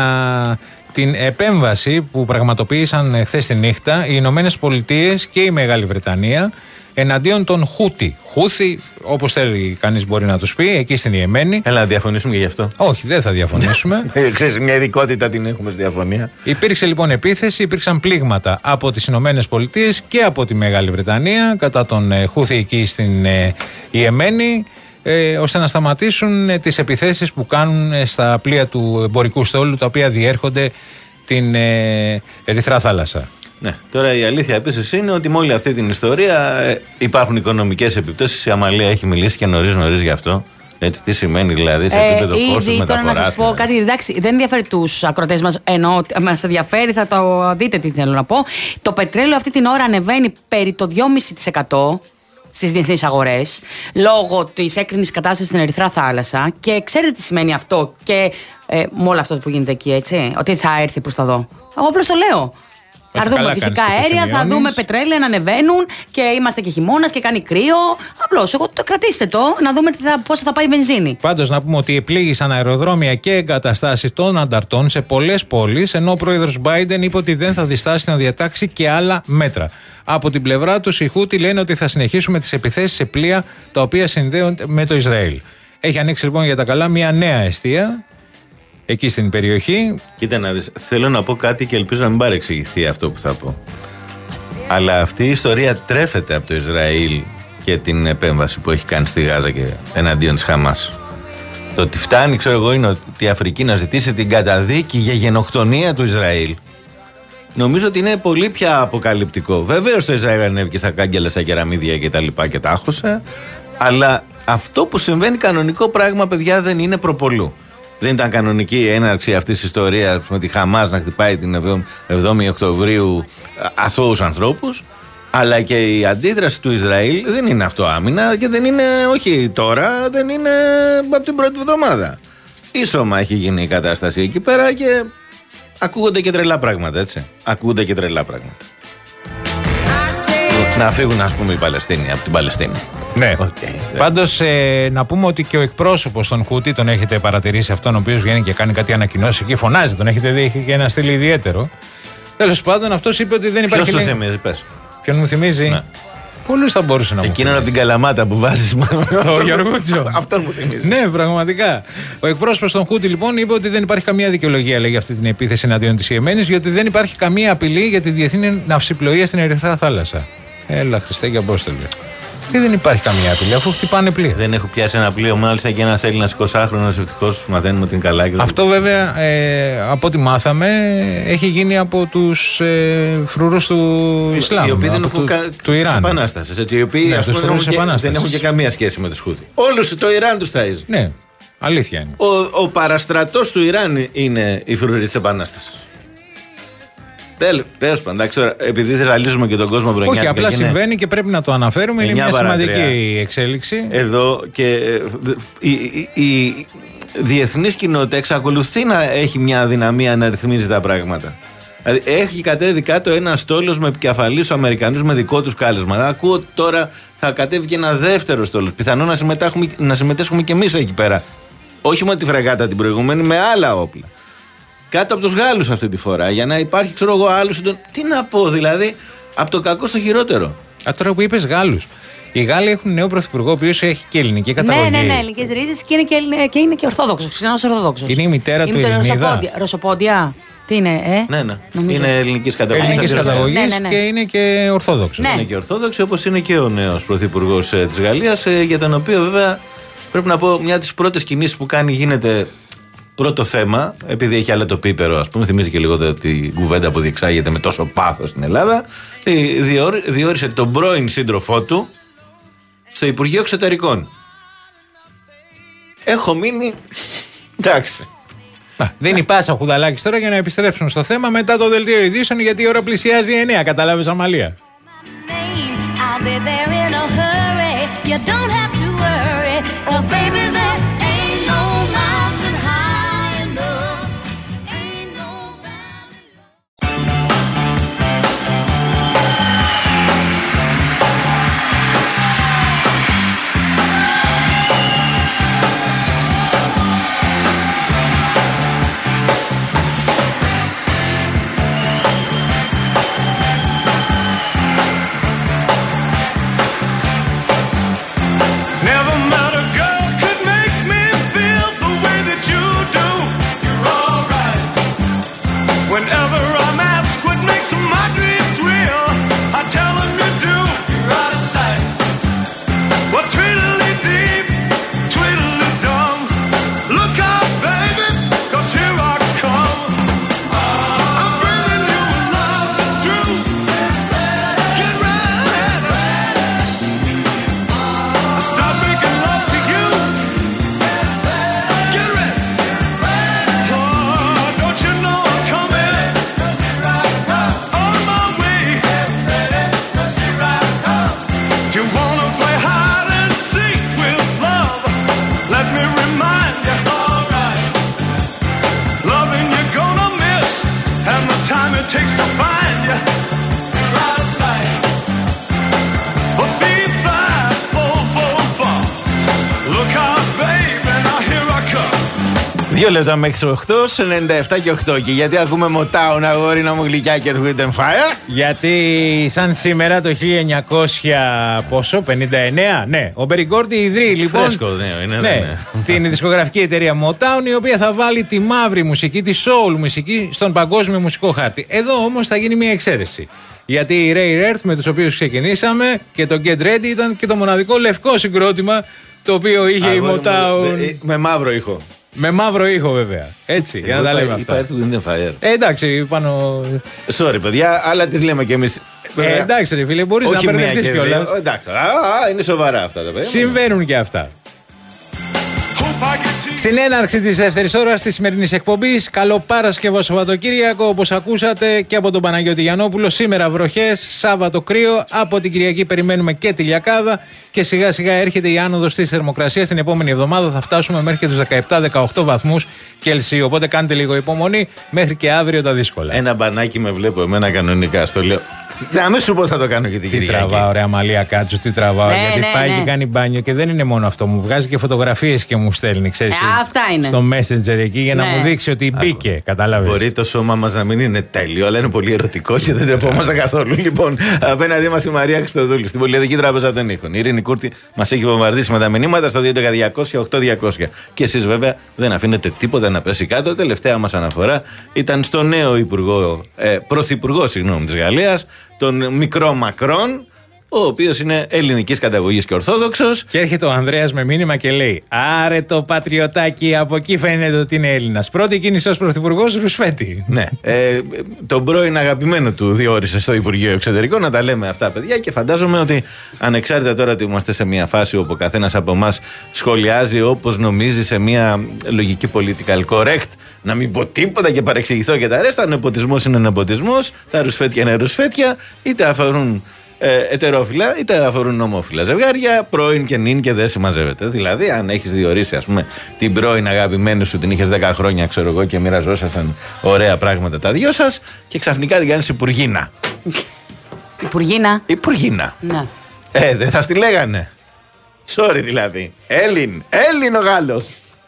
την επέμβαση που πραγματοποίησαν χθες τη νύχτα οι Ηνωμένες Πολιτείες και η Μεγάλη Βρετανία εναντίον των Χούτι. Χούθι, όπως θέλει κανείς μπορεί να τους πει, εκεί στην Ιεμένη. Έλα να διαφωνήσουμε γι' αυτό. Όχι, δεν θα διαφωνήσουμε. Ξέρεις, μια ειδικότητα την έχουμε στη διαφωνία. Υπήρξε λοιπόν επίθεση, υπήρξαν πλήγματα από τις Ηνωμένες Πολιτείες και από τη Μεγάλη Βρετανία κατά τον Χούθι εκεί στην ε, Ιεμένη, ε, ώστε να σταματήσουν ε, τις επιθέσεις που κάνουν ε, στα πλοία του εμπορικού στόλου, τα οποία διέρχονται την ε, Ερυθρά Θάλασσα. Ναι. Τώρα η αλήθεια επίσης είναι ότι με όλη αυτή την ιστορία ε, υπάρχουν οικονομικές επιπτώσεις. Η Αμαλία έχει μιλήσει και νωρίς νωρίς γι' αυτό. Έτσι, τι σημαίνει δηλαδή σε επίπεδο ε, κόστους μεταφοράς. Τώρα να σας πω κάτι, εντάξει, δεν ενδιαφέρει τους ακροτές μας, ενώ μας ενδιαφέρει, θα το δείτε τι θέλω να πω. Το πετρέλαιο αυτή την ώρα ανεβαίνει περί το δυόμισι τοις εκατό στις διεθνείς αγορές, λόγω της έκρηνης κατάστασης στην Ερυθρά Θάλασσα. Και ξέρετε τι σημαίνει αυτό και ε, με όλο αυτό που γίνεται εκεί, έτσι, ότι θα έρθει προς τα δω. Εγώ απλώς το λέω. Θα δούμε φυσικά αέρια, θα δούμε πετρέλαια να ανεβαίνουν και είμαστε και χειμώνας και κάνει κρύο. Απλώς, εγώ το κρατήστε το, να δούμε πώς θα πάει η βενζίνη. Πάντως, να πούμε ότι επλήγησαν αεροδρόμια και εγκαταστάσεις των ανταρτών σε πολλές πόλεις, ενώ ο πρόεδρος Biden είπε ότι δεν θα διστάσει να διατάξει και άλλα μέτρα. Από την πλευρά τους, οι Χούτι λένε ότι θα συνεχίσουμε τις επιθέσεις σε πλοία τα οποία συνδέονται με το Ισραήλ. Έχει ανοίξει λοιπόν για τα καλά μια νέα εστία εκεί στην περιοχή. Κοίτα να δεις, θέλω να πω κάτι και ελπίζω να μην παρεξηγηθεί αυτό που θα πω. Αλλά αυτή η ιστορία τρέφεται από το Ισραήλ και την επέμβαση που έχει κάνει στη Γάζα και εναντίον της Χαμάς. Το ότι φτάνει, ξέρω εγώ, είναι ότι η Αφρική να ζητήσει την καταδίκη για γενοκτονία του Ισραήλ. Νομίζω ότι είναι πολύ πια αποκαλυπτικό. Βεβαίως το Ισραήλ ανέβηκε στα κάγκελα, στα κεραμίδια και τα λοιπά και τα άχωσε. Αλλά αυτό που συμβαίνει κανονικό πράγμα, παιδιά, δεν είναι προπολού. Δεν ήταν κανονική η έναρξη αυτής της ιστορίας με τη Χαμάς να χτυπάει την εβδόμη Οκτωβρίου αθώους ανθρώπους, αλλά και η αντίδραση του Ισραήλ δεν είναι αυτό άμυνα και δεν είναι, όχι τώρα, δεν είναι από την πρώτη εβδομάδα. Ίσωμα έχει γίνει η κατάσταση εκεί πέρα και ακούγονται και τρελά πράγματα, έτσι. Ακούγονται και τρελά πράγματα. Να φύγουν, ας πούμε, οι Παλαιστίνοι από την Παλαιστίνη. Ναι. Okay. Πάντως, ε, να πούμε ότι και ο εκπρόσωπος των Χούτι, τον έχετε παρατηρήσει αυτόν, ο οποίος βγαίνει και κάνει κάτι ανακοινώσεις εκεί, φωνάζει, τον έχετε δει, έχει και ένα στυλ ιδιαίτερο. Τέλος πάντων, αυτός είπε ότι δεν υπάρχει. Ποιος σου θυμίζει, πες. Ποιον μου θυμίζει. Ναι. Πολλούς θα μπορούσε να μου Εκείνον από την Καλαμάτα που βάζεις. Ο Γιωργούτσιο. Αυτόν μου θυμίζει. Ναι, πραγματικά. Ο εκπρόσωπος των Χούτι λοιπόν είπε ότι δεν υπάρχει καμία δικαιολογία, λέει, για αυτή την επίθεση εναντίον της Ιεμένης, γιατί δεν υπάρχει καμία απειλή για τη διεθνή ναυσιπλοεία στην Ερυθρά Θάλασσα. Έλα, Χριστέ, και Απόστολε. Και δεν υπάρχει καμία απειλή, αφού χτυπάνε πλοία. Δεν έχω πιάσει ένα πλοίο, μάλιστα και ένα Έλληνα εικοσάχρονο. Ευτυχώς μαθαίνουμε ότι είναι καλά. Και αυτό βέβαια, ε, από ό,τι μάθαμε, έχει γίνει από τους ε, φρουρούς του Ισλάμ. Οι οποίοι δεν έχουν του Ιράν. Επανάστασες. Έτσι, οι οποίοι ναι, ας πούμε, δεν, έχουν και, δεν έχουν και καμία σχέση με τους Χούθι. Όλους το Ιράν τους ταΐζει. Ναι, αλήθεια είναι. Ο, ο παραστρατός του Ιράν είναι η φρουρή της Επανάστασης. Τέλος πάντων, επειδή θεσσαλίζουμε και τον κόσμο μπροστά. Όχι, απλά συμβαίνει και πρέπει να το αναφέρουμε. Είναι μια σημαντική εξέλιξη. Εδώ και η, η, η διεθνής κοινότητα εξακολουθεί να έχει μια αδυναμία να ρυθμίζει τα πράγματα. Δηλαδή, έχει κατέβει κάτω ένα στόλος με επικεφαλής στους Αμερικανούς με δικό τους κάλεσμα. Ακούω τώρα θα κατέβει και ένα δεύτερο στόλος. Πιθανόν να συμμετέχουμε, να συμμετέσχουμε και εμείς εκεί πέρα. Όχι μόνο τη φρεγάτα την προηγούμενη, με άλλα όπλα. Κάτω από τους Γάλλους αυτή τη φορά, για να υπάρχει, ξέρω εγώ, άλλους. Τι να πω, δηλαδή, από το κακό στο χειρότερο. Α, τώρα που είπες Γάλλους. Οι Γάλλοι έχουν νέο πρωθυπουργό, ο οποίος έχει και ελληνική καταγωγή. Ναι, ναι, ναι, ελληνικές ρίζες και είναι και, και, είναι και Ορθόδοξος. Ξενός Ορθόδοξος. Είναι η μητέρα είναι του Ελληνίδα. Ρωσοπόντια. Τι είναι, ε? Ναι, ναι. Νομίζω. Είναι ελληνικής καταγωγής. Ελληνικής καταγωγής ναι, ναι, ναι. και είναι και Ορθόδοξος. Ναι. Είναι και Ορθόδοξη, όπως είναι και ο νέος πρωθυπουργός ε, της Γαλλίας, ε, για τον οποίο βέβαια πρέπει να πω μια από τις πρώτες κινήσεις που κάνει γίνεται. Πρώτο θέμα, επειδή έχει άλλο το πίπερο, ας πούμε, θυμίζει και λίγο την κουβέντα που διεξάγεται με τόσο πάθος στην Ελλάδα, διόρισε τον πρώην σύντροφό του στο Υπουργείο Εξωτερικών. Έχω μείνει. Εντάξει. Δίνει πάσα ο Χουδαλάκης τώρα για να επιστρέψουν στο θέμα μετά το δελτίο ειδήσεων, γιατί η ώρα πλησιάζει εννιά. Καταλάβες, Αμαλία. Δύο λεπτά μέχρι οκτώ, ενενήντα επτά και οκτώ. Και γιατί ακούμε Motown, αγόρινα μου γλυκιά και Earth, Wind and Fire? Γιατί σαν σήμερα το χίλια εννιακόσια πενήντα εννέα, ναι, ο Μπέρι Γκόρντι ιδρύει λοιπόν Φρέσκο, ναι, είναι, ναι, ναι. την δισκογραφική εταιρεία Motown, η οποία θα βάλει τη μαύρη μουσική, τη soul μουσική στον παγκόσμιο μουσικό χάρτη. Εδώ όμως θα γίνει μια εξαίρεση. Γιατί οι Rare Earth με τους οποίους ξεκινήσαμε και το Get Ready ήταν και το μοναδικό λευκό συγκρότημα το οποίο είχε Α, η Motown. Με, με μαύρο ήχο. Με μαύρο ήχο, βέβαια. Έτσι, για να τα λέμε αυτά. Ε, εντάξει, πάνω. Sorry, παιδιά, αλλά τι λέμε κι εμείς. Ε, εντάξει, ρε φίλε, μπορείς να μπερδευτείς κιόλας. Εντάξει, α, είναι σοβαρά αυτά τα παιδιά. Συμβαίνουν και αυτά. Στην έναρξη της δεύτερης ώρας της σημερινής εκπομπής, καλό Παρασκευό Σαββατοκύριακο, όπως ακούσατε και από τον Παναγιώτη Γιαννόπουλο. Σήμερα βροχές, Σάββατο κρύο. Από την Κυριακή περιμένουμε και τη λιακάδα. Και σιγά σιγά έρχεται η άνοδος της θερμοκρασίας. Την επόμενη εβδομάδα θα φτάσουμε μέχρι και τους δεκαεπτά δεκαοκτώ βαθμούς Κελσίου. Οπότε κάντε λίγο υπομονή, μέχρι και αύριο τα δύσκολα. Ένα μπανάκι με βλέπω εμένα κανονικά, στο λέω. Να μην σου πω θα το κάνω και την Κυριακή. Τι τραβάω, ρε Αμαλία Κάτσου, τι τραβάω. Ναι, γιατί ναι, πάει ναι. και κάνει μπάνιο και δεν είναι μόνο αυτό. Μου βγάζει και φωτογραφίες και μου στέλνει, ξέρεις. Ε, αυτά είναι. Στο Messenger εκεί για ναι. να μου δείξει ότι μπήκε. Κατάλαβες. Μπορεί το σώμα μας να μην είναι τέλειο, αλλά είναι πολύ ερωτικό και δεν τρεπόμαστε καθόλου. Λοιπόν, απέναντί μας η Μαρία Χριστοδούλου, στην Πολυεδρική Τράπεζα των Ήχων. Η Ειρήνη Κούρτη μας έχει βομβαρδίσει με τα μηνύματα στο δύο διακόσια οκτώ διακόσια. Και εσείς βέβαια δεν αφήνετε τίποτα να πέσει κάτω. Τελευταία μας αναφορά ήταν στο νέο υπουργό, ε, πρωθυπουργό συγγνώμη, της Γαλλίας, τον μικρό Μακρόν, ο οποίος είναι ελληνικής καταγωγής και ορθόδοξος. Και έρχεται ο Ανδρέας με μήνυμα και λέει: άρε το πατριωτάκι, από εκεί φαίνεται ότι είναι Έλληνας. Πρώτη κίνηση ως πρωθυπουργός Ρουσφέτη. Ναι. Ε, τον πρώην αγαπημένο του διόρισε στο Υπουργείο Εξωτερικών, να τα λέμε αυτά, παιδιά. Και φαντάζομαι ότι ανεξάρτητα τώρα ότι είμαστε σε μια φάση όπου ο καθένας από εμάς σχολιάζει όπως νομίζει σε μια λογική political correct, να μην πω τίποτα και παρεξηγηθώ και τα ρέστα. Ο νεποτισμός είναι νεποτισμός, τα ρουσφέτια είναι ρουσφέτια, είτε αφορούν ε, ετερόφιλα είτε αφορούν ομόφιλα ζευγάρια, πρώην και νυν και δεν συμμαζεύεται. Δηλαδή, αν έχεις διορίσει, ας πούμε, την πρώην αγαπημένη σου, την είχες δέκα χρόνια, ξέρω εγώ, και μοιραζόσασταν ωραία πράγματα τα δυο σας, και ξαφνικά την κάνεις υπουργίνα. Υπουργίνα. Υπουργίνα. Ναι. Ε, δεν θα στη λέγανε. Sorry δηλαδή. Έλλην. Έλλην ο Γάλλος.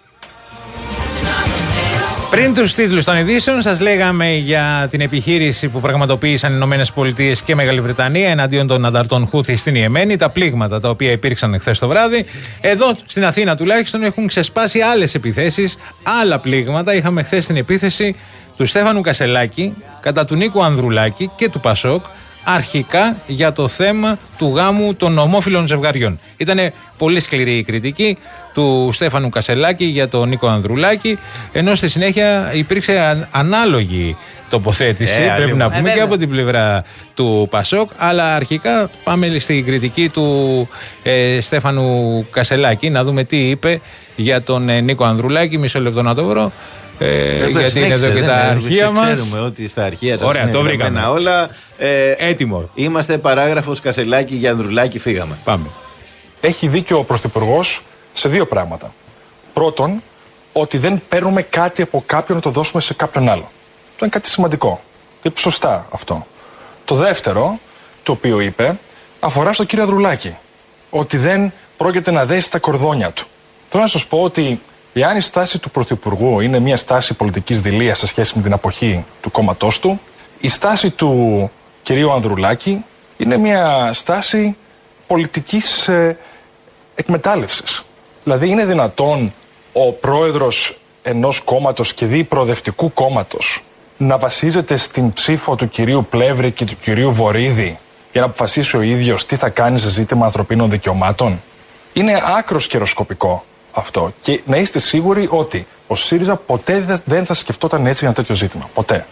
Πριν τους τίτλους των ειδήσεων, σας λέγαμε για την επιχείρηση που πραγματοποίησαν οι Ηνωμένες Πολιτείες και Μεγάλη Βρετανία εναντίον των ανταρτών Χούθη στην Ιεμένη, τα πλήγματα τα οποία υπήρξαν χθες το βράδυ. Εδώ στην Αθήνα τουλάχιστον έχουν ξεσπάσει άλλες επιθέσεις, άλλα πλήγματα. Είχαμε χθες την επίθεση του Στέφανου Κασελάκη κατά του Νίκου Ανδρουλάκη και του Πασόκ, αρχικά για το θέμα του γάμου των ομόφυλων ζευγαριών. Ήτανε πολύ σκληρή η κριτική του Στέφανου Κασελάκη για τον Νίκο Ανδρουλάκη, ενώ στη συνέχεια υπήρξε ανάλογη τοποθέτηση, ε, πρέπει να πούμε, ε, και από την πλευρά του Πασόκ. Αλλά αρχικά πάμε στην κριτική του ε, Στέφανου Κασελάκη, να δούμε τι είπε για τον ε, Νίκο Ανδρουλάκη. Μισό λεπτό να το βρω. Ε, γιατί είναι εδώ και τα αρχεία μας. Ξέρουμε ότι στα αρχεία σας ωραία, είναι το βρήκαμε όλα. Ε, έτοιμο. Είμαστε παράγραφος Κασελάκη για Ανδρουλάκη, φύγαμε. Πάμε. Έχει δίκιο ο Πρωθυπουργός σε δύο πράγματα. Πρώτον, ότι δεν παίρνουμε κάτι από κάποιον να το δώσουμε σε κάποιον άλλο. Αυτό είναι κάτι σημαντικό. Είπε σωστά αυτό. Το δεύτερο, το οποίο είπε, αφορά στον κύριο Ανδρουλάκη. Ότι δεν πρόκειται να δέσει τα κορδόνια του. Θέλω να σας πω ότι εάν η στάση του Πρωθυπουργού είναι μια στάση πολιτικής δειλίας σε σχέση με την αποχή του κόμματός του, η στάση του κυρίου Ανδρουλάκη είναι μια στάση πολιτικής ε, εκμετάλλευσης. Δηλαδή, είναι δυνατόν ο πρόεδρος ενός κόμματος και δι προοδευτικού κόμματος να βασίζεται στην ψήφο του κυρίου Πλεύρη και του κυρίου Βορίδη για να αποφασίσει ο ίδιος τι θα κάνει σε ζήτημα ανθρωπίνων δικαιωμάτων? Είναι άκρος καιροσκοπικό αυτό. Και να είστε σίγουροι ότι ο ΣΥΡΙΖΑ ποτέ δεν θα σκεφτόταν έτσι για ένα τέτοιο ζήτημα. Ποτέ.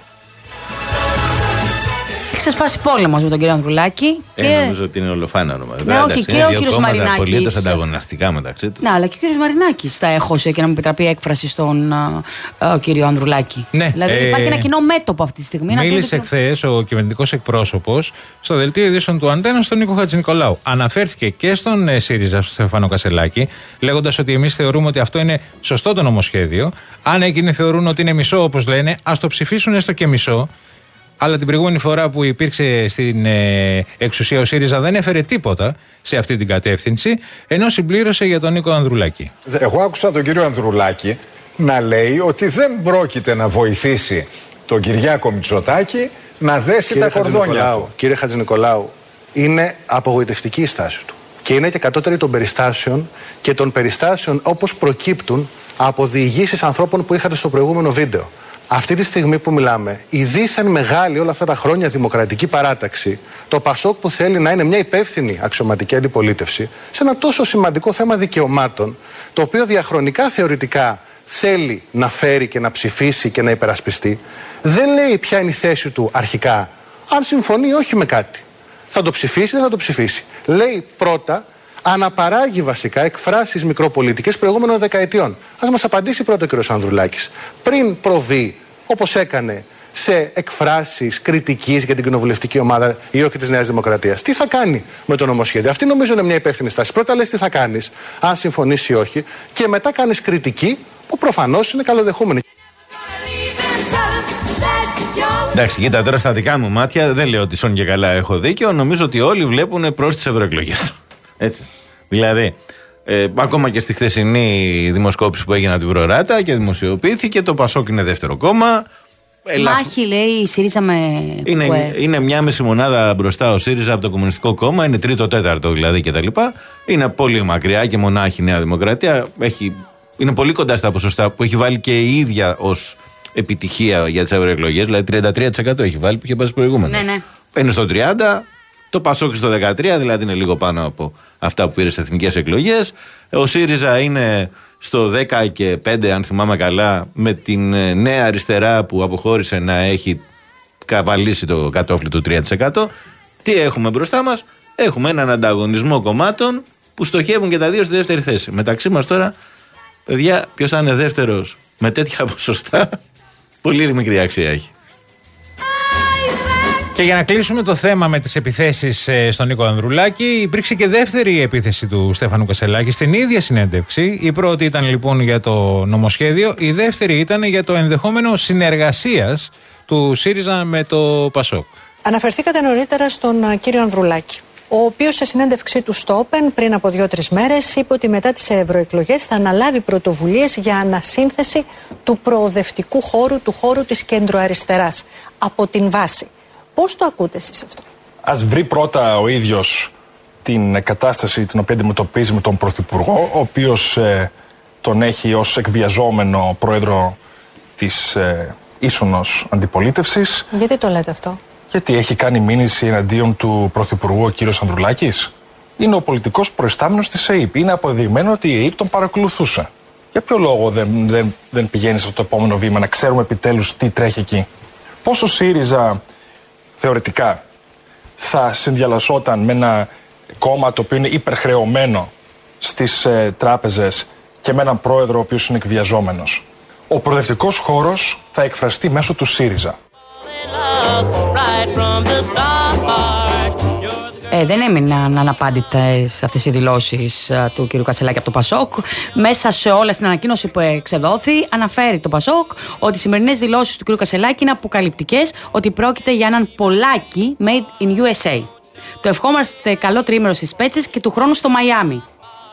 Έχει ξεσπάσει πόλεμος με τον κύριο Ανδρουλάκη. Ε, και... νομίζω ότι είναι ολοφάνερο. Ναι, όχι, εντάξει, και ο κύριος Μαρινάκης. Απολύτως ανταγωνιστικά μεταξύ τους. Ναι, αλλά και ο κύριος Μαρινάκης θα έχωσε και να μου επιτραπεί έκφραση στον α, α, κύριο Ανδρουλάκη. Ναι, δηλαδή ε, υπάρχει ένα κοινό μέτωπο αυτή τη στιγμή. Μίλησε χθες ο κυβερνητικός εκπρόσωπος στο δελτίο ειδήσεων του Αντένα στον Νίκο Χατζηνικολάου. Αναφέρθηκε και στον ε, ΣΥΡΙΖΑ, στον Στέφανο Κασελάκη, λέγοντας ότι εμείς θεωρούμε ότι αυτό είναι σωστό το νομοσχέδιο. Αν εκείνοι θεωρούν ότι είναι μισό, όπως λένε, ας το ψηφίσουν έστω και μισό. Αλλά την προηγούμενη φορά που υπήρξε στην ε, εξουσία ο ΣΥΡΙΖΑ δεν έφερε τίποτα σε αυτή την κατεύθυνση, ενώ συμπλήρωσε για τον Νίκο Ανδρουλάκη. Εγώ άκουσα τον κύριο Ανδρουλάκη να λέει ότι δεν πρόκειται να βοηθήσει τον Κυριάκο Μητσοτάκη να δέσει κύριε τα κορδόνια του. Κύριε Χατζηνικολάου, είναι απογοητευτική η στάση του. Και είναι και κατώτερη των περιστάσεων και των περιστάσεων όπως προκύπτουν από διηγήσεις ανθρώπων που είχατε στο προηγούμενο βίντεο. Αυτή τη στιγμή που μιλάμε, η δίθεν μεγάλη όλα αυτά τα χρόνια δημοκρατική παράταξη, το Πασόκ που θέλει να είναι μια υπεύθυνη αξιωματική αντιπολίτευση, σε ένα τόσο σημαντικό θέμα δικαιωμάτων, το οποίο διαχρονικά θεωρητικά θέλει να φέρει και να ψηφίσει και να υπερασπιστεί, δεν λέει ποια είναι η θέση του αρχικά, αν συμφωνεί όχι με κάτι. Θα το ψηφίσει, δεν θα το ψηφίσει. Λέει πρώτα, αναπαράγει βασικά εκφράσεις μικροπολιτικές προηγούμενων δεκαετιών. Ας μας απαντήσει πρώτα ο κ. Ανδρουλάκης. Πριν προβεί, όπως έκανε, σε εκφράσεις κριτικής για την κοινοβουλευτική ομάδα ή όχι της Νέας Δημοκρατίας, τι θα κάνει με το νομοσχέδιο? Αυτή νομίζω είναι μια υπεύθυνη στάση. Πρώτα λες τι θα κάνεις, αν συμφωνήσει ή όχι, και μετά κάνεις κριτική που προφανώς είναι καλοδεχούμενη. Εντάξει, κοίτα τώρα στα δικά μου μάτια, δεν λέω ότι σόν και καλά έχω δίκιο. Νομίζω ότι όλοι βλέπουν προς τις ευρωεκλογές. Έτσι. Δηλαδή, ε, ακόμα και στη χθεσινή δημοσκόπηση που έγινε από την Προράτα και δημοσιοποιήθηκε, το Πασόκ είναι δεύτερο κόμμα. Μάχη, λέει, η ΣΥΡΙΖΑ με. Είναι, είναι, είναι μια μισή μονάδα μπροστά ο ΣΥΡΙΖΑ από το Κομμουνιστικό Κόμμα, είναι τρίτο, τέταρτο δηλαδή κτλ. Είναι πολύ μακριά και μονάχη η Νέα Δημοκρατία. Έχει, είναι πολύ κοντά στα ποσοστά που έχει βάλει και η ίδια ως επιτυχία για τις ευρωεκλογές. Δηλαδή τριάντα τρία τοις εκατό έχει βάλει που είχε πάει προηγούμενο. Ναι, ναι. Είναι στο τριάντα τοις εκατό. Το Πασόκ στο δεκατρία, δηλαδή είναι λίγο πάνω από αυτά που πήρε στις εθνικές εκλογές. Ο ΣΥΡΙΖΑ είναι στο δέκα και πέντε, αν θυμάμαι καλά, με την Νέα Αριστερά που αποχώρησε να έχει καβαλήσει το κατόφλι του τρία τοις εκατό. Τι έχουμε μπροστά μας? Έχουμε έναν ανταγωνισμό κομμάτων που στοχεύουν και τα δύο στη δεύτερη θέση. Μεταξύ μας τώρα, παιδιά, ποιος θα είναι δεύτερος με τέτοια ποσοστά, πολύ μικρή αξία έχει. Και για να κλείσουμε το θέμα με τις επιθέσεις στον Νίκο Ανδρουλάκη, υπήρξε και δεύτερη επίθεση του Στέφανου Κασσελάκη στην ίδια συνέντευξη. Η πρώτη ήταν λοιπόν για το νομοσχέδιο, η δεύτερη ήταν για το ενδεχόμενο συνεργασίας του ΣΥΡΙΖΑ με το ΠΑΣΟΚ. Αναφερθήκατε νωρίτερα στον κύριο Ανδρουλάκη, ο οποίος σε συνέντευξή του στο Open πριν από δύο-τρεις μέρες είπε ότι μετά τις ευρωεκλογές θα αναλάβει πρωτοβουλίες για ανασύνθεση του προοδευτικού χώρου, του χώρου της κεντροαριστεράς, από την βάση. Πώς το ακούτε εσείς αυτό? Ας βρει πρώτα ο ίδιος την κατάσταση την οποία αντιμετωπίζει με τον Πρωθυπουργό, ο οποίος ε, τον έχει ως εκβιαζόμενο πρόεδρο της ε, ίσονος αντιπολίτευσης. Γιατί το λέτε αυτό? Γιατί έχει κάνει μήνυση εναντίον του Πρωθυπουργού ο κύριος Ανδρουλάκης. Είναι ο πολιτικός προϊστάμενος της ΕΕΠ. Είναι αποδεδειγμένο ότι η ΕΕΠ τον παρακολουθούσε. Για ποιο λόγο δεν, δεν, δεν πηγαίνει σε αυτό το επόμενο βήμα, να ξέρουμε επιτέλους τι τρέχει εκεί? Πόσο ΣΥΡΙΖΑ θεωρητικά θα συνδιαλασσόταν με ένα κόμμα το οποίο είναι υπερχρεωμένο στις ε, τράπεζες και με έναν πρόεδρο ο οποίος είναι εκβιαζόμενος? Ο προοδευτικός χώρος θα εκφραστεί μέσω του ΣΥΡΙΖΑ. Ε, δεν έμειναν αναπάντητες αυτές οι δηλώσεις του κ. Κασσελάκη από το ΠΑΣΟΚ. Μέσα σε όλα στην ανακοίνωση που εξεδόθη, αναφέρει το ΠΑΣΟΚ ότι οι σημερινές δηλώσεις του κ. Κασσελάκη είναι αποκαλυπτικές, ότι πρόκειται για έναν πολλάκι made in γιου ες έι. Το ευχόμαστε καλό τρίμηνο στις Πέτσες και του χρόνου στο Μαϊάμι.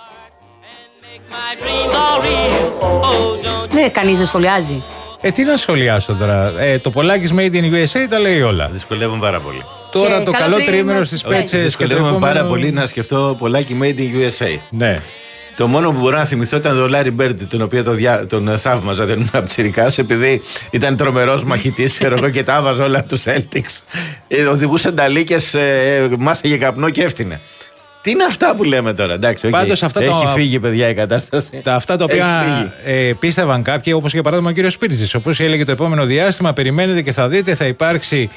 Ναι, κανείς δεν σχολιάζει. Ε, τι να σχολιάσω τώρα. Ε, το πολλάκι made in γιου ες έι τα λέει όλα. Δυσκολεύουν πάρα πολύ. Τώρα και το καλό τρίμηνο στις Πέτσες. Δυσκολεύομαι επόμενο... πάρα πολύ να σκεφτώ πολλάκι made in γιου ες έι. Ναι. Το μόνο που μπορώ να θυμηθώ ήταν το Λάρι Μπέρντι, τον οποίο τον, διά, τον θαύμαζα, δεν ήμουν πιτσιρικάς, επειδή ήταν τρομερός μαχητής, εγώ και τα άβαζα όλα από τους Celtics. Ε, οδηγούσε νταλίκες, ε, μάσαγε καπνό και έφτιανε. Τι είναι αυτά που λέμε τώρα, εντάξει, Πάντως, okay. αυτά έχει το... φύγει παιδιά η κατάσταση. Τα αυτά τα οποία ε, πίστευαν κάποιοι, όπως για παράδειγμα ο κύριος Σπίρτζης, ο οποίος έλεγε το επόμενο διάστημα περιμένετε και θα δείτε, θα υπάρξει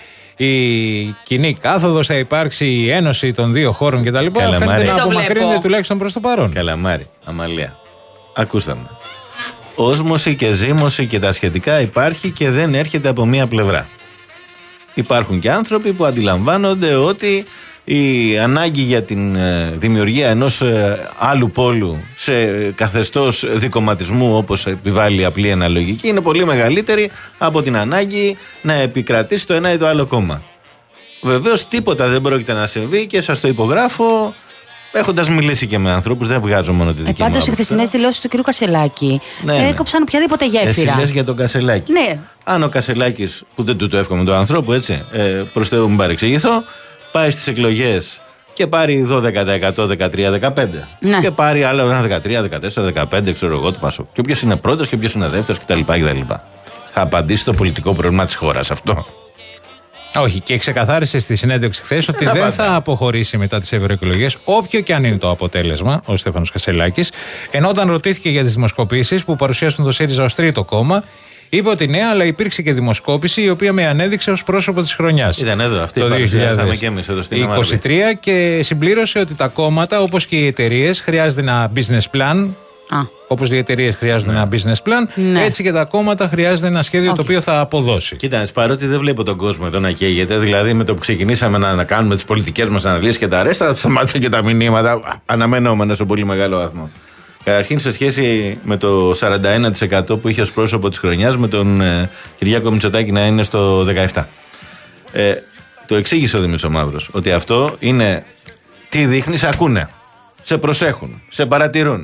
η κοινή κάθοδος, θα υπάρξει η ένωση των δύο χώρων κτλ. Φαίνεται να απομακρύνεται τουλάχιστον προς το παρόν. Καλαμάρι, Αμαλία. Ακούστε με. Όσμωση και ζύμωση και τα σχετικά υπάρχει και δεν έρχεται από μία πλευρά. Υπάρχουν και άνθρωποι που αντιλαμβάνονται ότι η ανάγκη για την δημιουργία ενός άλλου πόλου σε καθεστώς δικομματισμού, όπως επιβάλλει η απλή αναλογική, είναι πολύ μεγαλύτερη από την ανάγκη να επικρατήσει το ένα ή το άλλο κόμμα. Βεβαίως τίποτα δεν πρόκειται να συμβεί και σας το υπογράφω έχοντας μιλήσει και με ανθρώπους, δεν βγάζω μόνο τη δική ε, μου. Πάντως οι χθεσινές δηλώσεις του κ. Κασσελάκη ναι, ναι. έκοψαν οποιαδήποτε γέφυρα. Εσύ λες για τον Κασσελάκη. Ναι. Αν ο Κασσελάκης, που δεν του το εύχομαι τον ανθρώπου, έτσι, ε, προς Θεού μην παρεξηγηθώ, πάει στις εκλογές και πάρει δώδεκα τοις εκατό, δεκατρία, δεκαπέντε. Ναι. Και πάρει άλλο ένα δεκατρία, δεκατέσσερα, δεκαπέντε, ξέρω εγώ, το Πασόκ. Και ποιος είναι πρώτος και ποιος είναι δεύτερος κτλ. Θα απαντήσει το πολιτικό πρόβλημα της χώρας αυτό. Όχι, και ξεκαθάρισε στη συνέντευξη χθες ότι δεν πάντα. θα αποχωρήσει μετά τις ευρωεκλογές, όποιο και αν είναι το αποτέλεσμα, ο Στέφανος Κασσελάκης. Ενώ όταν ρωτήθηκε για τις δημοσκοπήσεις που παρουσιάσουν το ΣΥΡΙΖΑ ως τρίτο κόμμα, είπε ότι ναι, αλλά υπήρξε και δημοσκόπηση η οποία με ανέδειξε ως πρόσωπο της χρονιάς. Ήταν εδώ, αυτή η παρουσιάσαμε και εμείς εδώ στην είκοσι τρία και συμπλήρωσε ότι τα κόμματα, όπως και οι εταιρείες, χρειάζεται ένα business plan. Όπως οι εταιρείες χρειάζονται ναι. ένα business plan, ναι. έτσι και τα κόμματα χρειάζεται ένα σχέδιο okay. το οποίο θα αποδώσει. Κοίτα, παρότι δεν βλέπω τον κόσμο εδώ να καίγεται, δηλαδή με το που ξεκινήσαμε να, να κάνουμε τις πολιτικές μας αναλύσεις και τα αρέστα, σταμάτησαν και τα μηνύματα αναμενόμενα σε πολύ μεγάλο βαθμό. Καταρχήν, σε σχέση με το σαράντα ένα τοις εκατό που είχε ως πρόσωπο της χρονιάς, με τον ε, Κυριάκο Μητσοτάκη να είναι στο δεκαεπτά. Ε, το εξήγησε ο Δημήτρης ο Μαύρος, ότι αυτό είναι τι δείχνεις, ακούνε, σε προσέχουν, σε παρατηρούν.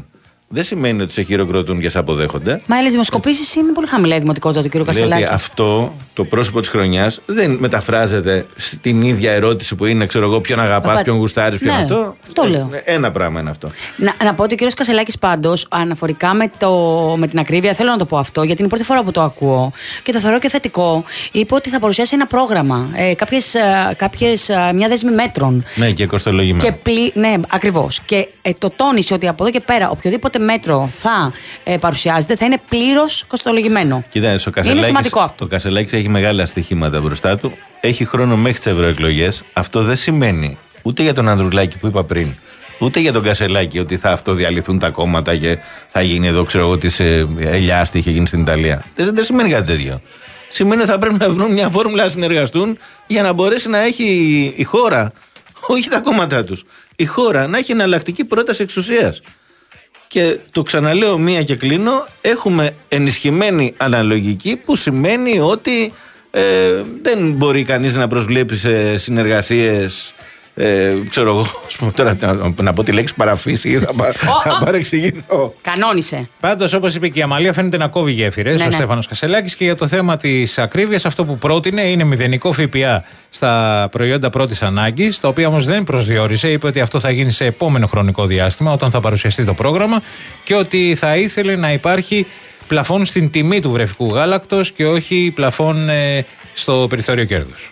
δεν σημαίνει ότι σε χειροκροτούν και σε αποδέχονται. Μα οι άλλες δημοσκοπήσεις είναι πολύ χαμηλά η δημοτικότητα του κ. Κασελάκη. Ότι αυτό το πρόσωπο της χρονιάς δεν μεταφράζεται στην ίδια ερώτηση που είναι, ξέρω εγώ, ποιον αγαπάς, ποιον γουστάρεις, ποιον ναι, αυτό. Αυτό λέω. Ένα πράγμα είναι αυτό. Να, να πω ότι ο κ. Κασελάκης πάντως, αναφορικά με, το, με την ακρίβεια, θέλω να το πω αυτό, γιατί είναι η πρώτη φορά που το ακούω και το θεωρώ και θετικό. Είπε ότι θα παρουσιάσει ένα πρόγραμμα, ε, κάποιες, κάποιες, μια δέσμη μέτρων. Ναι, και κοστολογημένο. Και πλη, ναι, ακριβώς. Και ε, το τόνισε ότι από εδώ και πέρα οποιοδήποτε μέτρο θα ε, παρουσιάζεται θα είναι πλήρως κοστολογημένο. Κοιτάξτε, ο είναι σημαντικό αυτό. Το Κασελάκης έχει μεγάλα στοιχήματα μπροστά του. Έχει χρόνο μέχρι τις ευρωεκλογές. Αυτό δεν σημαίνει ούτε για τον Ανδρουλάκη που είπα πριν, ούτε για τον Κασελάκη ότι θα αυτοδιαλυθούν τα κόμματα και θα γίνει εδώ, ξέρω εγώ, τη ελιάς τι είχε γίνει στην Ιταλία. Δεν, δεν σημαίνει κάτι τέτοιο. Σημαίνει ότι θα πρέπει να βρουν μια φόρμουλα να συνεργαστούν για να μπορέσει να έχει η χώρα, όχι τα κόμματά τους, η χώρα να έχει εναλλακτική πρόταση εξουσίας. Και το ξαναλέω μία και κλείνω, έχουμε ενισχυμένη αναλογική που σημαίνει ότι ε, δεν μπορεί κανείς να προσβλέπει σε συνεργασίες, ε, ξέρω εγώ, τώρα να πω τη λέξη παραφύση, θα, θα παρεξηγηθώ. Κανόνισε. Πάντως, όπως είπε και η Αμαλία, φαίνεται να κόβει γέφυρες, ναι, ο ναι. Στέφανος Κασελάκης, και για το θέμα της ακρίβειας αυτό που πρότεινε είναι μηδενικό ΦΠΑ στα προϊόντα πρώτης ανάγκης, τα οποία όμως δεν προσδιορίσε. Είπε ότι αυτό θα γίνει σε επόμενο χρονικό διάστημα, όταν θα παρουσιαστεί το πρόγραμμα, και ότι θα ήθελε να υπάρχει πλαφόν στην τιμή του βρεφικού γάλακτος και όχι πλαφόν ε, στο περιθώριο κέρδους.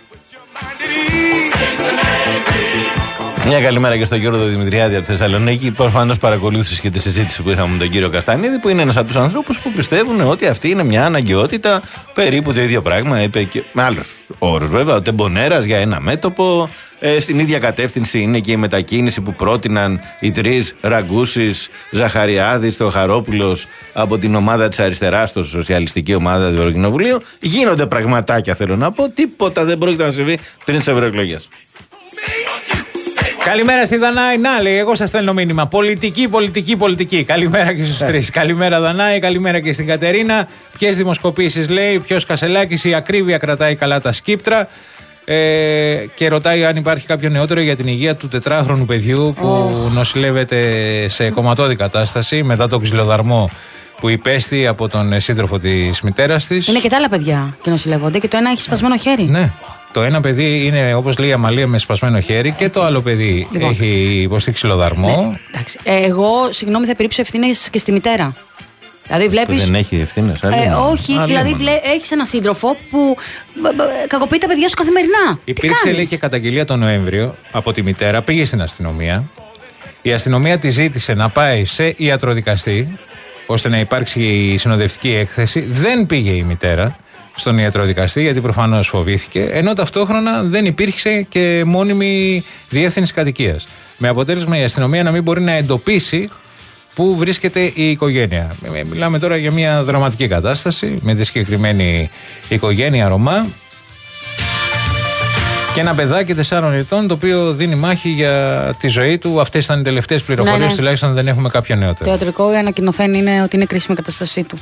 Μια καλημέρα και στον Γιώργο Δημητριάδη από τη Θεσσαλονίκη. Προφανώς παρακολούθησε και τη συζήτηση που είχαμε με τον κύριο Καστανίδη, που είναι ένας από τους ανθρώπους που πιστεύουν ότι αυτή είναι μια αναγκαιότητα. Περίπου το ίδιο πράγμα είπε και με άλλους όρους βέβαια. Ο Τεμπονέρας για ένα μέτωπο. Ε, στην ίδια κατεύθυνση είναι και η μετακίνηση που πρότειναν οι τρεις, Ραγκούσης, Ζαχαριάδης, Θεοχαρόπουλος, από την ομάδα της αριστεράς, στο σοσιαλιστική ομάδα του Ευρωκοινοβουλίου. Γίνονται πραγματάκια, θέλω να πω. Τίποτα δεν πρόκειται να συμβεί πριν τις ευρωεκλογές. Καλημέρα στη Δανάη. Να, λέει, εγώ σας στέλνω μήνυμα. Πολιτική, πολιτική, πολιτική. Καλημέρα και στους τρεις. Καλημέρα Δανάη, καλημέρα και στην Κατερίνα. Ποιες δημοσκοπήσεις λέει, ποιος Κασελάκης, η ακρίβεια κρατάει καλά τα σκύπτρα. Ε, και ρωτάει αν υπάρχει κάποιο νεότερο για την υγεία του τετράχρονου παιδιού που oh. νοσηλεύεται σε κομματώδη κατάσταση μετά τον ξυλοδαρμό που υπέστη από τον σύντροφο της μητέρας της. Είναι και τα άλλα παιδιά και νοσηλεύονται και το ένα έχει σπασμένο χέρι. Ναι. Το ένα παιδί είναι, όπως λέει η Αμαλία, με σπασμένο χέρι, και το άλλο παιδί λοιπόν. έχει υποστεί ξυλοδαρμό. Ναι, εντάξει. Ε, εγώ, συγγνώμη, θα επιρρύψω ευθύνες και στη μητέρα. Δηλαδή βλέπεις. Δεν έχει ευθύνες, ε, όχι, άλλη δηλαδή βλέ, έχεις έναν σύντροφο που κακοποιεί τα παιδιά σου καθημερινά. Υπήρξε, λέει, και καταγγελία τον Νοέμβριο από τη μητέρα, πήγε στην αστυνομία. Η αστυνομία τη ζήτησε να πάει σε ιατροδικαστή, ώστε να υπάρξει η συνοδευτική έκθεση. Δεν πήγε η μητέρα στον ιατροδικαστή, γιατί προφανώς φοβήθηκε, ενώ ταυτόχρονα δεν υπήρξε και μόνιμη διεύθυνση κατοικίας. Με αποτέλεσμα η αστυνομία να μην μπορεί να εντοπίσει πού βρίσκεται η οικογένεια. Μιλάμε τώρα για μια δραματική κατάσταση με τη συγκεκριμένη οικογένεια Ρωμά και ένα παιδάκι τεσσάρων ετών το οποίο δίνει μάχη για τη ζωή του. Αυτές ήταν οι τελευταίες πληροφορίες, ναι, ναι. Τουλάχιστον δεν έχουμε κάποιο νεότερο. Το ιατρικό ανακοινωθέν είναι ότι είναι κρίσιμη η κατάστασή του.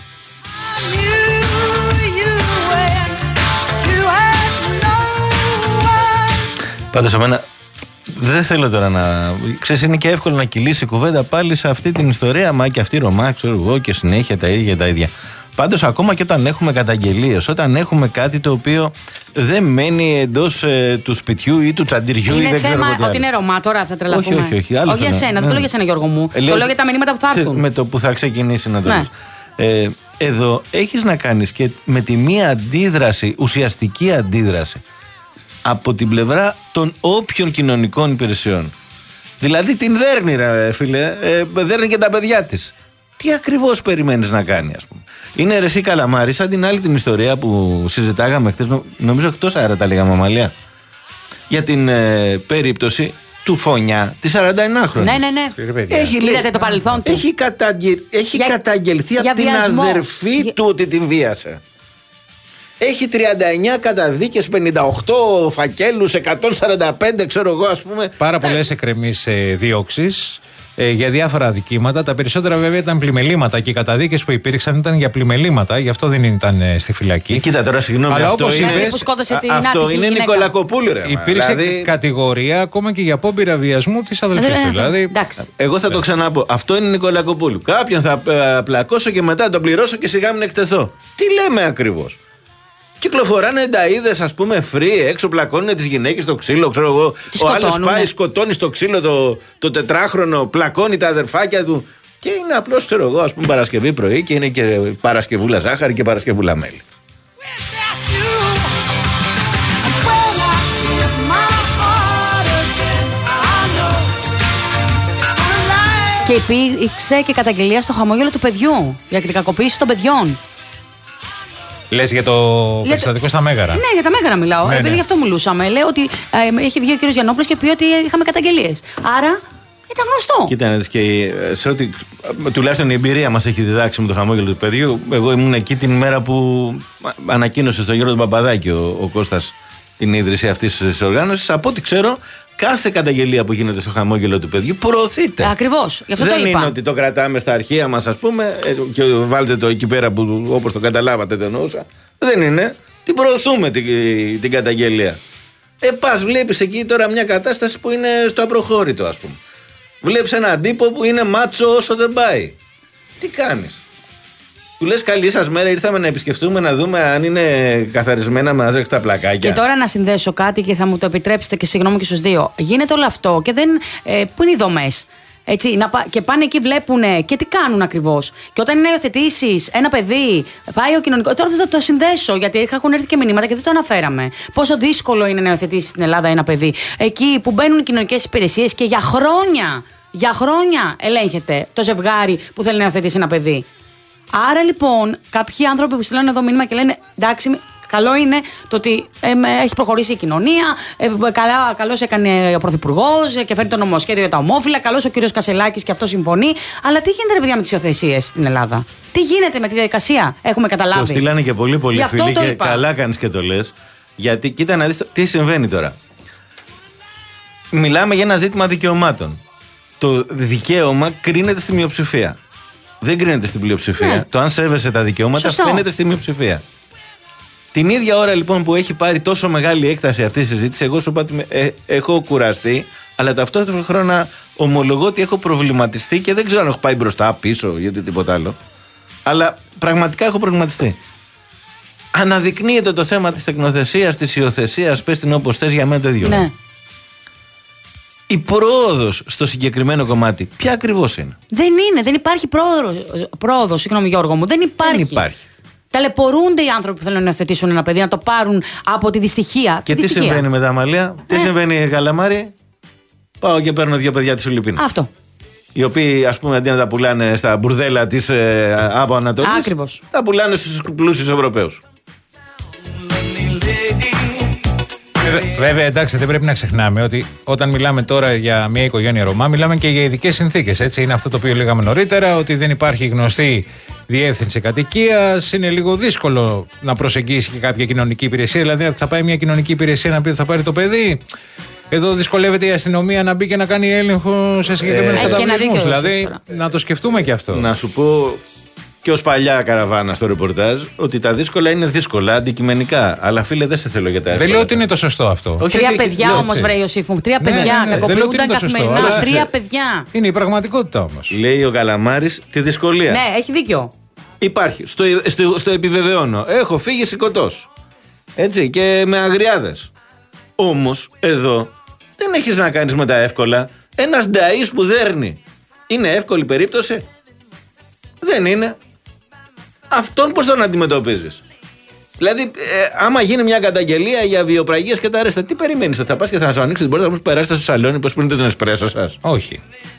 Πάντως εμένα δεν θέλω τώρα να. Ξέρεις, είναι και εύκολο να κυλήσει η κουβέντα πάλι σε αυτή την ιστορία. Μα και αυτή η Ρωμά, ξέρω εγώ, και συνέχεια τα ίδια τα ίδια. Πάντως, ακόμα και όταν έχουμε καταγγελίες, όταν έχουμε κάτι το οποίο δεν μένει εντός ε, του σπιτιού ή του τσαντιριού είναι ή δεν ξέρω θέμα εγώ. Ότι είναι Ρωμά, τώρα θα τρελαθούμε. Όχι, όχι, όχι. Άλλο όχι για σένα, ναι. Δεν το λέω για σένα, Γιώργο μου. Ε, το λέω για τα μηνύματα που θα έρθουν. Με το που θα ξεκινήσει να το ναι. λες. Ε, εδώ έχεις να κάνεις και με τη μία αντίδραση, ουσιαστική αντίδραση, από την πλευρά των όποιων κοινωνικών υπηρεσιών. Δηλαδή την δέρνει, ρε φίλε, ε, δέρνει και τα παιδιά της. Τι ακριβώς περιμένεις να κάνει, ας πούμε. Είναι ρε εσύ Καλαμάρη, σαν την άλλη την ιστορία που συζητάγαμε χτες, νομίζω εκτός αέρα τα λέγαμε, Αμαλία, για την ε, περίπτωση του Φωνιά, τη σαρανταενάχρονη. Ναι, ναι, ναι. Έχει, Είδατε το παρελθόν του. Έχει, καταγγε... έχει για... καταγγελθεί από την αδερφή για... του ότι την βίασε. Έχει τριάντα εννιά καταδίκες, πενήντα οκτώ φακέλους, εκατόν σαράντα πέντε ξέρω εγώ, ας πούμε. Πάρα πολλές εκκρεμείς ε, διώξεις. ε, για διάφορα αδικήματα. Τα περισσότερα βέβαια ήταν πλημελήματα και οι καταδίκες που υπήρξαν ήταν για πλημελήματα, γι' αυτό δεν ήταν ε, στη φυλακή. Ε, κοίτα τώρα, συγγνώμη, αλλά αυτό είναι, είπε, α, αυτό είναι Νικολακοπούλου, ρε. Υπήρξε δηλαδή... κατηγορία ακόμα και για απόπειρα βιασμού της αδελφής του. Δηλαδή... Εγώ θα το ξαναπώ. Αυτό είναι Νικολακοπούλου. Κάποιον θα ε, πλακώσω και μετά τον πληρώσω και σιγά μην εκτεθώ. Τι λέμε ακριβώς? Κυκλοφοράνε ενταΐδες, ας πούμε, free, έξω πλακώνουν τις γυναίκες στο ξύλο, ξέρω εγώ. Ο άλλος πάει, σκοτώνει στο ξύλο το, το τετράχρονο, πλακώνει τα αδερφάκια του. Και είναι απλώς, ξέρω εγώ, ας πούμε, Παρασκευή πρωί και είναι και Παρασκευούλα ζάχαρη και Παρασκευούλα μέλι. Και υπήρξε και καταγγελία στο χαμόγελο του παιδιού για την κακοποίηση των παιδιών. Λες για το για περιστατικό το... στα Μέγαρα. Ναι, για τα Μέγαρα μιλάω. Ναι, Επειδή ναι. γι' αυτό μιλούσαμε. Λέω ότι ε, έχει βγει ο κύριος Γιαννόπουλος και πει ότι είχαμε καταγγελίες. Άρα ήταν γνωστό. Κοίτα να δεις, και σε ό,τι τουλάχιστον η εμπειρία μας έχει διδάξει με το χαμόγελο του παιδιού. Εγώ ήμουν εκεί την μέρα που ανακοίνωσε στον Γιώργο τον Παπαδάκη ο, ο Κώστας την ίδρυση αυτής της οργάνωσης. Από ό,τι ξέρω, κάθε καταγγελία που γίνεται στο χαμόγελο του παιδιού προωθείται. Ακριβώς. Γι' αυτό δεν το είπα. είναι ότι το κρατάμε στα αρχεία μας, ας πούμε, και βάλτε το εκεί πέρα που όπως το καταλάβατε το εννοούσα. Δεν είναι. Την προωθούμε την, την καταγγελία. Ε, πας, βλέπεις εκεί τώρα μια κατάσταση που είναι στο απροχώρητο, ας πούμε. Βλέπεις έναν τύπο που είναι μάτσο όσο δεν πάει. Τι κάνεις? Του λες καλή σας μέρα, ήρθαμε να επισκεφτούμε να δούμε αν είναι καθαρισμένα μαζί τα πλακάκια. Και τώρα να συνδέσω κάτι και θα μου το επιτρέψετε και συγγνώμη και στους δύο. Γίνεται όλο αυτό και δεν. Ε, πού είναι οι δομές? Έτσι, να πα, και πάνε εκεί, βλέπουν και τι κάνουν ακριβώς. Και όταν είναι να υιοθετήσεις ένα παιδί, πάει ο κοινωνικό. Τώρα θα το, το συνδέσω, γιατί έχουν έρθει και μηνύματα και δεν το αναφέραμε. Πόσο δύσκολο είναι να υιοθετήσεις στην Ελλάδα ένα παιδί. Εκεί που μπαίνουν οι κοινωνικές υπηρεσίες και για χρόνια, για χρόνια ελέγχεται το ζευγάρι που θέλει να υιοθετήσει ένα παιδί. Άρα λοιπόν, κάποιοι άνθρωποι που στείλουν εδώ μήνυμα και λένε εντάξει, καλό είναι το ότι ε, έχει προχωρήσει η κοινωνία, ε, καλά, καλώς έκανε ο Πρωθυπουργός και φέρνει το νομοσχέδιο για τα ομόφυλα, καλώς ο κύριος Κασελάκης και αυτό συμφωνεί. Αλλά τι γίνεται, ρε παιδιά, με τις υιοθεσίες στην Ελλάδα? Τι γίνεται με τη διαδικασία? Έχουμε καταλάβει. Το στείλανε και πολύ πολύ φίλοι και είπα. Καλά κάνεις και το λες. Γιατί κοίτα να δεις τι συμβαίνει τώρα. Μιλάμε για ένα ζήτημα δικαιωμάτων. Το δικαίωμα κρίνεται στη μειοψηφία. Δεν κρίνεται στην πλειοψηφία. Ναι. Το αν σέβεσαι τα δικαιώματα Σωστό. Φαίνεται στη μειοψηφία. Την ίδια ώρα λοιπόν που έχει πάρει τόσο μεγάλη έκταση αυτή η συζήτηση, εγώ σου είπα ότι ε, έχω κουραστεί, αλλά ταυτόχρονα ομολογώ ότι έχω προβληματιστεί και δεν ξέρω αν έχω πάει μπροστά, πίσω ή τίποτα άλλο. Αλλά πραγματικά έχω προβληματιστεί. Αναδεικνύεται το θέμα της τεκνοθεσίας, της υιοθεσίας, πες την όπως θες, για μένα το ίδιο. Ναι. Η πρόοδος στο συγκεκριμένο κομμάτι, ποια ακριβώς είναι? Δεν είναι, δεν υπάρχει πρόοδος, συγγνώμη Γιώργο μου, δεν υπάρχει. Δεν υπάρχει. Ταλαιπωρούνται οι άνθρωποι που θέλουν να υιοθετήσουν ένα παιδί, να το πάρουν από τη δυστυχία. Και τη τι δυστυχία. συμβαίνει με τα Αμαλία, τι ε. συμβαίνει, Καλαμάρη? Πάω και παίρνω δύο παιδιά της Φιλιππίνας. Αυτό. Οι οποίοι, ας πούμε, αντί να τα πουλάνε στα μπουρδέλα της ε, από Ανατολής, Ακριβώς. τα πουλάνε στους πλούσιους Ευρωπαίους. Βέβαια, εντάξει, δεν πρέπει να ξεχνάμε ότι όταν μιλάμε τώρα για μια οικογένεια Ρωμά, μιλάμε και για ειδικές συνθήκες. Έτσι, είναι αυτό το οποίο λέγαμε νωρίτερα, ότι δεν υπάρχει γνωστή διεύθυνση κατοικίας. Είναι λίγο δύσκολο να προσεγγίσει και κάποια κοινωνική υπηρεσία. Δηλαδή, θα πάει μια κοινωνική υπηρεσία να πει ότι θα πάρει το παιδί. Εδώ δυσκολεύεται η αστυνομία να μπει και να κάνει έλεγχο σε συγκεκριμένους ε, καταβλισμούς. Δηλαδή, να το σκεφτούμε και αυτό. Να σου πω και ως παλιά καραβάνα στο ρεπορτάζ ότι τα δύσκολα είναι δύσκολα αντικειμενικά. Αλλά φίλε, δεν σε θέλω για τα εύκολα. Δεν λέω ότι είναι το σωστό αυτό. Όχι, τρία παιδιά όμως, βρε Ιωσήφ μου. Τρία ναι, παιδιά. Ναι, ναι, κακοποιούνταν καθημερινά. Αλλά... Τρία παιδιά. Είναι η πραγματικότητα όμως. Λέει ο Καλαμάρης τη δυσκολία. Ναι, έχει δίκιο. Υπάρχει. Στο, στο, στο επιβεβαιώνω. Έχω φύγει σηκωτός. Έτσι, και με αγριάδες. Όμως εδώ δεν έχεις να κάνεις με τα εύκολα. Ένας νταΐς που δέρνει. Είναι εύκολη περίπτωση? Δεν είναι. Αυτόν πώς τον αντιμετωπίζεις? Δηλαδή, ε, άμα γίνει μια καταγγελία για βιοπραγίες και τα αρέστα, τι περιμένεις? Ότι θα πας και θα σου ανοίξει την πόρτα, θα περάσετε στο σαλόνι, πώς πίνετε τον εσπρέσο σας? Όχι.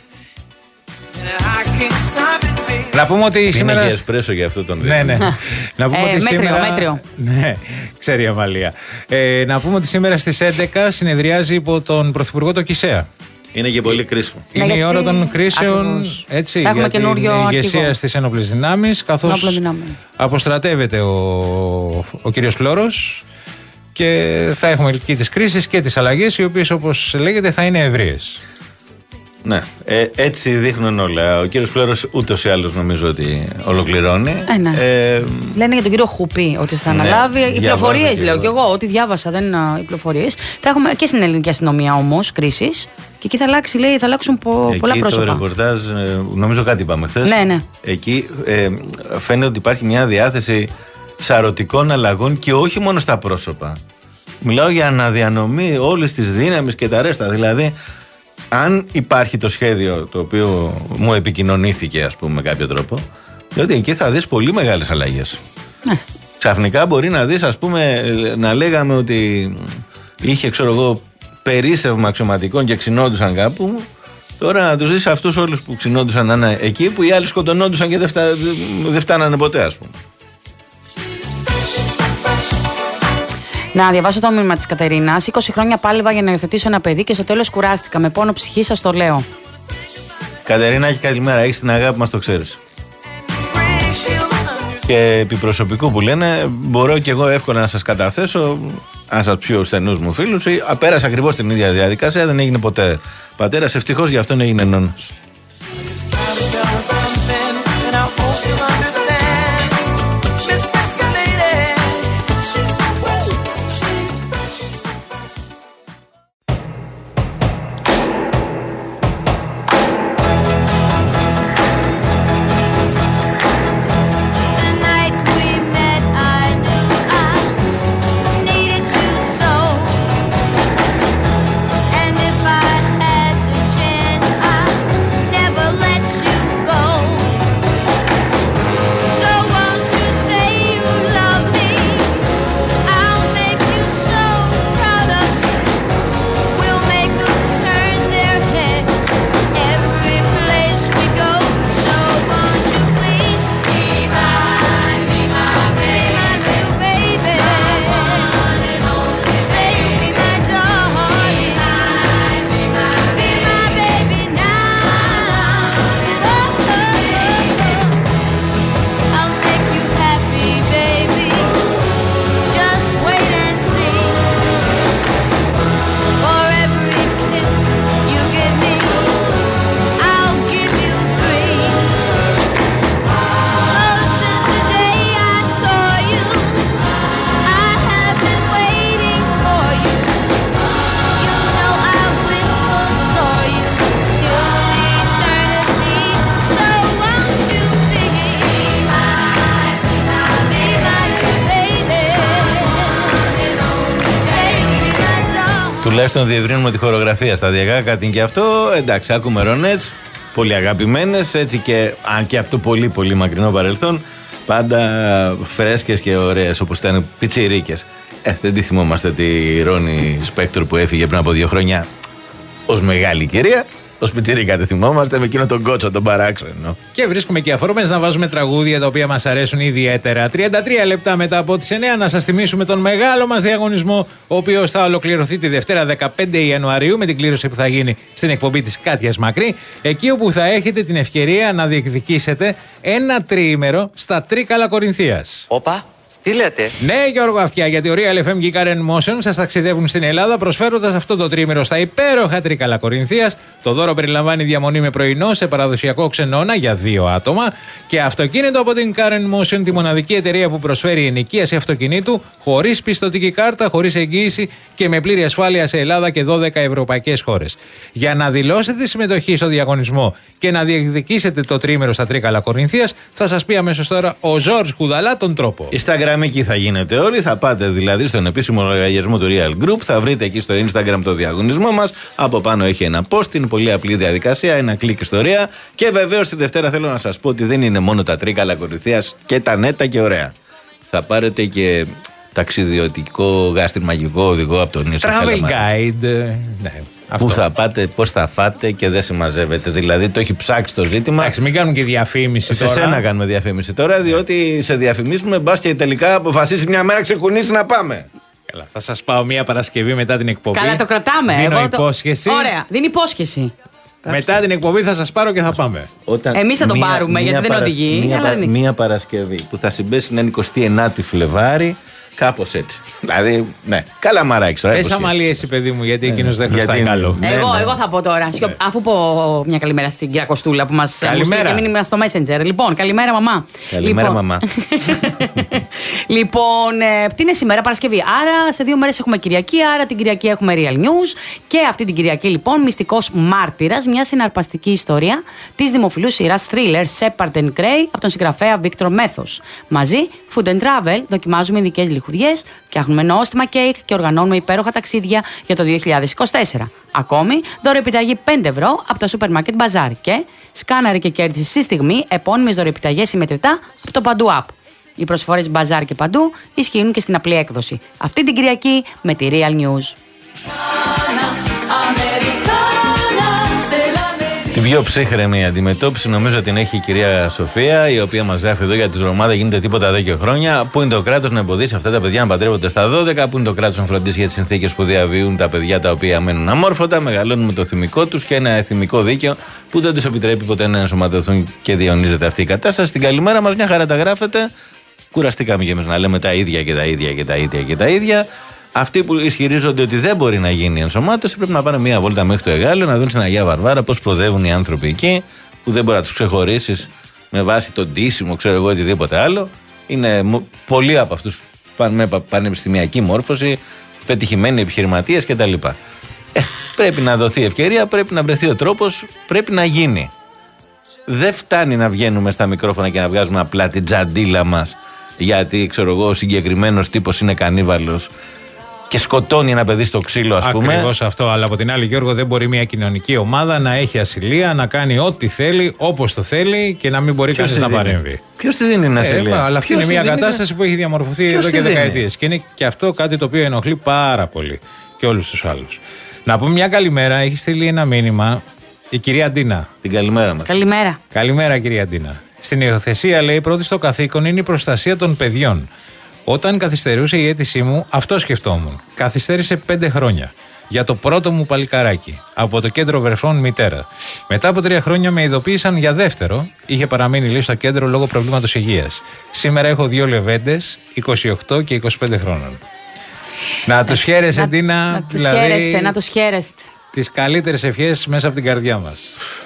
Να πούμε ότι σήμερα. Είναι και εσπρέσο για αυτό τον ναι, ναι. Να πούμε ε, ότι μέτριο, σήμερα... μέτριο. Ναι, ξέρει η Αμαλία. Ε, να πούμε ότι σήμερα στις έντεκα συνεδριάζει υπό τον Πρωθυπουργό το Κισέα. Είναι και πολύ κρίσιμο. Είναι ναι, η ώρα των κρίσεων, έτσι, για την ηγεσία στις ενόπλες δυνάμεις, καθώς αποστρατεύεται ο, ο κύριος Φλόρος και θα έχουμε εκεί τις κρίσεις και τις αλλαγές, οι οποίες, όπως λέγεται, θα είναι ευρείες. Ναι, ε, έτσι δείχνουν όλα. Ο κύριος Φλόρος ούτως ή άλλως νομίζω ότι ολοκληρώνει. Ε, ναι. ε, Λένε για τον κύριο Χουπί ότι θα ναι, αναλάβει. Οι πληροφορίες, λέω εγώ. κι εγώ, ό,τι διάβασα δεν είναι οι πληροφορίες. Θα έχουμε και στην ελληνική αστυνομία όμως κρίσεις. Και εκεί θα αλλάξει, λέει, θα αλλάξουν πο, εκεί πολλά πρόσωπα. Το ρεπορτάζ, νομίζω κάτι είπαμε χθες. Ναι, ναι. Εκεί ε, φαίνεται ότι υπάρχει μια διάθεση σαρωτικών αλλαγών και όχι μόνο στα πρόσωπα. Μιλάω για αναδιανομή όλης της δύναμης και τα ρέστα. Δηλαδή, αν υπάρχει το σχέδιο το οποίο μου επικοινωνήθηκε, ας πούμε, με κάποιο τρόπο, διότι εκεί θα δεις πολύ μεγάλες αλλαγές. Ναι. Ξαφνικά μπορεί να δεις, ας πούμε, να λέγαμε ότι είχε, ξέρω εγώ, περίσσευμα αξιωματικών και ξυνόντουσαν κάπου. Τώρα να τους δεις αυτούς όλους που ξυνόντουσαν να είναι εκεί, που οι άλλοι σκοτωνόντουσαν και δεν, φτά, δεν φτάνανε ποτέ, ας πούμε. Να διαβάσω το μήνυμα της Κατερίνας. είκοσι χρόνια πάλευα για να υιοθετήσω ένα παιδί και στο τέλος κουράστηκα. Με πόνο ψυχή σας το λέω. Κατερίνα, και καλημέρα. Έχεις την αγάπη μας, το ξέρεις. Και επί προσωπικού που λένε, μπορώ και εγώ εύκολα να σας καταθέσω, αν σας πιο στενούς μου φίλους, πέρασα ακριβώς την ίδια διαδικασία, δεν έγινε ποτέ πατέρας. Ευτυχώς γι' αυτόν έγινε νόνος. Τουλάχιστον διευρύνουμε τη χορογραφία σταδιακά, κάτι και αυτό. Εντάξει, ακούμε ρονέτς, πολύ αγαπημένες, έτσι και αν και από το πολύ πολύ μακρινό παρελθόν, πάντα φρέσκες και ωραίες, όπως ήταν πιτσιρίκες. Ε, δεν τη θυμόμαστε τη Ρόνι Σπέκτορ που έφυγε πριν από δύο χρόνια ως μεγάλη κυρία. Ως πιτσιρίκα τη θυμόμαστε με εκείνο τον κότσο, τον παράξενο. Και βρίσκουμε και αφορμές να βάζουμε τραγούδια τα οποία μας αρέσουν ιδιαίτερα. τριάντα τρία λεπτά μετά από τις εννιά να σας θυμίσουμε τον μεγάλο μας διαγωνισμό, ο οποίος θα ολοκληρωθεί τη Δευτέρα δεκαπέντε Ιανουαρίου με την κλήρωση που θα γίνει στην εκπομπή της Κάτιας Μακρύ. Εκεί όπου θα έχετε την ευκαιρία να διεκδικήσετε ένα τριήμερο στα Τρίκαλα Κορινθίας. Όπα. Τι λέτε? Ναι, Γιώργο Αυτιά, γιατί ο Real εφ εμ και η Karen Motion σας ταξιδεύουν στην Ελλάδα προσφέροντας αυτό το τρίμηνο στα υπέροχα Τρίκαλα Κορινθίας. Το δώρο περιλαμβάνει διαμονή με πρωινό σε παραδοσιακό ξενώνα για δύο άτομα και αυτοκίνητο από την Karen Motion, τη μοναδική εταιρεία που προσφέρει ενοικίαση αυτοκινήτου χωρίς πιστωτική κάρτα, χωρίς εγγύηση και με πλήρη ασφάλεια σε Ελλάδα και δώδεκα ευρωπαϊκές χώρες. Για να δηλώσετε τη συμμετοχή στο διαγωνισμό και να διεκδικήσετε το τρίμηνο στα Τρίκαλα Κορινθίας, θα σας πει αμέσως τώρα ο Ζόρζ Κουδαλά τον τρόπο. Instagram εκεί θα γίνετε όλοι. Θα πάτε δηλαδή στον επίσημο λογαριασμό του Real Group. Θα βρείτε εκεί στο Instagram το διαγωνισμό μας. Από πάνω έχει ένα post. Είναι πολύ απλή διαδικασία. Ένα κλικ ιστορία. Και βεβαίως τη Δευτέρα θέλω να σας πω ότι δεν είναι μόνο τα Τρίκαλα Κορινθίας και τα νέτα και ωραία. Θα πάρετε και ταξιδιωτικό γαστριμαγικό οδηγό από τον Νίσο Travel Guide. Ναι. Πού θα πάτε, πώς θα φάτε και δεν συμμαζεύετε. Δηλαδή το έχει ψάξει το ζήτημα. Εντάξει, μην κάνουμε και διαφήμιση σε τώρα. Σε σένα κάνουμε διαφήμιση τώρα, διότι σε διαφημίσουμε μπας και τελικά αποφασίσει μια μέρα ξεκουνήσει να πάμε. Καλά, θα σας πάω μια Παρασκευή μετά την εκπομπή. Καλά, το κρατάμε. Δίνω Εγώ υπόσχεση. Το... Ωραία, δίνει υπόσχεση. Μετά την εκπομπή θα σας πάρω και θα πάμε. Εμείς θα τον πάρουμε, γιατί δεν παρα... οδηγεί. Μία, αλλά πα... μία Παρασκευή που θα συμπέσει να είναι εικοστή ενάτη Φλεβάρη Κάπως έτσι. Δηλαδή, ναι. Καλά μαράκι τώρα. Πες αμαλή εσύ, παιδί μου, γιατί εκείνος δεν χρωστάει γιατί... καλό. Εγώ, ναι, ναι. εγώ θα πω τώρα. Ναι. Αφού πω μια καλημέρα στην κυρία Κοστούλα που μας έστειλε και μήνυμα στο Messenger. Λοιπόν, καλημέρα, μαμά. Καλημέρα, λοιπόν... μαμά. λοιπόν, ε, τι είναι σήμερα, Παρασκευή. Άρα σε δύο μέρες έχουμε Κυριακή, άρα την Κυριακή έχουμε Real News. Και αυτή την Κυριακή, λοιπόν, μυστικός μάρτυρας, μια συναρπαστική ιστορία της δημοφιλού σειράς thriller Shepard and Grey από τον συγγραφέα Victor Methos. Μαζί, Food and Travel, δοκιμάζουμε ειδικές λιχουδιές, φτιάχνουμε νόστιμα κέικ και οργανώνουμε υπέροχα ταξίδια για το δύο χιλιάδες είκοσι τέσσερα. Ακόμη, δωρεοεπιταγή πέντε ευρώ από το Super Market Bazaar και σκάναρε και κέρδισε στη στιγμή επώνυμες δωρεοεπιταγές συμμετρητά από το Παντού App. Οι προσφορές Bazaar και Παντού ισχύουν και στην απλή έκδοση. Αυτή την Κυριακή με τη Real News. Την πιο ψύχρεμη αντιμετώπιση νομίζω την έχει η κυρία Σοφία, η οποία μας γράφει εδώ για τη Ρωμάδα. Γίνεται τίποτα εδώ και χρόνια. Πού είναι το κράτος να εμποδίσει αυτά τα παιδιά να παντρεύονται στα δώδεκα, πού είναι το κράτος να φροντίσει για τις συνθήκες που διαβιούν τα παιδιά τα οποία μένουν αμόρφωτα, μεγαλώνουν με το θυμικό τους και ένα εθιμικό δίκαιο που δεν τους επιτρέπει ποτέ να ενσωματωθούν και διαιωνίζεται αυτή η κατάσταση. Την καλημέρα μας, μια χαρά τα γράφετε. Κουραστήκαμε και εμείς να λέμε τα ίδια και τα ίδια και τα ίδια και τα ίδια. Αυτοί που ισχυρίζονται ότι δεν μπορεί να γίνει η ενσωμάτωση πρέπει να πάνε μία βόλτα μέχρι το Εγάλεο, να δουν στην Αγία Βαρβάρα πώς προοδεύουν οι άνθρωποι εκεί, που δεν μπορεί να τους ξεχωρίσεις με βάση τον ντύσιμο, ξέρω εγώ, οτιδήποτε άλλο. Είναι πολλοί από αυτούς με πανεπιστημιακή μόρφωση, πετυχημένοι επιχειρηματίες κτλ. Ε, πρέπει να δοθεί ευκαιρία, πρέπει να βρεθεί ο τρόπος, πρέπει να γίνει. Δεν φτάνει να βγαίνουμε στα μικρόφωνα και να βγάζουμε απλά την τζαντίλα μας, γιατί ξέρω εγώ, ο συγκεκριμένος τύπος είναι κανίβαλος και σκοτώνει ένα παιδί στο ξύλο, ας πούμε. Ακριβώς αυτό. Αλλά από την άλλη, Γιώργο, δεν μπορεί μια κοινωνική ομάδα να έχει ασυλία, να κάνει ό,τι θέλει, όπως το θέλει και να μην μπορεί κανείς να παρέμβει. Ποιος τη δίνει την ασυλία? Ε, αλλά αυτή Ποιος είναι μια δίνει... κατάσταση που έχει διαμορφωθεί Ποιος εδώ και δίνει? δεκαετίες. Και είναι και αυτό κάτι το οποίο ενοχλεί πάρα πολύ και όλους τους άλλους. Να πούμε μια καλημέρα. Έχει στείλει ένα μήνυμα η κυρία Ντίνα. Την καλημέρα μας. Καλημέρα. Καλημέρα, κυρία Ντίνα. Στην υιοθεσία, λέει, πρώτη στο καθήκον είναι η προστασία των παιδιών. Όταν καθυστερούσε η αίτησή μου, αυτό σκεφτόμουν. Καθυστέρησε πέντε χρόνια. Για το πρώτο μου παλικαράκι. Από το κέντρο βρεφών μητέρα. Μετά από τρία χρόνια με ειδοποίησαν για δεύτερο. Είχε παραμείνει λίγο στο κέντρο λόγω προβλήματος υγείας. Σήμερα έχω δύο λεβέντες, είκοσι οκτώ και είκοσι πέντε χρόνων. Να τους χαίρεσαι, Ντίνα. Να τους δηλαδή, χαίρεστε, να τους χαίρεστε. Τις καλύτερες ευχές μέσα από την καρδιά μας.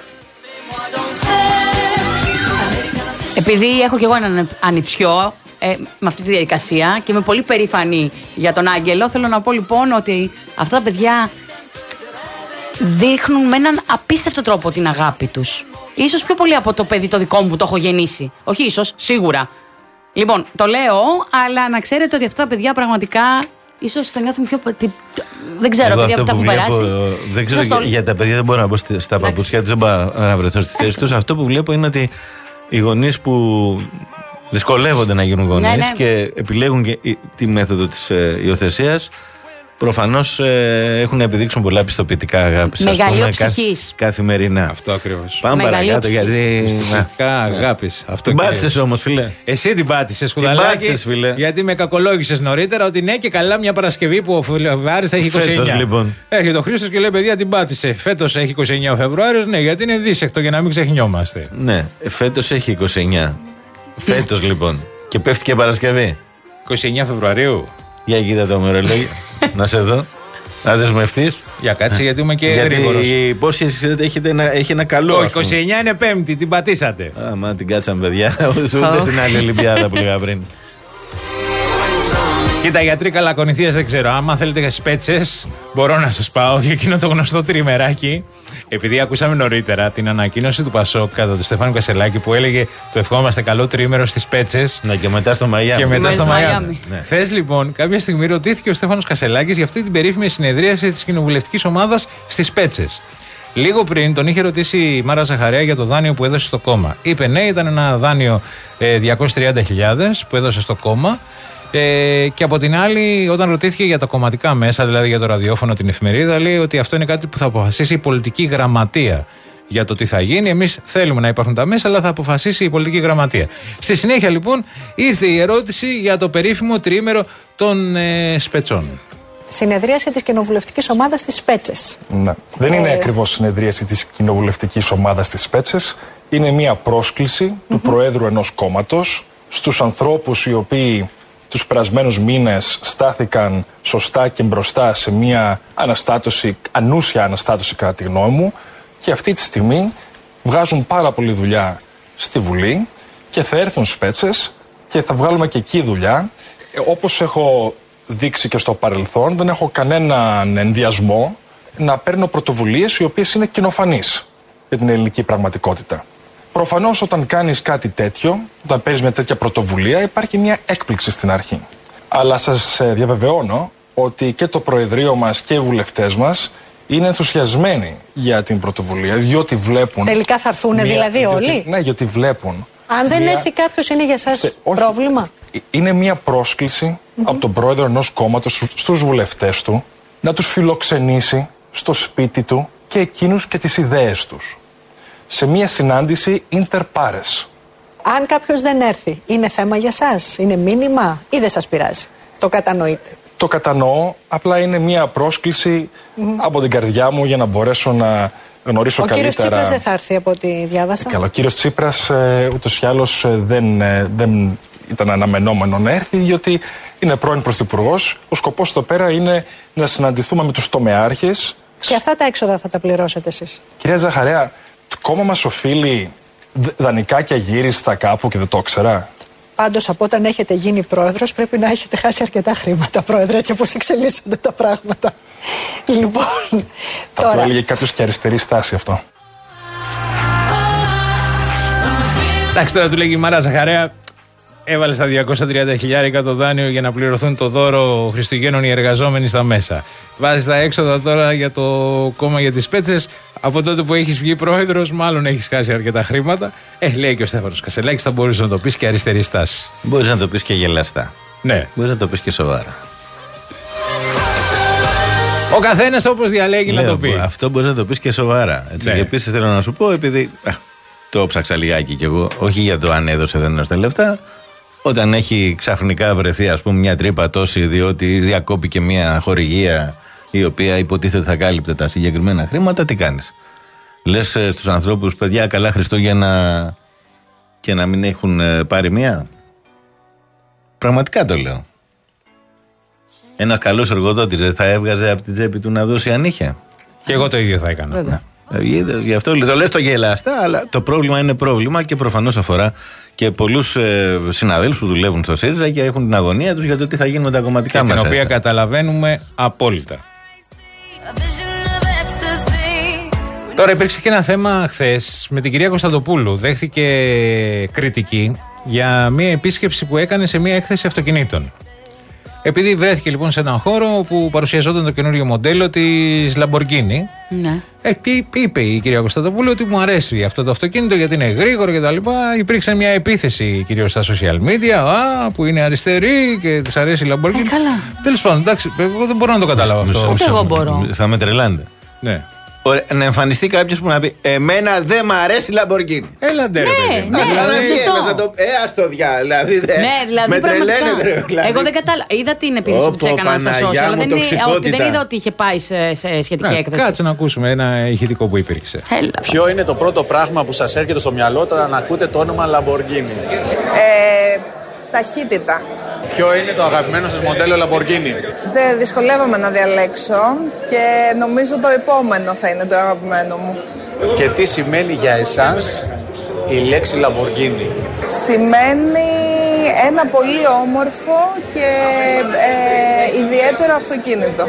Επειδή έχω κι εγώ έναν ανιψιό ε, με αυτή τη διαδικασία και είμαι πολύ περήφανη για τον Άγγελο, θέλω να πω λοιπόν ότι αυτά τα παιδιά δείχνουν με έναν απίστευτο τρόπο την αγάπη τους. Ίσως πιο πολύ από το παιδί το δικό μου που το έχω γεννήσει. Όχι ίσως, σίγουρα. Λοιπόν, το λέω, αλλά να ξέρετε ότι αυτά τα παιδιά πραγματικά ίσως το νιώθουν πιο. Δεν ξέρω, παιδιά που τα έχουν περάσει. Δεν ξέρω, για, το... για τα παιδιά δεν μπορώ να μπω στα παπουτσιά τους, δεν μπορώ να βρεθώ στη θέση τους. Αυτό που βλέπω είναι ότι οι γονείς που δυσκολεύονται να γίνουν γονείς, ναι, ναι, και επιλέγουν και τη μέθοδο της ε, υιοθεσίας, προφανώς ε, έχουν να επιδείξουν πολλά πιστοποιητικά αγάπης. Μεγαλείο ψυχής. Καθημερινά. Αυτό ακριβώς. Πάμε παρακάτω, γιατί. Πιστοποιητικά αγάπης. Την πάτησες όμως, φίλε. Εσύ την πάτησες, Κουδαλάκη. φίλε. Γιατί με κακολόγησες νωρίτερα ότι ναι, και καλά μια Παρασκευή που ο Φεβρουάρης θα έχει είκοσι εννιά. Φέτος, λοιπόν. Έρχεται ο Χρήστος και λέει: παιδιά, την πάτησε. Φέτος έχει είκοσι εννιά ο Φεβρουάριος, ναι, γιατί είναι δίσεκτο για να μην ξεχνιόμαστε. Ναι, φέτος έχει είκοσι εννιά. Φέτος λοιπόν. Και πέφτει και Παρασκευή. είκοσι εννιά Φεβρουαρίου. Για κοίτα το μερολόγιο. Να σε δω. Να δεσμευτείς. Για κάτσε, γιατί είμαι και γρήγορος. Γιατί η υπόσχεση, ξέρετε, έχει ένα, έχει ένα καλό. Το είκοσι εννιά είναι Πέμπτη, την πατήσατε. Α, μα την κάτσαμε, παιδιά. Ούτε στην άλλη Ολυμπιάδα που λέγα πριν. Κοίτα, γιατροί καλακονηθείας δεν ξέρω. Άμα θέλετε σπέτσες, μπορώ να σας πάω για εκείνο το γνωστό τριμεράκι. Επειδή ακούσαμε νωρίτερα την ανακοίνωση του Πασόκ κατά του Στεφάνου Κασελάκη που έλεγε το ευχόμαστε καλό τρίμερο στις Πέτσες. Ναι, και μετά στο Μαϊάμι. Και μετά στο Μαϊάμι. Ναι. Χθες λοιπόν, κάποια στιγμή ρωτήθηκε ο Στέφανος Κασελάκης για αυτή την περίφημη συνεδρίαση της κοινοβουλευτικής ομάδας στις Πέτσες. Λίγο πριν τον είχε ρωτήσει η Μάρα Ζαχαρέα για το δάνειο που έδωσε στο κόμμα. Είπε ναι, ήταν ένα δάνειο ε, διακόσιες τριάντα χιλιάδες που έδωσε στο κόμμα. Ε, και από την άλλη, όταν ρωτήθηκε για τα κομματικά μέσα, δηλαδή για το ραδιόφωνο, την εφημερίδα, λέει ότι αυτό είναι κάτι που θα αποφασίσει η πολιτική γραμματεία για το τι θα γίνει. Εμείς θέλουμε να υπάρχουν τα μέσα, αλλά θα αποφασίσει η πολιτική γραμματεία. Στη συνέχεια, λοιπόν, ήρθε η ερώτηση για το περίφημο τριήμερο των ε, Σπετσών. Συνεδρίαση της κοινοβουλευτικής ομάδας στις Πέτσες. Ναι. Δεν είναι ε... ακριβώς συνεδρίαση της κοινοβουλευτικής ομάδας στις Πέτσες. Είναι μια πρόσκληση mm-hmm. του Προέδρου ενός κόμματος στους ανθρώπους οι οποίοι τους περασμένους μήνες στάθηκαν σωστά και μπροστά σε μια αναστάτωση, ανούσια αναστάτωση κατά τη γνώμη μου, και αυτή τη στιγμή βγάζουν πάρα πολλή δουλειά στη Βουλή και θα έρθουν σπέτσες και θα βγάλουμε και εκεί δουλειά. Ε, όπως έχω δείξει και στο παρελθόν, δεν έχω κανέναν ενδιασμό να παίρνω πρωτοβουλίες οι οποίες είναι κοινοφανείς για την ελληνική πραγματικότητα. Προφανώς όταν κάνεις κάτι τέτοιο, όταν παίρνεις μια τέτοια πρωτοβουλία, υπάρχει μια έκπληξη στην αρχή. Αλλά σας διαβεβαιώνω ότι και το Προεδρείο μας και οι βουλευτές μας είναι ενθουσιασμένοι για την πρωτοβουλία, διότι βλέπουν... Τελικά θα έρθουν μια... δηλαδή διότι... όλοι. Ναι, γιατί βλέπουν... Αν δεν μια... έρθει κάποιος, είναι για σας Σε... πρόβλημα. Είναι μια πρόσκληση mm-hmm. από τον πρόεδρο ενός κόμματος στους βουλευτές του να τους φιλοξενήσει στο σπίτι του και εκείνους και τις ιδέες τους. Σε μια συνάντηση inter pares. Αν κάποιος δεν έρθει, είναι θέμα για σας, είναι μήνυμα ή δεν σας πειράζει? Το κατανοείτε? Το κατανοώ, απλά είναι μια πρόσκληση mm-hmm. από την καρδιά μου για να μπορέσω να γνωρίσω ο καλύτερα. Ο κύριος Τσίπρας δεν θα έρθει από ό,τι διάβασα. Καλά, ο κύριος Τσίπρας ε, ούτως ή άλλως ε, δεν, ε, δεν ήταν αναμενόμενο να έρθει, διότι είναι πρώην πρωθυπουργός. Ο σκοπός εδώ πέρα είναι να συναντηθούμε με τους τομεάρχες. Και αυτά τα έξοδα θα τα πληρώσετε εσείς? Κυρία Ζαχαρέα, το κόμμα μας οφείλει δανεικά και αγύριστα κάπου και δεν το ήξερα. Πάντως από όταν έχετε γίνει πρόεδρος πρέπει να έχετε χάσει αρκετά χρήματα, πρόεδρε, έτσι όπως εξελίσσονται τα πράγματα. Λοιπόν, θα τώρα... το έλεγε κάποιος και αριστερή στάση αυτό. Εντάξει, τώρα του λέγει η Μαρά Ζαχαρέα, έβαλε στα διακόσια τριάντα χιλιάρικα το δάνειο για να πληρωθούν το δώρο Χριστουγέννων οι εργαζόμενοι στα μέσα. Βάζει τα έξοδα τώρα για το κόμμα για τις πέτσες. Από τότε που έχεις βγει πρόεδρος, μάλλον έχεις χάσει αρκετά χρήματα. Ε, λέει και ο Στέφανος Κασελάκης, θα μπορείς να το πεις και αριστερή στάση. Μπορείς να το πεις και γελαστά. Ναι. Μπορείς να το πεις και σοβαρά. Ο καθένας όπως διαλέγει Λέω, να το πει. Αυτό μπορείς να το πεις και σοβαρά. Έτσι. Ναι. Και επίσης θέλω να σου πω, επειδή α, το ψάξα λιγάκι κι εγώ, όχι για το αν έδωσε δεν έδωσε λεφτά. Όταν έχει ξαφνικά βρεθεί, ας πούμε, μια τρύπα τόση, διότι διακόπηκε μια χορηγία η οποία υποτίθεται θα κάλυπτε τα συγκεκριμένα χρήματα, τι κάνεις? Λες ε, στους ανθρώπους, παιδιά, καλά Χριστούγεννα και να μην έχουν ε, πάρει μία? Πραγματικά το λέω. Ένας καλός εργοδότης δεν θα έβγαζε από την τσέπη του να δώσει αν είχε? Και εγώ το ίδιο θα έκανα. Ναι. Γι' αυτό το λες το γελαστά, αλλά το πρόβλημα είναι πρόβλημα και προφανώς αφορά και πολλούς ε, συναδέλφους που δουλεύουν στο ΣΥΡΙΖΑ και έχουν την αγωνία τους για το τι θα γίνει με τα κομματικά μέσα. Την οποία καταλαβαίνουμε απόλυτα. Τώρα υπήρξε και ένα θέμα χθες με την κυρία Κωνσταντοπούλου. Δέχθηκε κριτική για μια επίσκεψη που έκανε σε μια έκθεση αυτοκινήτων. Επειδή βρέθηκε λοιπόν σε έναν χώρο όπου παρουσιαζόταν το καινούριο μοντέλο της Lamborghini. Ναι. Ε, είπε η κυρία Κωνσταντοπούλου ότι μου αρέσει αυτό το αυτοκίνητο γιατί είναι γρήγορο κτλ. Υπήρξε μια επίθεση κυρίως στα social media, α, που είναι αριστερή και της αρέσει η Lamborghini. Ε, καλά. Τέλος πάντων, εντάξει, εγώ δεν μπορώ να το καταλάβω αυτό. Ούτε εγώ μπορώ. Θα με τρελάνετε. Ναι. Ωραία, να εμφανιστεί κάποιος που να πει εμένα δεν μ' αρέσει η Lamborghini. Έλα ντε ρε παιδί. Ναι, ναι, το... Ε, ας το δια, δηλαδή, δε, ναι, δηλαδή με τρελαίνετε ρε. Δηλαδή. Εγώ δεν κατάλαβα. Είδα την επίθεση που της έκαναν στα social, αλλά δεν, δεν είδα ότι είχε πάει σε, σε σχετική ναι, έκθεση. Κάτσε να ακούσουμε ένα ηχητικό που υπήρξε. Έλα. Ποιο είναι το πρώτο πράγμα που σας έρχεται στο μυαλό όταν ακούτε το όνομα Lamborghini? Ε, ταχύτητα. Ποιο είναι το αγαπημένο σας μοντέλο Lamborghini? Δεν δυσκολεύομαι να διαλέξω και νομίζω το επόμενο θα είναι το αγαπημένο μου. Και τι σημαίνει για εσάς η λέξη Lamborghini? Σημαίνει ένα πολύ όμορφο και ε, ιδιαίτερο αυτοκίνητο.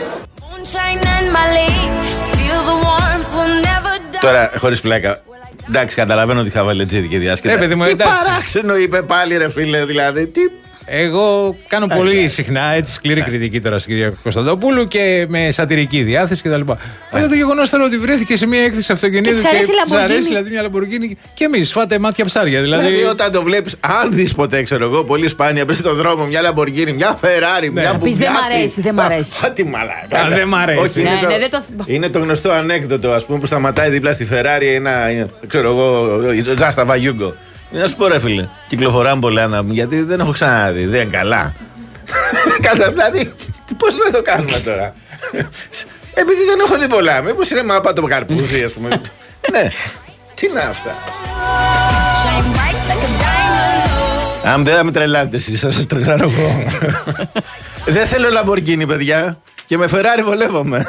Τώρα, χωρίς πλάκα, εντάξει, καταλαβαίνω ότι θα βάλει τζίδι και διάσκετα. Ε, τι παράξενο είπε πάλι ρε φίλε, δηλαδή, τι... Εγώ κάνω Ά, πολύ συχνά έτσι σκληρή κριτική τώρα στην κυρία Κωνσταντοπούλου και με σατυρική διάθεση κτλ. Αλλά το γεγονός τώρα ότι βρέθηκε σε μια έκθεση αυτοκινήτου και της αρέσει δηλαδή μια Lamborghini και εμείς φάτε μάτια ψάρια. Δηλαδή, δηλαδή όταν το βλέπεις, αν δεις ποτέ, ξέρω εγώ, πολύ σπάνια πες στον δρόμο μια Lamborghini, μια Ferrari, ναι. μια Bugatti. Δεν μ' αρέσει, δεν μ' αρέσει. Α, τι μαλάκα. Δεν μ' αρέσει. Όχι, είναι, ναι, το, ναι, το... είναι το γνωστό ανέκδοτο, ας πούμε, που σταματάει δίπλα στη Ferrari ένα, ξέρω εγώ, Just a Vayugo. Να σου πω ρε φίλε, κυκλοφοράμε πολλά να πούμε, γιατί δεν έχω ξαναδεί, δεν είναι καλά. Κατά δηλαδή, πώς να το κάνουμε τώρα? Επειδή δεν έχω δει πολλά, μήπως είναι μάπα το καρπούζι, ας πούμε. Ναι, τι είναι αυτά? Αν δεν θα με τρελάτε εσείς, θα σας τρελάνω εγώ. Δεν θέλω Λαμπορκίνι, παιδιά. Και με Ferrari βολεύομαι.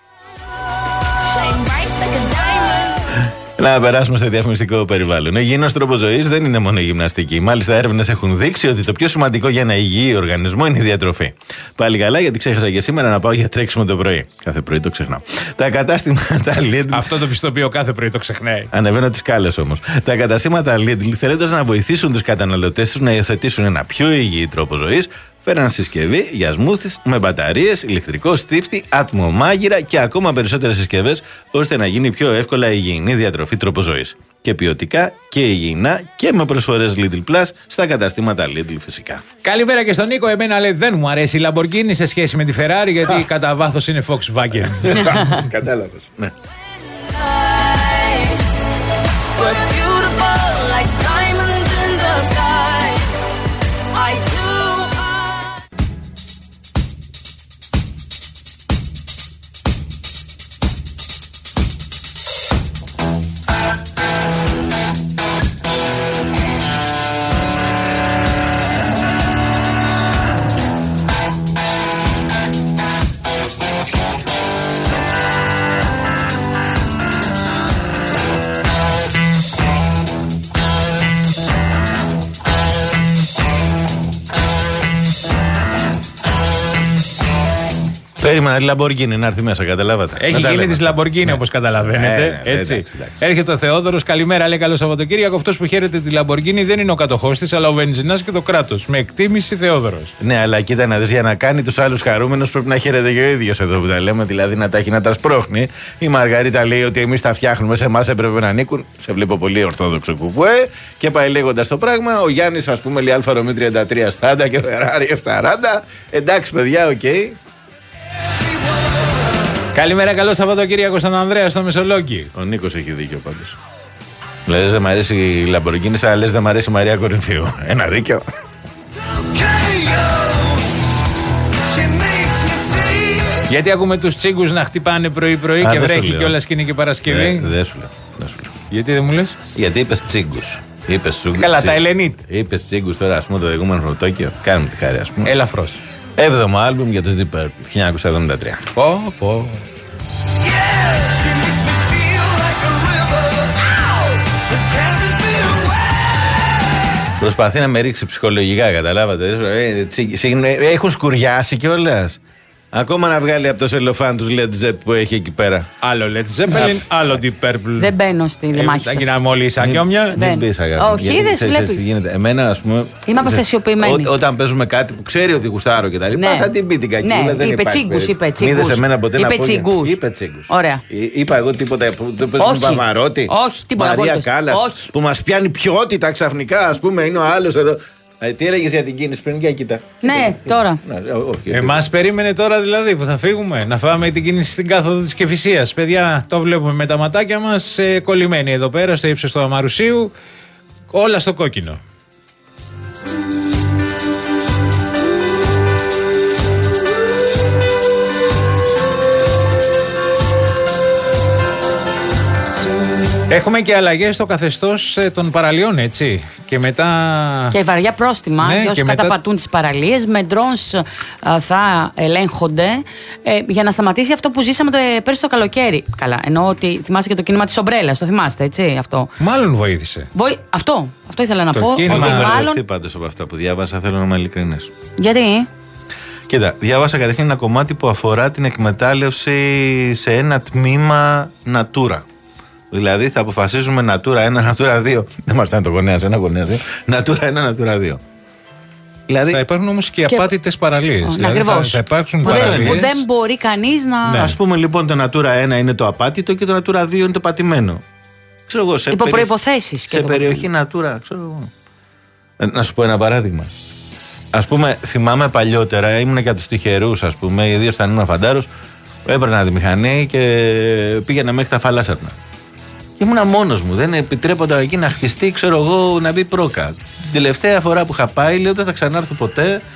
Να περάσουμε σε διαφημιστικό περιβάλλον. Ο υγιεινός τρόπος ζωής δεν είναι μόνο η γυμναστική. Μάλιστα, έρευνες έχουν δείξει ότι το πιο σημαντικό για ένα υγιή οργανισμό είναι η διατροφή. Πάλι καλά, γιατί ξέχασα και σήμερα να πάω για τρέξιμο το πρωί. Κάθε πρωί το ξεχνάω. Τα κατάστηματα Lidl. Αυτό το πιστοποιώ κάθε πρωί το ξεχνάει. Ανεβαίνω τις σκάλες όμως. Τα καταστήματα Lidl, θέλοντας να βοηθήσουν τους καταναλωτές τους να υιοθετήσουν ένα πιο υγιή τρόπο ζωής, φέραν συσκευή για σμούθις με μπαταρίες, ηλεκτρικό στίφτη, ατμομάγειρα και ακόμα περισσότερες συσκευές, ώστε να γίνει πιο εύκολα υγιεινή διατροφή τρόπο ζωής. Και ποιοτικά και υγιεινά και με προσφορές Lidl Plus στα καταστήματα Lidl φυσικά. Καλημέρα και στον Νίκο. Εμένα λέει δεν μου αρέσει η Lamborghini σε σχέση με τη Ferrari, γιατί κατά βάθος είναι Volkswagen. Κατάλαβες. Ναι. Περίμενα τη Λαμπορκίνη να έρθει μέσα, καταλάβατε. Έχει γίνει τη Λαμπορκίνη, όπως καταλαβαίνετε. Ε, έτσι. εντάξει, εντάξει. Έρχεται ο Θεόδωρος. Καλημέρα, λέει, καλό Σαββατοκύριακο. Αυτός που χαίρεται τη Λαμπορκίνη δεν είναι ο κατοχός της, αλλά ο βενζινάς και το κράτος. Με εκτίμηση Θεόδωρος. Ναι, αλλά κοίτα να δεις, για να κάνει τους άλλους χαρούμενους πρέπει να χαίρεται και ο ίδιος εδώ που τα λέμε, δηλαδή να τα έχει να τα σπρώχνει. Η Μαργαρίτα λέει ότι εμείς τα φτιάχνουμε, σε εμάς έπρεπε να ανήκουν. Σε βλέπω πολύ ορθόδοξο κουκουέ. Και πάει λέγοντας το πράγμα. Ο Γιάννης, ας πούμε, λέει Αλφα Ρωμί τριάντα τρία στάντα και Ferrari εφ σαράντα. Εντάξει, παιδιά, οκ. Okay. Καλημέρα, καλό Σαββατοκύριακο στον Ανδρέα στο Μεσολόγγι. Ο Νίκος έχει δίκιο πάντως. Λες δεν μ' αρέσει η Λαμπορκίνη, αλλά λες δεν μ' αρέσει η Μαρία Κορινθίου. Ένα δίκιο. Γιατί ακούμε τους τσίγκους να χτυπάνε πρωί-πρωί και βρέχει κιόλας και είναι και Παρασκευή. Ε, δεν σου λέω. Δεν σου λέω. Γιατί δεν μου λες? Γιατί είπες τσίγκους. Είπες τσίγκους. Καλά, τα Ελενίτ. Είπες τσίγκους τώρα, ας πούμε, το δειγούμενο Πρωτόκιο. Κάνουμε τη χάρη, ας πούμε. Ελαφρώς. Έβδομο άλμπουμ για τους Deep Purple, χίλια εννιακόσια εβδομήντα τρία. Πω, πω. Προσπαθεί να με ρίξει ψυχολογικά, καταλάβατε. Έχουν σκουριάσει κιόλας. Ακόμα να βγάλει από το σελοφάν τους Led Zepp που έχει εκεί πέρα. Άλλο Led Zeppelin, άλλο Deep Purple. Δεν μπαίνω στη μάχη σας. Θα γίναμε όλοι σακιόμια. Δεν πεις, αγάπη. Όχι, είδες, βλέπεις. Εμένα, ας πούμε. Είμαι αποστασιοποιημένη. Όταν παίζουμε κάτι που ξέρει ότι γουστάρω και τα λοιπά, θα την πει την κακή. Ναι, είπε τσίγκους, είπε τσίγκους. Είδες εμένα ποτέ να πω. Είπε τσίγκους. Ωραία. Είπα εγώ τίποτα που δεν παίζουμε Παπαρότη. Όχι, τίποτα. Μαρία Κάλλας που μας πιάνει ποιότητα ξαφνικά, ας πούμε, είναι ο άλλος εδώ. Ε, τι έλεγες για την κίνηση πριν, για κοίτα. Ναι, τώρα. Εμάς περίμενε τώρα δηλαδή που θα φύγουμε να φάμε την κίνηση στην κάθοδο της Κηφισίας. Παιδιά, το βλέπουμε με τα ματάκια μας, ε, κολλημένοι εδώ πέρα στο ύψος του Αμαρουσίου, όλα στο κόκκινο. Έχουμε και αλλαγές στο καθεστώς των παραλίων, έτσι. Και μετά. Και βαριά πρόστιμα ναι, για όσους μετά... καταπατούν τις παραλίες. Με drones θα ελέγχονται ε, για να σταματήσει αυτό που ζήσαμε το, πέρσι το καλοκαίρι. Καλά, εννοώ ότι θυμάστε και το κίνημα της ομπρέλας. Το θυμάστε, έτσι. Αυτό. Μάλλον βοήθησε. Βοή... Αυτό. Αυτό ήθελα να το πω. Το κίνημα ότι μάλλον. μάλλον... πάντως από αυτά που διάβασα, θέλω να είμαι ειλικρινής. Γιατί? Κοίτα, διάβασα καταρχήν ένα κομμάτι που αφορά την εκμετάλλευση σε ένα τμήμα Natura. Δηλαδή θα αποφασίζουμε Natura ένα, Natura δύο. Δεν μας φτάνει το γονέας ένα, γονέας δύο. Natura ένα, Natura δύο. Δηλαδή, θα υπάρχουν όμως και, και... απάτητες παραλίες. Δηλαδή θα, θα υπάρξουν που παραλίες. Που δεν μπορεί κανείς να. Ναι. Ας πούμε λοιπόν το Natura ένα είναι το απάτητο και το Natura δύο είναι το πατημένο. Ξέρω εγώ, σε υπό περι... προϋποθέσεις. Σε περιοχή Natura, ξέρω εγώ. Να σου πω ένα παράδειγμα. Ας πούμε, θυμάμαι παλιότερα, ήμουν και από τους τυχερούς, ας πούμε, ιδίως όταν ήμουν φαντάρος, έπαιρνα τη μηχανή και πήγαινα μέχρι τα Φαλάσσαρνα. Και ήμουνα μόνος μου. Δεν επιτρέπονταν εκεί να χτιστεί, ξέρω εγώ, να μπει πρόκα. Την τελευταία φορά που είχα πάει, λέω δεν θα ξανάρθω ποτέ.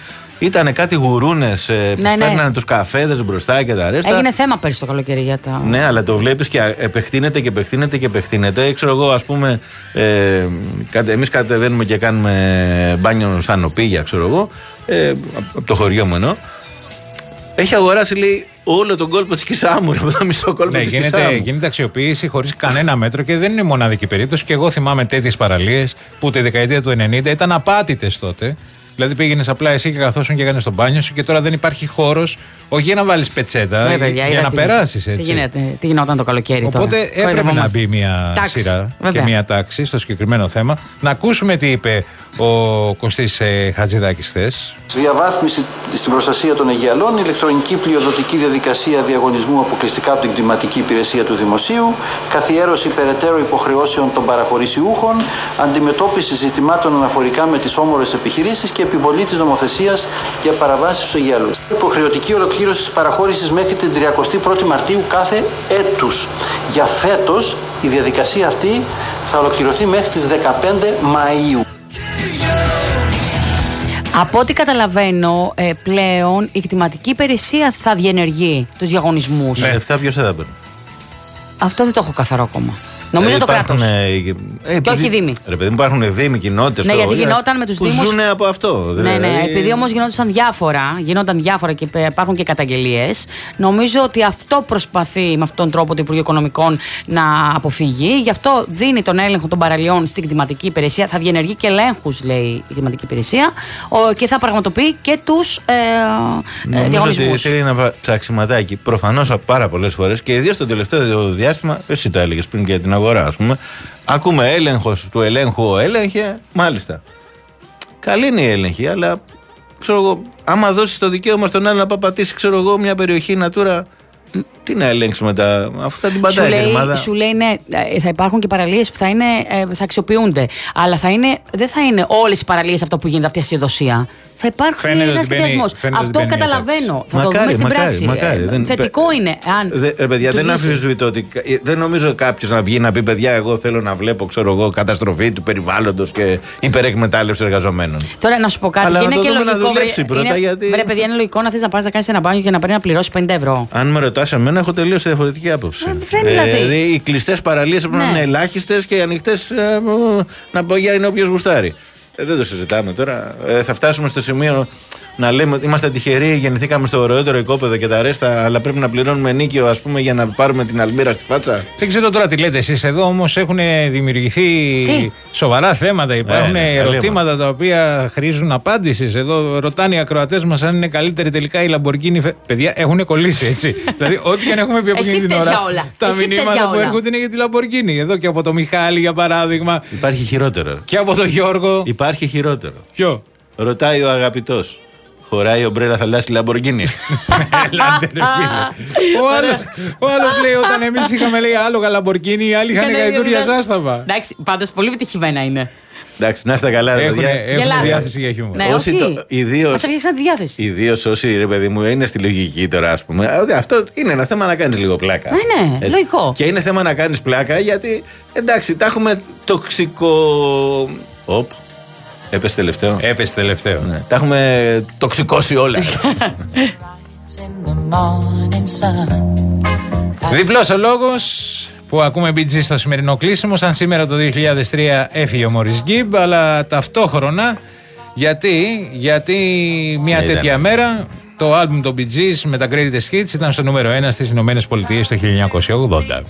Ήταν κάτι γουρούνες ε, που ναι, φέρνανε ναι. τους καφέδες μπροστά και τα ρέστα. Έγινε θέμα πέρυσι το καλοκαίρι για τα. Ναι, αλλά το βλέπεις και επεκτείνεται και επεκτείνεται και επεκτείνεται. Ξέρω εγώ, ας πούμε, ε, εμείς κατεβαίνουμε και κάνουμε μπάνιο σαν νοπίγια, ξέρω εγώ, ε, από το χωριό μου εννοώ. Έχει αγοράσει, λέει, όλο τον κόλπο της Κισάμου, από το μισό κόλπο ναι, της γίνεται, Κισάμου. Γίνεται αξιοποίηση χωρίς κανένα μέτρο και δεν είναι μοναδική περίπτωση. Και εγώ θυμάμαι τέτοιες παραλίες που τη δεκαετία του ενενήντα ήταν απάτητες τότε. Δηλαδή πήγαινες απλά εσύ και καθόσουν και έκανες το μπάνιο σου και τώρα δεν υπάρχει χώρος, όχι για να βάλεις πετσέτα, ναι, παιδιά, για να τι, περάσεις έτσι. Τι, γίνεται, τι γινόταν το καλοκαίρι. Οπότε τώρα. έπρεπε να μπει μια τάξη, σειρά βέβαια. και μια τάξη στο συγκεκριμένο θέμα. Να ακούσουμε τι είπε ο Κωστής ε, Χατζηδάκης χθες. Διαβάθμιση στην προστασία των Αιγιαλών, ηλεκτρονική πλειοδοτική διαδικασία διαγωνισμού αποκλειστικά από την κτηματική υπηρεσία του Δημοσίου, καθιέρωση περαιτέρω υποχρεώσεων των παραχωρησιούχων, αντιμετώπιση ζητημάτων αναφορικά με τις όμορες επιχειρήσεις και επιβολή της νομοθεσίας για παραβάσεις στους Αιγιαλούς. Υποχρεωτική ολοκλήρωση της παραχώρησης μέχρι την τριαντάτη πρώτη Μαρτίου κάθε έτους. Για φέτος η διαδικασία αυτή θα ολοκληρωθεί μέχρι τις δεκαπέντε Μαΐου. Από ό,τι καταλαβαίνω, ε, πλέον η κτηματική υπηρεσία θα διενεργεί τους διαγωνισμούς. Ναι, αυτά ποιος θα τα παίρνει. Αυτό δεν το έχω καθαρό ακόμα. Νομίζω ε, το κράτος. Ε, ε, και όχι οι δήμοι. Ρε παιδί μου, υπάρχουν δήμοι, κοινότητες. Ναι, γιατί γινόταν με τους που δήμους. Ζουν από αυτό. Ναι, ναι, δηλαδή... επειδή όμως γινόντουσαν διάφορα, γινόταν διάφορα και υπάρχουν και καταγγελίες. Νομίζω ότι αυτό προσπαθεί με αυτόν τον τρόπο το Υπουργείο Οικονομικών να αποφύγει. Γι' αυτό δίνει τον έλεγχο των παραλιών στην κτηματική υπηρεσία. Θα διενεργεί και ελέγχους, λέει η κτηματική υπηρεσία, και θα πραγματοποιεί και τους ε, Νομίζω διαγωνισμούς. Νομίζω ότι θέλει ένα ψαξιματάκι. Προφανώς πάρα πολλές φορές και ιδίως το τελευταίο διάστημα, εσύ το έλεγες πριν για την αγορά, ας πούμε. Ακούμε έλεγχος του ελέγχου, ο έλεγχε, μάλιστα. Καλή είναι η έλεγχη, αλλά ξέρω εγώ, άμα δώσεις το δικαίωμα στον άλλο να παπατήσει, ξέρω εγώ, μια περιοχή Natura, τι να ελέγξει μετά, αφού θα την πατάει η ερμάδα. Σου λέει, ναι, θα υπάρχουν και παραλίες που θα, είναι, θα αξιοποιούνται. Αλλά θα είναι, δεν θα είναι όλες οι παραλίες αυτό που γίνεται, αυτή η ασυδοσία. Θα υπάρχει ένα σχεδιασμό. Αυτό καταλαβαίνω. Θα μακάρι, το δούμε στην μακάρι, πράξη. Μακάρι, δεν, θετικό παι... είναι. Αν δε, ρε παιδιά, δεν αμφισβητώ ότι. Δεν νομίζω κάποιο να βγει να πει: παιδιά, εγώ θέλω να βλέπω, ξέρω εγώ, καταστροφή του περιβάλλοντος και υπερεκμετάλλευση εργαζομένων. Τώρα να σου πω κάτι. Αλλά και είναι και λογικό. Να δουλέψει πρώτα, είναι, γιατί... Βρε, παιδιά, είναι λογικό να θε να πα να κάνει ένα μπάνιο και να πρέπει να πληρώσει πενήντα ευρώ. Αν με ρωτά εμένα, έχω τελείως διαφορετική άποψη. Δεν δηλαδή. Δηλαδή, οι κλειστές παραλίες πρέπει να είναι ελάχιστες και οι ανοιχτές να πω για είναι όποιος γουστάρει. Ε, δεν το συζητάμε τώρα. Ε, θα φτάσουμε στο σημείο να λέμε ότι είμαστε τυχεροί, γεννηθήκαμε στο ωραιότερο οικόπεδο και τα ρέστα, αλλά πρέπει να πληρώνουμε νίκιο, ας πούμε, για να πάρουμε την αλμύρα στη φάτσα. Δεν ξέρω τώρα τι λέτε εσείς εδώ, όμως έχουν δημιουργηθεί τι? σοβαρά θέματα. Υπάρχουν ε, ερωτήματα καλύμα. τα οποία χρήζουν απάντησης. Εδώ ρωτάνε οι ακροατές μας αν είναι καλύτερη τελικά η Lamborghini. Παιδιά, έχουν κολλήσει έτσι. Δηλαδή, ό,τι και αν έχουμε πει από εκείνη την ώρα, τα Εσύ μηνύματα που έρχονται είναι για τη Lamborghini. Εδώ και από το Μιχάλη, για παράδειγμα. Υπάρχει χειρότερο. Και από τον Γιώργο. Υπάρχει χειρότερο. Ποιο? Ρωτάει ο αγαπητός. Χωράει ομπρέλα θαλάσσι Λαμποργκίνη. Ελάτε ρε φίλε. Ο άλλος λέει όταν εμείς είχαμε λέει άλογα Λαμποργκίνη, οι άλλοι είχαν γαϊδούρια ζάσταβα. Εντάξει, πάντως πολύ επιτυχημένα είναι. Εντάξει, να είστε καλά, ρε παιδιά. Έχουν διάθεση για χιούμορ. Ναι, όχι. Μας έφτιαξαν τη διάθεση. Ιδίως όσοι, ρε παιδί μου, είναι στη λογική τώρα, ας πούμε. Αυτό είναι ένα θέμα να κάνεις λίγο πλάκα. Ναι, ναι, έτσι. Λογικό. Και είναι θέμα να κάνεις πλάκα γιατί, εντάξει, τα έχουμε τοξικό. Οπ. Έπεσε τελευταίο. Έπεσε τελευταίο. Ναι. Τα έχουμε τοξικώσει όλα. Διπλός ο λόγος που ακούμε μπι τζι στο σημερινό κλείσιμο. Σαν σήμερα το δύο χιλιάδες τρία έφυγε ο Μωρίς Γκιμπ, αλλά ταυτόχρονα γιατί, γιατί μια Είδα. τέτοια μέρα το άλμπουμ των Bee Gees με τα Greatest Hits ήταν στο νούμερο ένα στις Ηνωμένες Πολιτείες το χίλια εννιακόσια ογδόντα.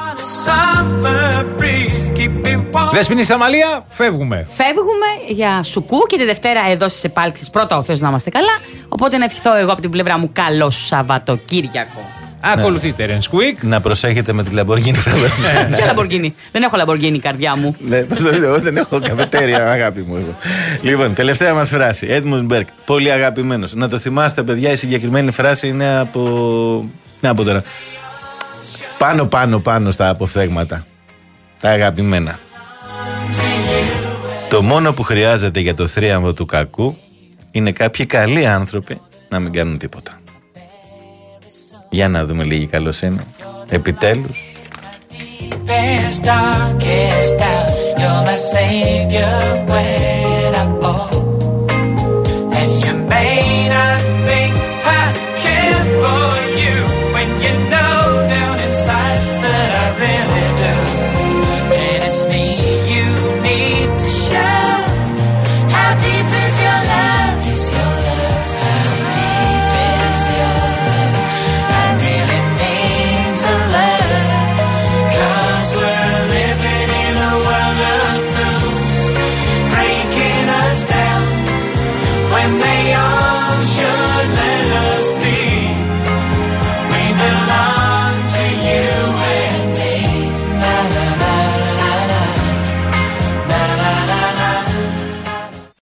Δεσποινή Σαμαλία, φεύγουμε. Φεύγουμε για σουκού και τη Δευτέρα εδώ στις επάλξεις. Πρώτα ο Θεός να είμαστε καλά. Οπότε να ευχηθώ εγώ από την πλευρά μου καλό Σαββατοκύριακο. Ακολουθεί Terence Quick. Να προσέχετε με τη Lamborghini. Ποια Lamborghini? Δεν έχω Lamborghini, καρδιά μου. Ναι, πώς το λέω, δεν έχω καφετέρια, αγάπη μου. Λοιπόν, τελευταία μας φράση. Edmund Burke, πολύ αγαπημένος. Να το θυμάστε, παιδιά, η συγκεκριμένη φράση είναι από. Ναι, από τώρα. Πάνω, πάνω, πάνω στα αποφθέγματα. Τα αγαπημένα. Το μόνο που χρειάζεται για το θρίαμβο του κακού είναι κάποιοι καλοί άνθρωποι να μην κάνουν τίποτα. Για να δούμε λίγη καλοσύνη. Επιτέλους. Best, darkest, you're my savior when